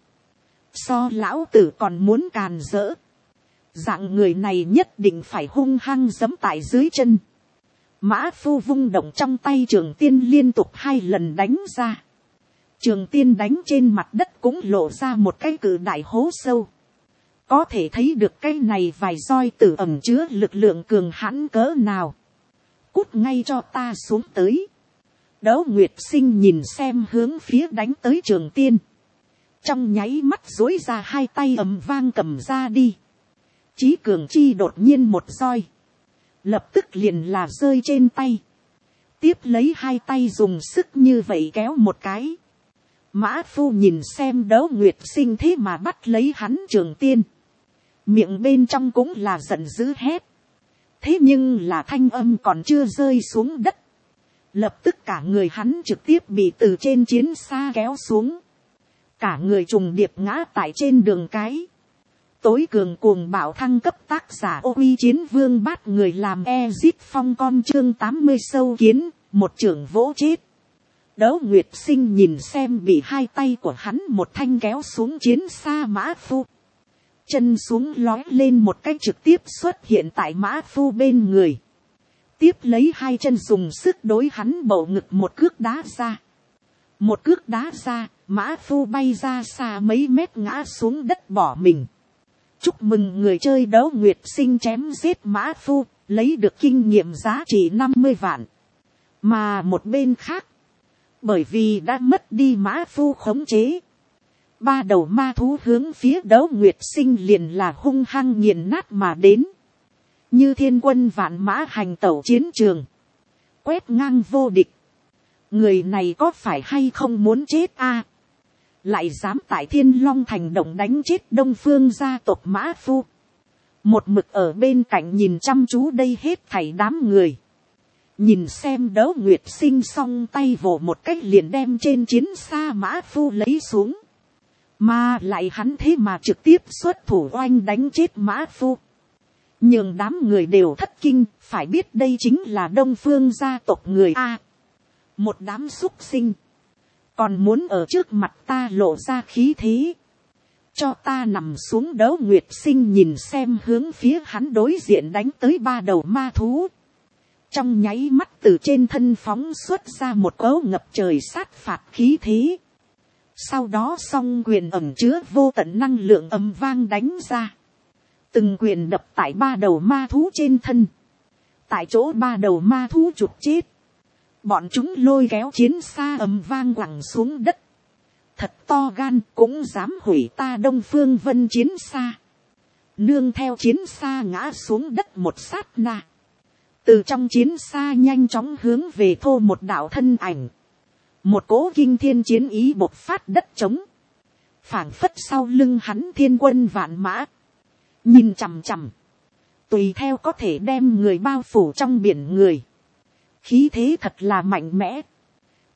So lão tử còn muốn càn rỡ. Dạng người này nhất định phải hung hăng giẫm tại dưới chân. Mã Phu vung động trong tay trường tiên liên tục hai lần đánh ra. Trường tiên đánh trên mặt đất cũng lộ ra một cái cự đại hố sâu. Có thể thấy được cái này vài roi tử ẩn chứa lực lượng cường hãn cỡ nào. Cút ngay cho ta xuống tới. Đấu Nguyệt Sinh nhìn xem hướng phía đánh tới trường tiên. Trong nháy mắt duỗi ra hai tay ầm vang cầm ra đi. Chí cường chi đột nhiên một roi. Lập tức liền là rơi trên tay. Tiếp lấy hai tay dùng sức như vậy kéo một cái. Mã Phu nhìn xem Đấu Nguyệt Sinh thế mà bắt lấy hắn trường tiên. Miệng bên trong cũng là giận dữ hét. Thế nhưng là thanh âm còn chưa rơi xuống đất. Lập tức cả người hắn trực tiếp bị từ trên chiến xa kéo xuống. Cả người trùng điệp ngã tại trên đường cái. Tối cường cuồng bạo thăng cấp tác giả Ô Uy Chiến Vương bắt người làm Ezit Phong con chương tám mươi sâu kiến, một trưởng vỗ chết. Đấu Nguyệt Sinh nhìn xem bị hai tay của hắn một thanh kéo xuống chiến xa Mã Phu. Chân xuống lói lên một cách trực tiếp xuất hiện tại Mã Phu bên người. Tiếp lấy hai chân dùng sức đối hắn bầu ngực một cước đá ra. Một cước đá ra, Mã Phu bay ra xa mấy mét ngã xuống đất bỏ mình. Chúc mừng người chơi Đấu Nguyệt Sinh chém giết Mã Phu, lấy được kinh nghiệm giá trị năm mươi vạn. Mà một bên khác, bởi vì đã mất đi Mã Phu khống chế. Ba đầu ma thú hướng phía Đấu Nguyệt Sinh liền là hung hăng nghiền nát mà đến. Như thiên quân vạn mã hành tẩu chiến trường. Quét ngang vô địch. Người này có phải hay không muốn chết a? Lại dám tại Thiên Long Thành động đánh chết Đông Phương gia tộc Mã Phu. Một mực ở bên cạnh nhìn chăm chú đây hết thảy đám người. Nhìn xem Đấu Nguyệt Sinh xong tay vỗ một cách liền đem trên chiến xa Mã Phu lấy xuống. Mà lại hắn thế mà trực tiếp xuất thủ oanh đánh chết Mã Phu. Nhưng đám người đều thất kinh, phải biết đây chính là Đông Phương gia tộc người A. Một đám súc sinh. Còn muốn ở trước mặt ta lộ ra khí thế. Cho ta nằm xuống. Đấu Nguyệt Sinh nhìn xem hướng phía hắn đối diện đánh tới ba đầu ma thú. Trong nháy mắt từ trên thân phóng xuất ra một cấu ngập trời sát phạt khí thế. Sau đó song quyền ẩn chứa vô tận năng lượng ầm vang đánh ra. Từng quyền đập tại ba đầu ma thú trên thân. Tại chỗ ba đầu ma thú chụp chết. Bọn chúng lôi kéo chiến xa ầm vang quẳng xuống đất. Thật to gan, cũng dám hủy ta Đông Phương Vân chiến xa. Nương theo chiến xa ngã xuống đất một sát na. Từ trong chiến xa nhanh chóng hướng về thô một đạo thân ảnh. Một cỗ kinh thiên chiến ý bộc phát đất trống. Phảng phất sau lưng hắn thiên quân vạn mã. Nhìn chằm chằm. Tùy theo có thể đem người bao phủ trong biển người. Khí thế thật là mạnh mẽ.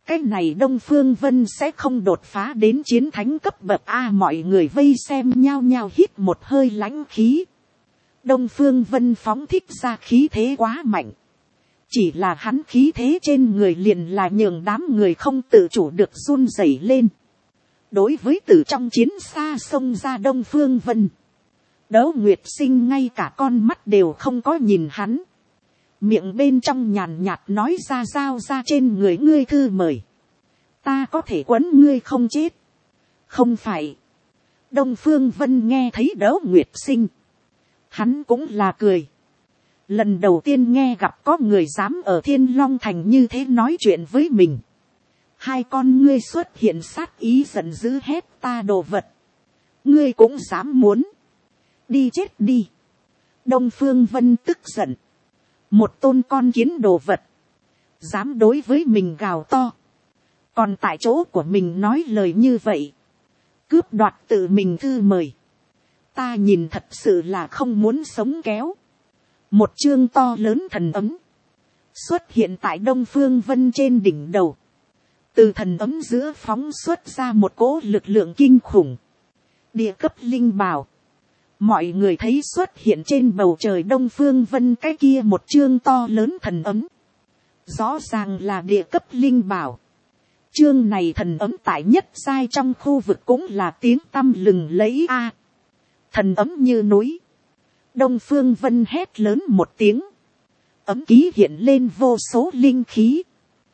Cái này Đông Phương Vân sẽ không đột phá đến chiến thánh cấp bậc A, mọi người vây xem nhao nhao hít một hơi lãnh khí. Đông Phương Vân phóng thích ra khí thế quá mạnh. Chỉ là hắn khí thế trên người liền là nhường đám người không tự chủ được run rẩy lên. Đối với từ trong chiến xa xông ra Đông Phương Vân, Đỗ Nguyệt Sinh ngay cả con mắt đều không có nhìn hắn. Miệng bên trong nhàn nhạt nói ra, giao ra trên người ngươi thư mời. Ta có thể quấn ngươi không chết. Không phải. Đông Phương Vân nghe thấy Đỗ Nguyệt Sinh, hắn cũng là cười. Lần đầu tiên nghe gặp có người dám ở Thiên Long Thành như thế nói chuyện với mình. Hai con ngươi xuất hiện sát ý giận dữ hét, ta đồ vật. Ngươi cũng dám muốn. Đi chết đi. Đông Phương Vân tức giận. Một tôn con kiến đồ vật. Dám đối với mình gào to. Còn tại chỗ của mình nói lời như vậy. Cướp đoạt tự mình thư mời. Ta nhìn thật sự là không muốn sống kéo. Một chương to lớn thần ấm xuất hiện tại Đông Phương Vân trên đỉnh đầu. Từ thần ấm giữa phóng xuất ra một cỗ lực lượng kinh khủng. Địa cấp linh bảo. Mọi người thấy xuất hiện trên bầu trời Đông Phương Vân cái kia một chương to lớn thần ấm. Rõ ràng là địa cấp linh bảo. Chương này thần ấm tại nhất giai trong khu vực cũng là tiếng tăm lừng lẫy a. Thần ấm như núi. Đông Phương Vân hét lớn một tiếng. Ấm ký hiện lên vô số linh khí.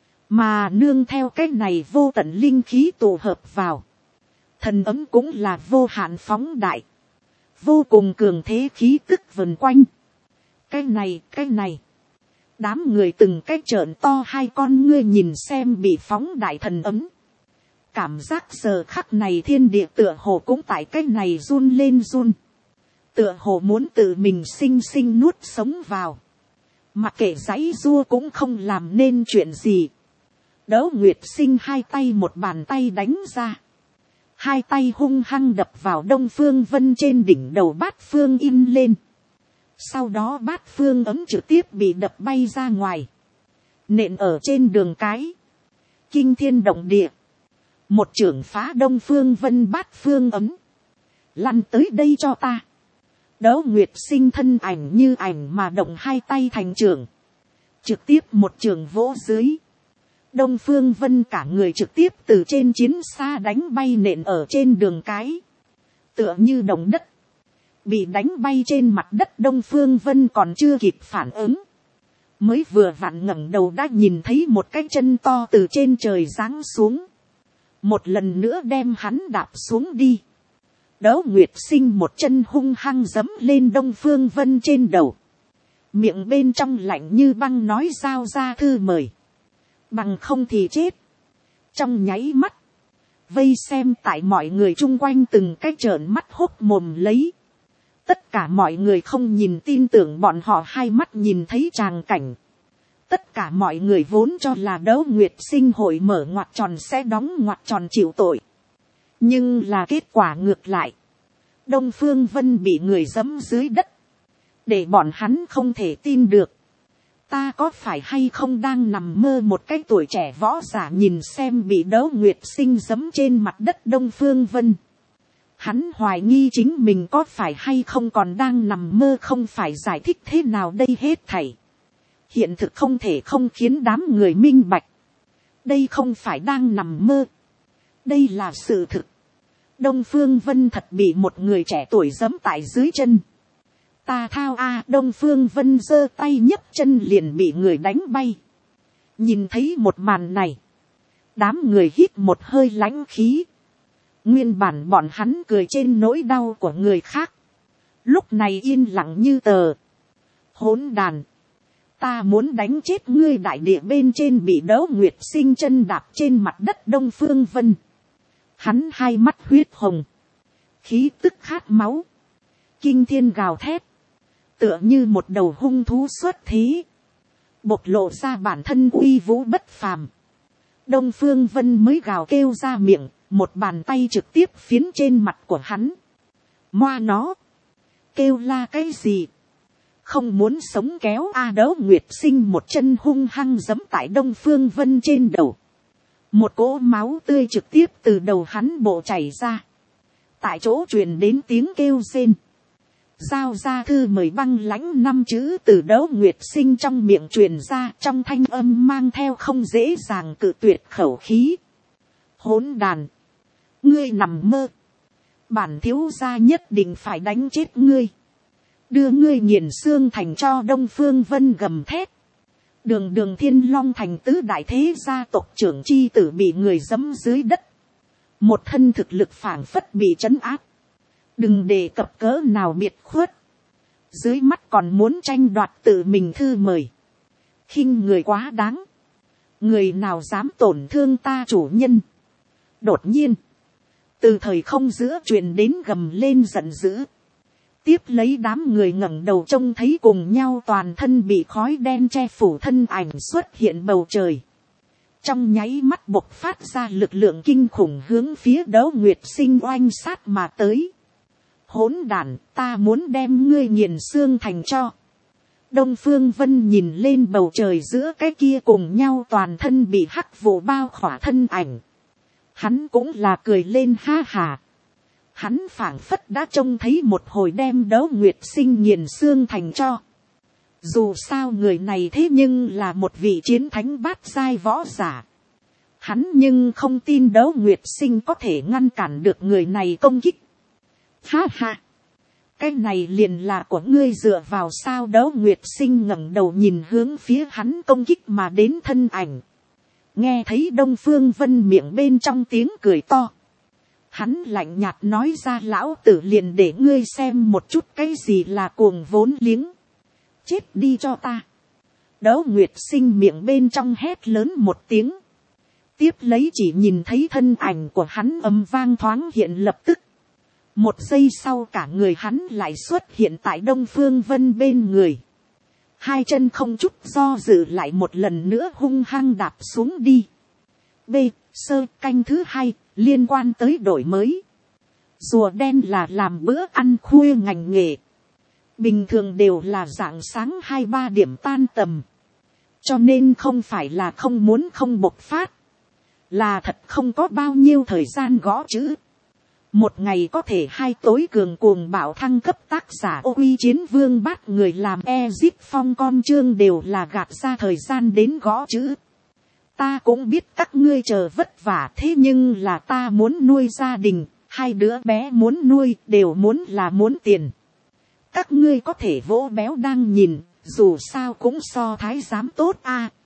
Mà nương theo cái này vô tận linh khí tụ hợp vào. Thần ấm cũng là vô hạn phóng đại. Vô cùng cường thế khí tức vần quanh. Cái này, cái này. Đám người từng cái trợn to hai con ngươi nhìn xem bị phóng đại thần ấm. Cảm giác giờ khắc này thiên địa tựa hồ cũng tại cái này run lên run. Tựa hồ muốn tự mình sinh sinh nuốt sống vào. Mặc kệ giãy giụa cũng không làm nên chuyện gì. Đỗ Nguyệt Sinh hai tay một bàn tay đánh ra. Hai tay hung hăng đập vào Đông Phương Vân trên đỉnh đầu bát phương in lên. Sau đó bát phương ấm trực tiếp bị đập bay ra ngoài. Nện ở trên đường cái. Kinh thiên động địa. Một chưởng phá Đông Phương Vân bát phương ấm. Lăn tới đây cho ta. Đỗ Nguyệt Sinh thân ảnh như ảnh mà động hai tay thành chưởng. Trực tiếp một chưởng vỗ dưới. Đông Phương Vân cả người trực tiếp từ trên chiến xa đánh bay nện ở trên đường cái. Tựa như động đất. Bị đánh bay trên mặt đất Đông Phương Vân còn chưa kịp phản ứng. Mới vừa vặn ngẩng đầu đã nhìn thấy một cái chân to từ trên trời giáng xuống. Một lần nữa đem hắn đạp xuống đi. Đỗ Nguyệt Sinh một chân hung hăng giẫm lên Đông Phương Vân trên đầu. Miệng bên trong lạnh như băng nói, giao ra thư mời. Bằng không thì chết. Trong nháy mắt. Vây xem tại mọi người chung quanh từng cái trợn mắt hốc mồm lấy. Tất cả mọi người không nhìn tin tưởng bọn họ hai mắt nhìn thấy tràng cảnh. Tất cả mọi người vốn cho là Đỗ Nguyệt Sinh hội mở ngoặt tròn sẽ đóng ngoặt tròn chịu tội. Nhưng là kết quả ngược lại. Đông Phương Vân bị người giẫm dưới đất. Để bọn hắn không thể tin được. Ta có phải hay không đang nằm mơ, một cái tuổi trẻ võ giả nhìn xem bị Đỗ Nguyệt Sinh giẫm trên mặt đất Đông Phương Vân. Hắn hoài nghi chính mình có phải hay không còn đang nằm mơ, không phải giải thích thế nào đây hết thảy. Hiện thực không thể không khiến đám người minh bạch. Đây không phải đang nằm mơ. Đây là sự thực. Đông Phương Vân thật bị một người trẻ tuổi giẫm tại dưới chân. Ta thao a, Đông Phương Vân giơ tay nhấc chân liền bị người đánh bay. Nhìn thấy một màn này. Đám người hít một hơi lãnh khí. Nguyên bản bọn hắn cười trên nỗi đau của người khác. Lúc này yên lặng như tờ. Hỗn đàn. Ta muốn đánh chết ngươi. Đại địa bên trên bị Đỗ Nguyệt Sinh chân đạp trên mặt đất Đông Phương Vân. Hắn hai mắt huyết hồng. Khí tức khát máu. Kinh thiên gào thét. Tựa như một đầu hung thú xuất thế. Bộc lộ ra bản thân uy vũ bất phàm. Đông Phương Vân mới gào kêu ra miệng. Một bàn tay trực tiếp phiến trên mặt của hắn. Moa nó. Kêu la cái gì? Không muốn sống kéo a. Đỗ Nguyệt Sinh một chân hung hăng giẫm tại Đông Phương Vân trên đầu. một cỗ máu tươi trực tiếp từ đầu hắn bộ chảy ra, tại chỗ truyền đến tiếng kêu rên. Giao ra thư mời băng lãnh năm chữ từ Đỗ Nguyệt Sinh trong miệng truyền ra, trong thanh âm mang theo không dễ dàng cự tuyệt khẩu khí. Hỗn đàn, ngươi nằm mơ, bản thiếu gia nhất định phải đánh chết ngươi, đưa ngươi nghiền xương thành cho. Đông Phương Vân gầm thét. Đường đường Thiên Long thành tứ đại thế gia tộc trưởng chi tử bị người giẫm dưới đất, một thân thực lực phảng phất bị trấn áp, đừng đề cập cỡ nào biệt khuất, dưới mắt còn muốn tranh đoạt tự mình thư mời, khinh người quá đáng, người nào dám tổn thương ta chủ nhân. Đột nhiên, từ thời không giữa truyền đến gầm lên giận dữ, tiếp lấy đám người ngẩng đầu trông thấy cùng nhau toàn thân bị khói đen che phủ thân ảnh xuất hiện bầu trời, trong nháy mắt bộc phát ra lực lượng kinh khủng hướng phía Đỗ Nguyệt Sinh oanh sát mà tới. Hỗn đản, ta muốn đem ngươi nghiền xương thành cho. Đông Phương Vân nhìn lên bầu trời giữa cái kia cùng nhau toàn thân bị hắc vụ bao khỏa thân ảnh, hắn cũng là cười lên ha hà. Hắn phảng phất đã trông thấy một hồi đem Đỗ Nguyệt Sinh nghiền xương thành cho. Dù sao người này thế nhưng là một vị chiến thánh bát giai võ giả. Hắn nhưng không tin Đỗ Nguyệt Sinh có thể ngăn cản được người này công kích. Ha ha! Cái này liền là của ngươi dựa vào sao? Đỗ Nguyệt Sinh ngẩng đầu nhìn hướng phía hắn công kích mà đến thân ảnh. Nghe thấy Đông Phương Vân miệng bên trong tiếng cười to. Hắn lạnh nhạt nói ra, lão tử liền để ngươi xem một chút cái gì là cuồng vốn liếng. Chết đi cho ta. Đỗ Nguyệt Sinh miệng bên trong hét lớn một tiếng. Tiếp lấy chỉ nhìn thấy thân ảnh của hắn ầm vang thoáng hiện lập tức. Một giây sau cả người hắn lại xuất hiện tại Đông Phương Vân bên người. Hai chân không chút do dự lại một lần nữa hung hăng đạp xuống đi. B. Sơ canh thứ hai, liên quan tới đổi mới. Rùa đen là làm bữa ăn khuya ngành nghề. Bình thường đều là rạng sáng hai ba điểm tan tầm. Cho nên không phải là không muốn không bộc phát. Là thật không có bao nhiêu thời gian gõ chữ. Một ngày có thể hai tối cường cuồng bạo thăng cấp tác giả Ô Uy Chiến Vương bắt người làm Ezip Phong con chương đều là gạt ra thời gian đến gõ chữ. Ta cũng biết các ngươi chờ vất vả, thế nhưng là ta muốn nuôi gia đình, hai đứa bé muốn nuôi đều muốn là muốn tiền. Các ngươi có thể vỗ béo đang nhìn, dù sao cũng so thái giám tốt a.